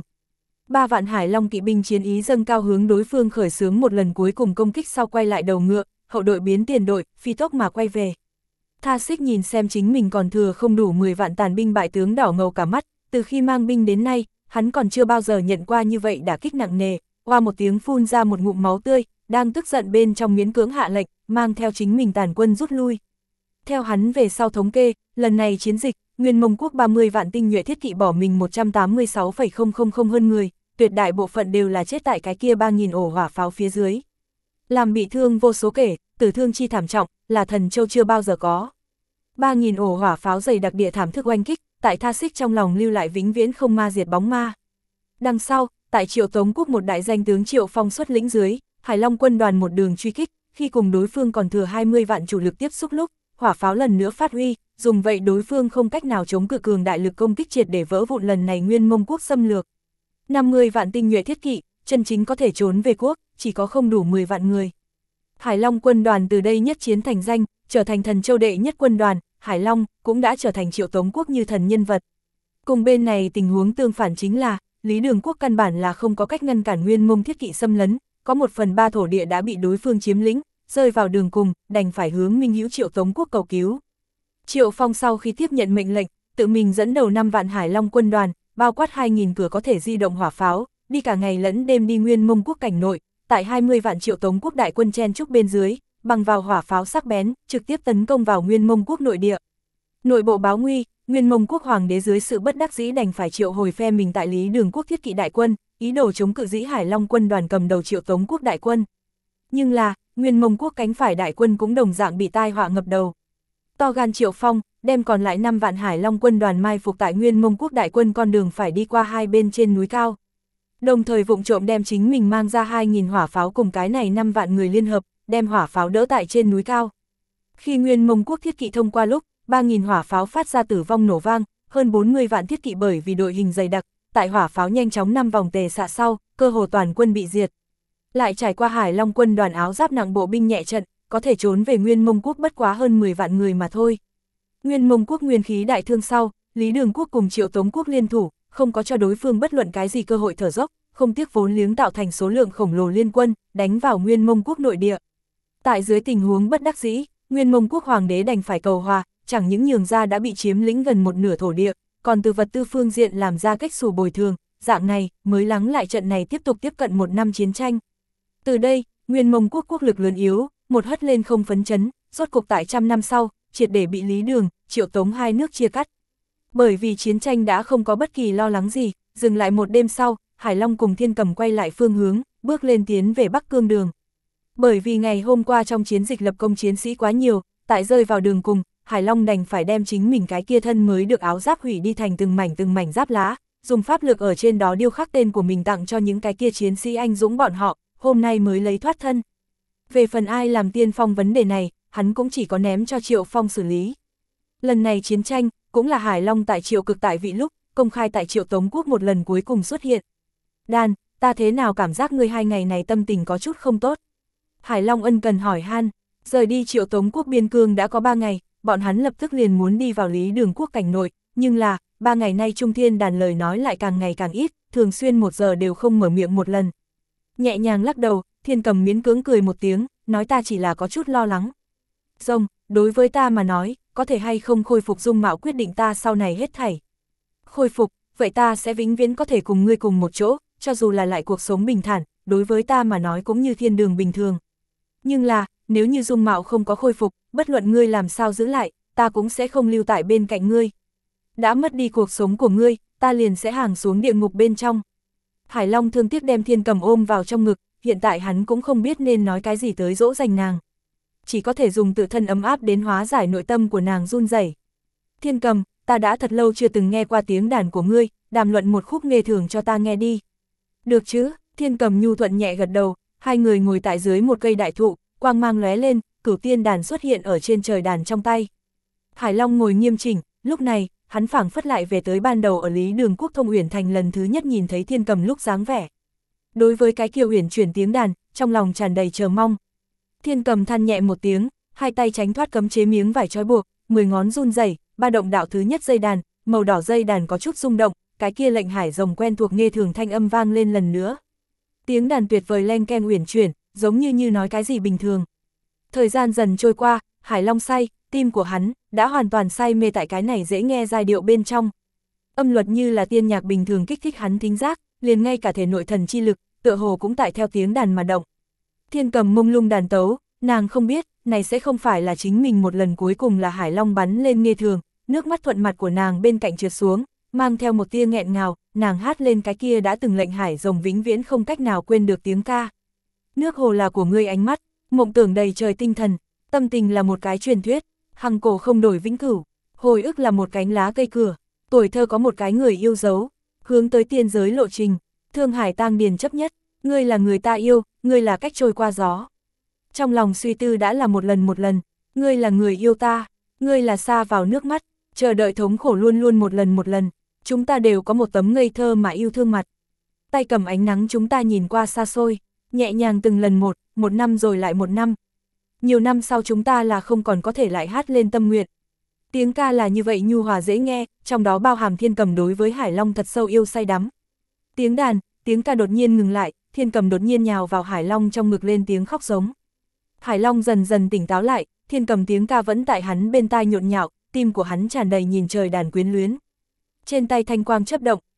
3 vạn Hải Long kỵ binh chiến ý dâng cao hướng đối phương khởi xướng một lần cuối cùng công kích sau quay lại đầu ngựa, hậu đội biến tiền đội, phi tốc mà quay về. Tha Xích nhìn xem chính mình còn thừa không đủ 10 vạn tàn binh bại tướng đỏ ngầu cả mắt, từ khi mang binh đến nay, hắn còn chưa bao giờ nhận qua như vậy đả kích nặng nề, qua một tiếng phun ra một ngụm máu tươi, đang tức giận bên trong miễn cưỡng hạ lệnh, mang theo chính mình tàn quân rút lui. Theo hắn về sau thống kê, lần này chiến dịch, Nguyên Mông Quốc 30 vạn tinh nhuệ thiết kỵ bỏ mình 186,000 hơn người, tuyệt đại bộ phận đều là chết tại cái kia 3.000 ổ hỏa pháo phía dưới. Làm bị thương vô số kể, tử thương chi thảm trọng, là Thần Châu chưa bao giờ có. 3.000 ổ hỏa pháo dày đặc địa thảm thức oanh kích, tại Tha Xích trong lòng lưu lại vĩnh viễn không ma diệt bóng ma. Đằng sau, tại Triệu Tống Quốc một đại danh tướng Triệu Phong xuất lĩnh dưới, Hải Long quân đoàn một đường truy kích, khi cùng đối phương còn thừa 20 vạn chủ lực tiếp xúc lúc, hỏa pháo lần nữa phát huy, dùng vậy đối phương không cách nào chống cự cường đại lực công kích triệt để vỡ vụn lần này Nguyên Mông Quốc xâm lược. 50 vạn tinh nhuệ thiết kỵ, chân chính có thể trốn về quốc, chỉ có không đủ 10 vạn người. Hải Long quân đoàn từ đây nhất chiến thành danh, trở thành Thần Châu đệ nhất quân đoàn, Hải Long cũng đã trở thành Triệu Tống Quốc như thần nhân vật. Cùng bên này tình huống tương phản chính là, Lý Đường Quốc căn bản là không có cách ngăn cản Nguyên Mông thiết kỵ xâm lấn, có 1/3 thổ địa đã bị đối phương chiếm lĩnh, rơi vào đường cùng, đành phải hướng Minh Hữu Triệu Tống Quốc cầu cứu. Triệu Phong sau khi tiếp nhận mệnh lệnh, tự mình dẫn đầu 5 vạn Hải Long quân đoàn, bao quát 2.000 cửa có thể di động hỏa pháo, đi cả ngày lẫn đêm đi Nguyên Mông quốc cảnh nội, tại 20 vạn Triệu Tống quốc đại quân chen chúc bên dưới, bằng vào hỏa pháo sắc bén, trực tiếp tấn công vào Nguyên Mông quốc nội địa. Nội bộ báo nguy, Nguyên Mông quốc hoàng đế dưới sự bất đắc dĩ đành phải triệu hồi phe mình tại Lý Đường quốc thiết kỵ đại quân, ý đồ chống cự Dĩ Hải Long quân đoàn cầm đầu Triệu Tống quốc đại quân. Nhưng là, Nguyên Mông quốc cánh phải đại quân cũng đồng dạng bị tai họa ngập đầu. To gan Triệu Phong, đem còn lại 5 vạn Hải Long quân đoàn mai phục tại Nguyên Mông quốc đại quân con đường phải đi qua hai bên trên núi cao. Đồng thời vụng trộm đem chính mình mang ra 2.000 hỏa pháo cùng cái này 5 vạn người liên hợp, đem hỏa pháo đỡ tại trên núi cao. Khi Nguyên Mông quốc thiết kỵ thông qua lúc, 3.000 hỏa pháo phát ra tử vong nổ vang, hơn 40 vạn thiết kỵ bởi vì đội hình dày đặc, tại hỏa pháo nhanh chóng 5 vòng tề xạ sau, cơ hồ toàn quân bị diệt. Lại trải qua Hải Long quân đoàn áo giáp nặng bộ binh nhẹ trận, có thể trốn về Nguyên Mông quốc bất quá hơn 10 vạn người mà thôi. Nguyên Mông quốc nguyên khí đại thương sau, Lý Đường quốc cùng Triệu Tống quốc liên thủ, không có cho đối phương bất luận cái gì cơ hội thở dốc, không tiếc vốn liếng tạo thành số lượng khổng lồ liên quân, đánh vào Nguyên Mông quốc nội địa. Tại dưới tình huống bất đắc dĩ, Nguyên Mông quốc hoàng đế đành phải cầu hòa, chẳng những nhường ra đã bị chiếm lĩnh gần một nửa thổ địa, còn từ vật tư phương diện làm ra cách xù bồi thường, dạng này mới lắng lại trận này tiếp tục tiếp cận một năm chiến tranh. Từ đây, Nguyên Mông quốc quốc lực lớn yếu, một hất lên không phấn chấn, rốt cục tại 100 năm sau, triệt để bị Lý Đường, Triệu Tống hai nước chia cắt. Bởi vì chiến tranh đã không có bất kỳ lo lắng gì, dừng lại một đêm sau, Hải Long cùng Thiên Cầm quay lại phương hướng, bước lên tiến về Bắc Cương đường. Bởi vì ngày hôm qua trong chiến dịch lập công chiến sĩ quá nhiều, tại rơi vào đường cùng, Hải Long đành phải đem chính mình cái kia thân mới được áo giáp hủy đi thành từng mảnh giáp lá, dùng pháp lực ở trên đó điêu khắc tên của mình tặng cho những cái kia chiến sĩ anh dũng bọn họ, hôm nay mới lấy thoát thân. Về phần ai làm tiên phong vấn đề này, hắn cũng chỉ có ném cho Triệu Phong xử lý. Lần này chiến tranh, cũng là Hải Long tại Triệu Cực tại vị lúc, công khai tại Triệu Tống quốc một lần cuối cùng xuất hiện. Đan, ta thế nào cảm giác ngươi 2 ngày này tâm tình có chút không tốt? Hải Long ân cần hỏi han, rời đi Triệu Tống quốc biên cương đã có 3 ngày, bọn hắn lập tức liền muốn đi vào Lý Đường quốc cảnh nội, nhưng là, 3 ngày nay Trung Thiên Đàn lời nói lại càng ngày càng ít, thường xuyên 1 giờ đều không mở miệng một lần. Nhẹ nhàng lắc đầu, Thiên Cầm miễn cưỡng cười một tiếng, nói ta chỉ là có chút lo lắng. Rồng, đối với ta mà nói, có thể hay không khôi phục dung mạo quyết định ta sau này hết thảy. Khôi phục, vậy ta sẽ vĩnh viễn có thể cùng ngươi cùng một chỗ, cho dù là lại cuộc sống bình thản, đối với ta mà nói cũng như thiên đường bình thường. Nhưng là, nếu như dung mạo không có khôi phục, bất luận ngươi làm sao giữ lại, ta cũng sẽ không lưu tại bên cạnh ngươi. Đã mất đi cuộc sống của ngươi, ta liền sẽ hàng xuống địa ngục bên trong. Hải Long thương tiếc đem Thiên Cầm ôm vào trong ngực, hiện tại hắn cũng không biết nên nói cái gì tới dỗ dành nàng. Chỉ có thể dùng tự thân ấm áp đến hóa giải nội tâm của nàng run rẩy. Thiên Cầm, ta đã thật lâu chưa từng nghe qua tiếng đàn của ngươi, đàm luận một khúc nghe thường cho ta nghe đi. Được chứ, Thiên Cầm nhu thuận nhẹ gật đầu, hai người ngồi tại dưới một cây đại thụ, quang mang lóe lên, Cửu Tiên đàn xuất hiện ở trên trời đàn trong tay. Hải Long ngồi nghiêm chỉnh, lúc này, hắn phảng phất lại về tới ban đầu ở Lý Đường quốc Thông Uyển thành lần thứ nhất nhìn thấy Thiên Cầm lúc dáng vẻ. Đối với cái kiều uyển chuyển tiếng đàn, trong lòng tràn đầy chờ mong. Thiên Cầm than nhẹ một tiếng, hai tay tránh thoát cấm chế miếng vải trói buộc, 10 ngón run rẩy, ba động đạo thứ nhất dây đàn, màu đỏ dây đàn có chút rung động, cái kia lệnh hải rồng quen thuộc nghe thường thanh âm vang lên lần nữa. Tiếng đàn tuyệt vời len ken uyển chuyển, giống như nói cái gì bình thường. Thời gian dần trôi qua, Hải Long say, tim của hắn đã hoàn toàn say mê tại cái này dễ nghe giai điệu bên trong. Âm luật như là tiên nhạc bình thường kích thích hắn thính giác, liền ngay cả thể nội thần chi lực, tựa hồ cũng tại theo tiếng đàn mà động. Thiên Cầm mông lung đàn tấu, nàng không biết, này sẽ không phải là chính mình một lần cuối cùng là Hải Long bắn lên nghe thường, nước mắt thuận mặt của nàng bên cạnh trượt xuống, mang theo một tia nghẹn ngào, nàng hát lên cái kia đã từng lệnh hải rồng vĩnh viễn không cách nào quên được tiếng ca. Nước hồ là của ngươi ánh mắt, mộng tưởng đầy trời tinh thần, tâm tình là một cái truyền thuyết, hằng cổ không đổi vĩnh cửu, hồi ức là một cánh lá cây cửa, tuổi thơ có một cái người yêu dấu, hướng tới tiên giới lộ trình, thương hải tang điền chấp nhất, ngươi là người ta yêu, ngươi là cách trôi qua gió. Trong lòng suy tư đã là một lần, ngươi là người yêu ta, ngươi là xa vào nước mắt, chờ đợi thống khổ luôn luôn một lần, chúng ta đều có một tấm ngây thơ mà yêu thương mặt. Tay cầm ánh nắng chúng ta nhìn qua xa xôi, nhẹ nhàng từng lần một năm rồi lại một năm. Nhiều năm sau chúng ta là không còn có thể lại hát lên tâm nguyện. Tiếng ca là như vậy nhu hòa dễ nghe, trong đó bao hàm Thiên Cầm đối với Hải Long thật sâu yêu say đắm. Tiếng đàn, tiếng ca đột nhiên ngừng lại, Thiên Cầm đột nhiên nhào vào Hải Long trong ngực lên tiếng khóc giống. Hải Long dần dần tỉnh táo lại, Thiên Cầm tiếng ca vẫn tại hắn bên tai nhộn nhạo, tim của hắn tràn đầy nhìn trời đàn quyến luyến. Trên tay thanh quang chớp động,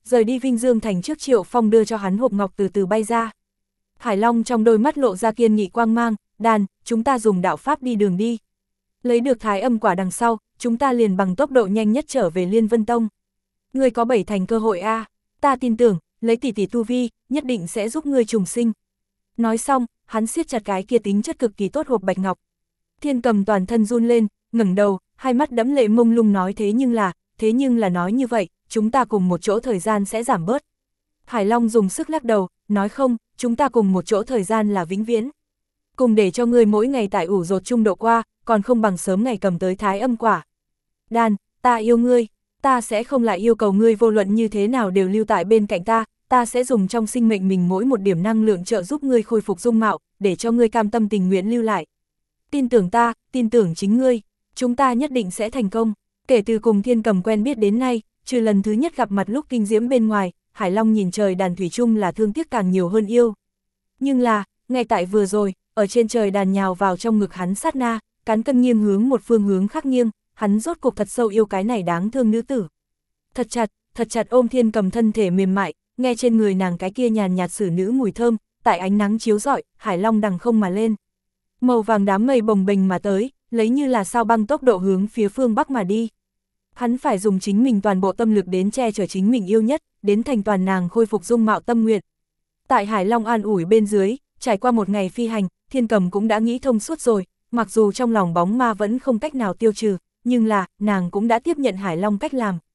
rời đi Vinh Dương Thành trước Triệu Phong đưa cho hắn hộp ngọc từ từ bay ra. Hải Long trong đôi mắt lộ ra kiên nghị quang mang, đàn, chúng ta dùng đạo pháp đi đường đi. Lấy được thái âm quả đằng sau, chúng ta liền bằng tốc độ nhanh nhất trở về Liên Vân Tông. Ngươi có 7 thành cơ hội a, ta tin tưởng, lấy tỷ tỷ tu vi, nhất định sẽ giúp ngươi trùng sinh. Nói xong, hắn siết chặt cái kia tính chất cực kỳ tốt hộp bạch ngọc. Thiên Cầm toàn thân run lên, ngẩng đầu, hai mắt đẫm lệ mông lung nói thế nhưng là nói như vậy, chúng ta cùng một chỗ thời gian sẽ giảm bớt. Hải Long dùng sức lắc đầu, nói không, chúng ta cùng một chỗ thời gian là vĩnh viễn. Cùng để cho ngươi mỗi ngày tại ủ rột trung độ qua, còn không bằng sớm ngày cầm tới thái âm quả. Đan, ta yêu ngươi, ta sẽ không lại yêu cầu ngươi vô luận như thế nào đều lưu tại bên cạnh ta sẽ dùng trong sinh mệnh mình mỗi một điểm năng lượng trợ giúp ngươi khôi phục dung mạo, để cho ngươi cam tâm tình nguyện lưu lại. Tin tưởng ta, tin tưởng chính ngươi, chúng ta nhất định sẽ thành công. Kể từ cùng Thiên Cầm quen biết đến nay, trừ lần thứ nhất gặp mặt lúc kinh diễm bên ngoài, Hải Long nhìn trời đàn thủy chung là thương tiếc càng nhiều hơn yêu. Nhưng là, ngay tại vừa rồi, ở trên trời đàn nhào vào trong ngực hắn sát na, cán cân nghiêng hướng một phương hướng khác nghiêng, hắn rốt cuộc thật sâu yêu cái này đáng thương nữ tử. Thật chặt ôm Thiên Cầm thân thể mềm mại, nghe trên người nàng cái kia nhàn nhạt xử nữ mùi thơm, tại ánh nắng chiếu rọi, Hải Long đằng không mà lên. Màu vàng đám mây bồng bềnh mà tới, lấy như là sao băng tốc độ hướng phía phương Bắc mà đi. Hắn phải dùng chính mình toàn bộ tâm lực đến che chở chính mình yêu nhất, đến thành toàn nàng khôi phục dung mạo tâm nguyện. Tại Hải Long an ủi bên dưới, trải qua một ngày phi hành, Thiên Cầm cũng đã nghĩ thông suốt rồi, mặc dù trong lòng bóng ma vẫn không cách nào tiêu trừ, nhưng là, nàng cũng đã tiếp nhận Hải Long cách làm.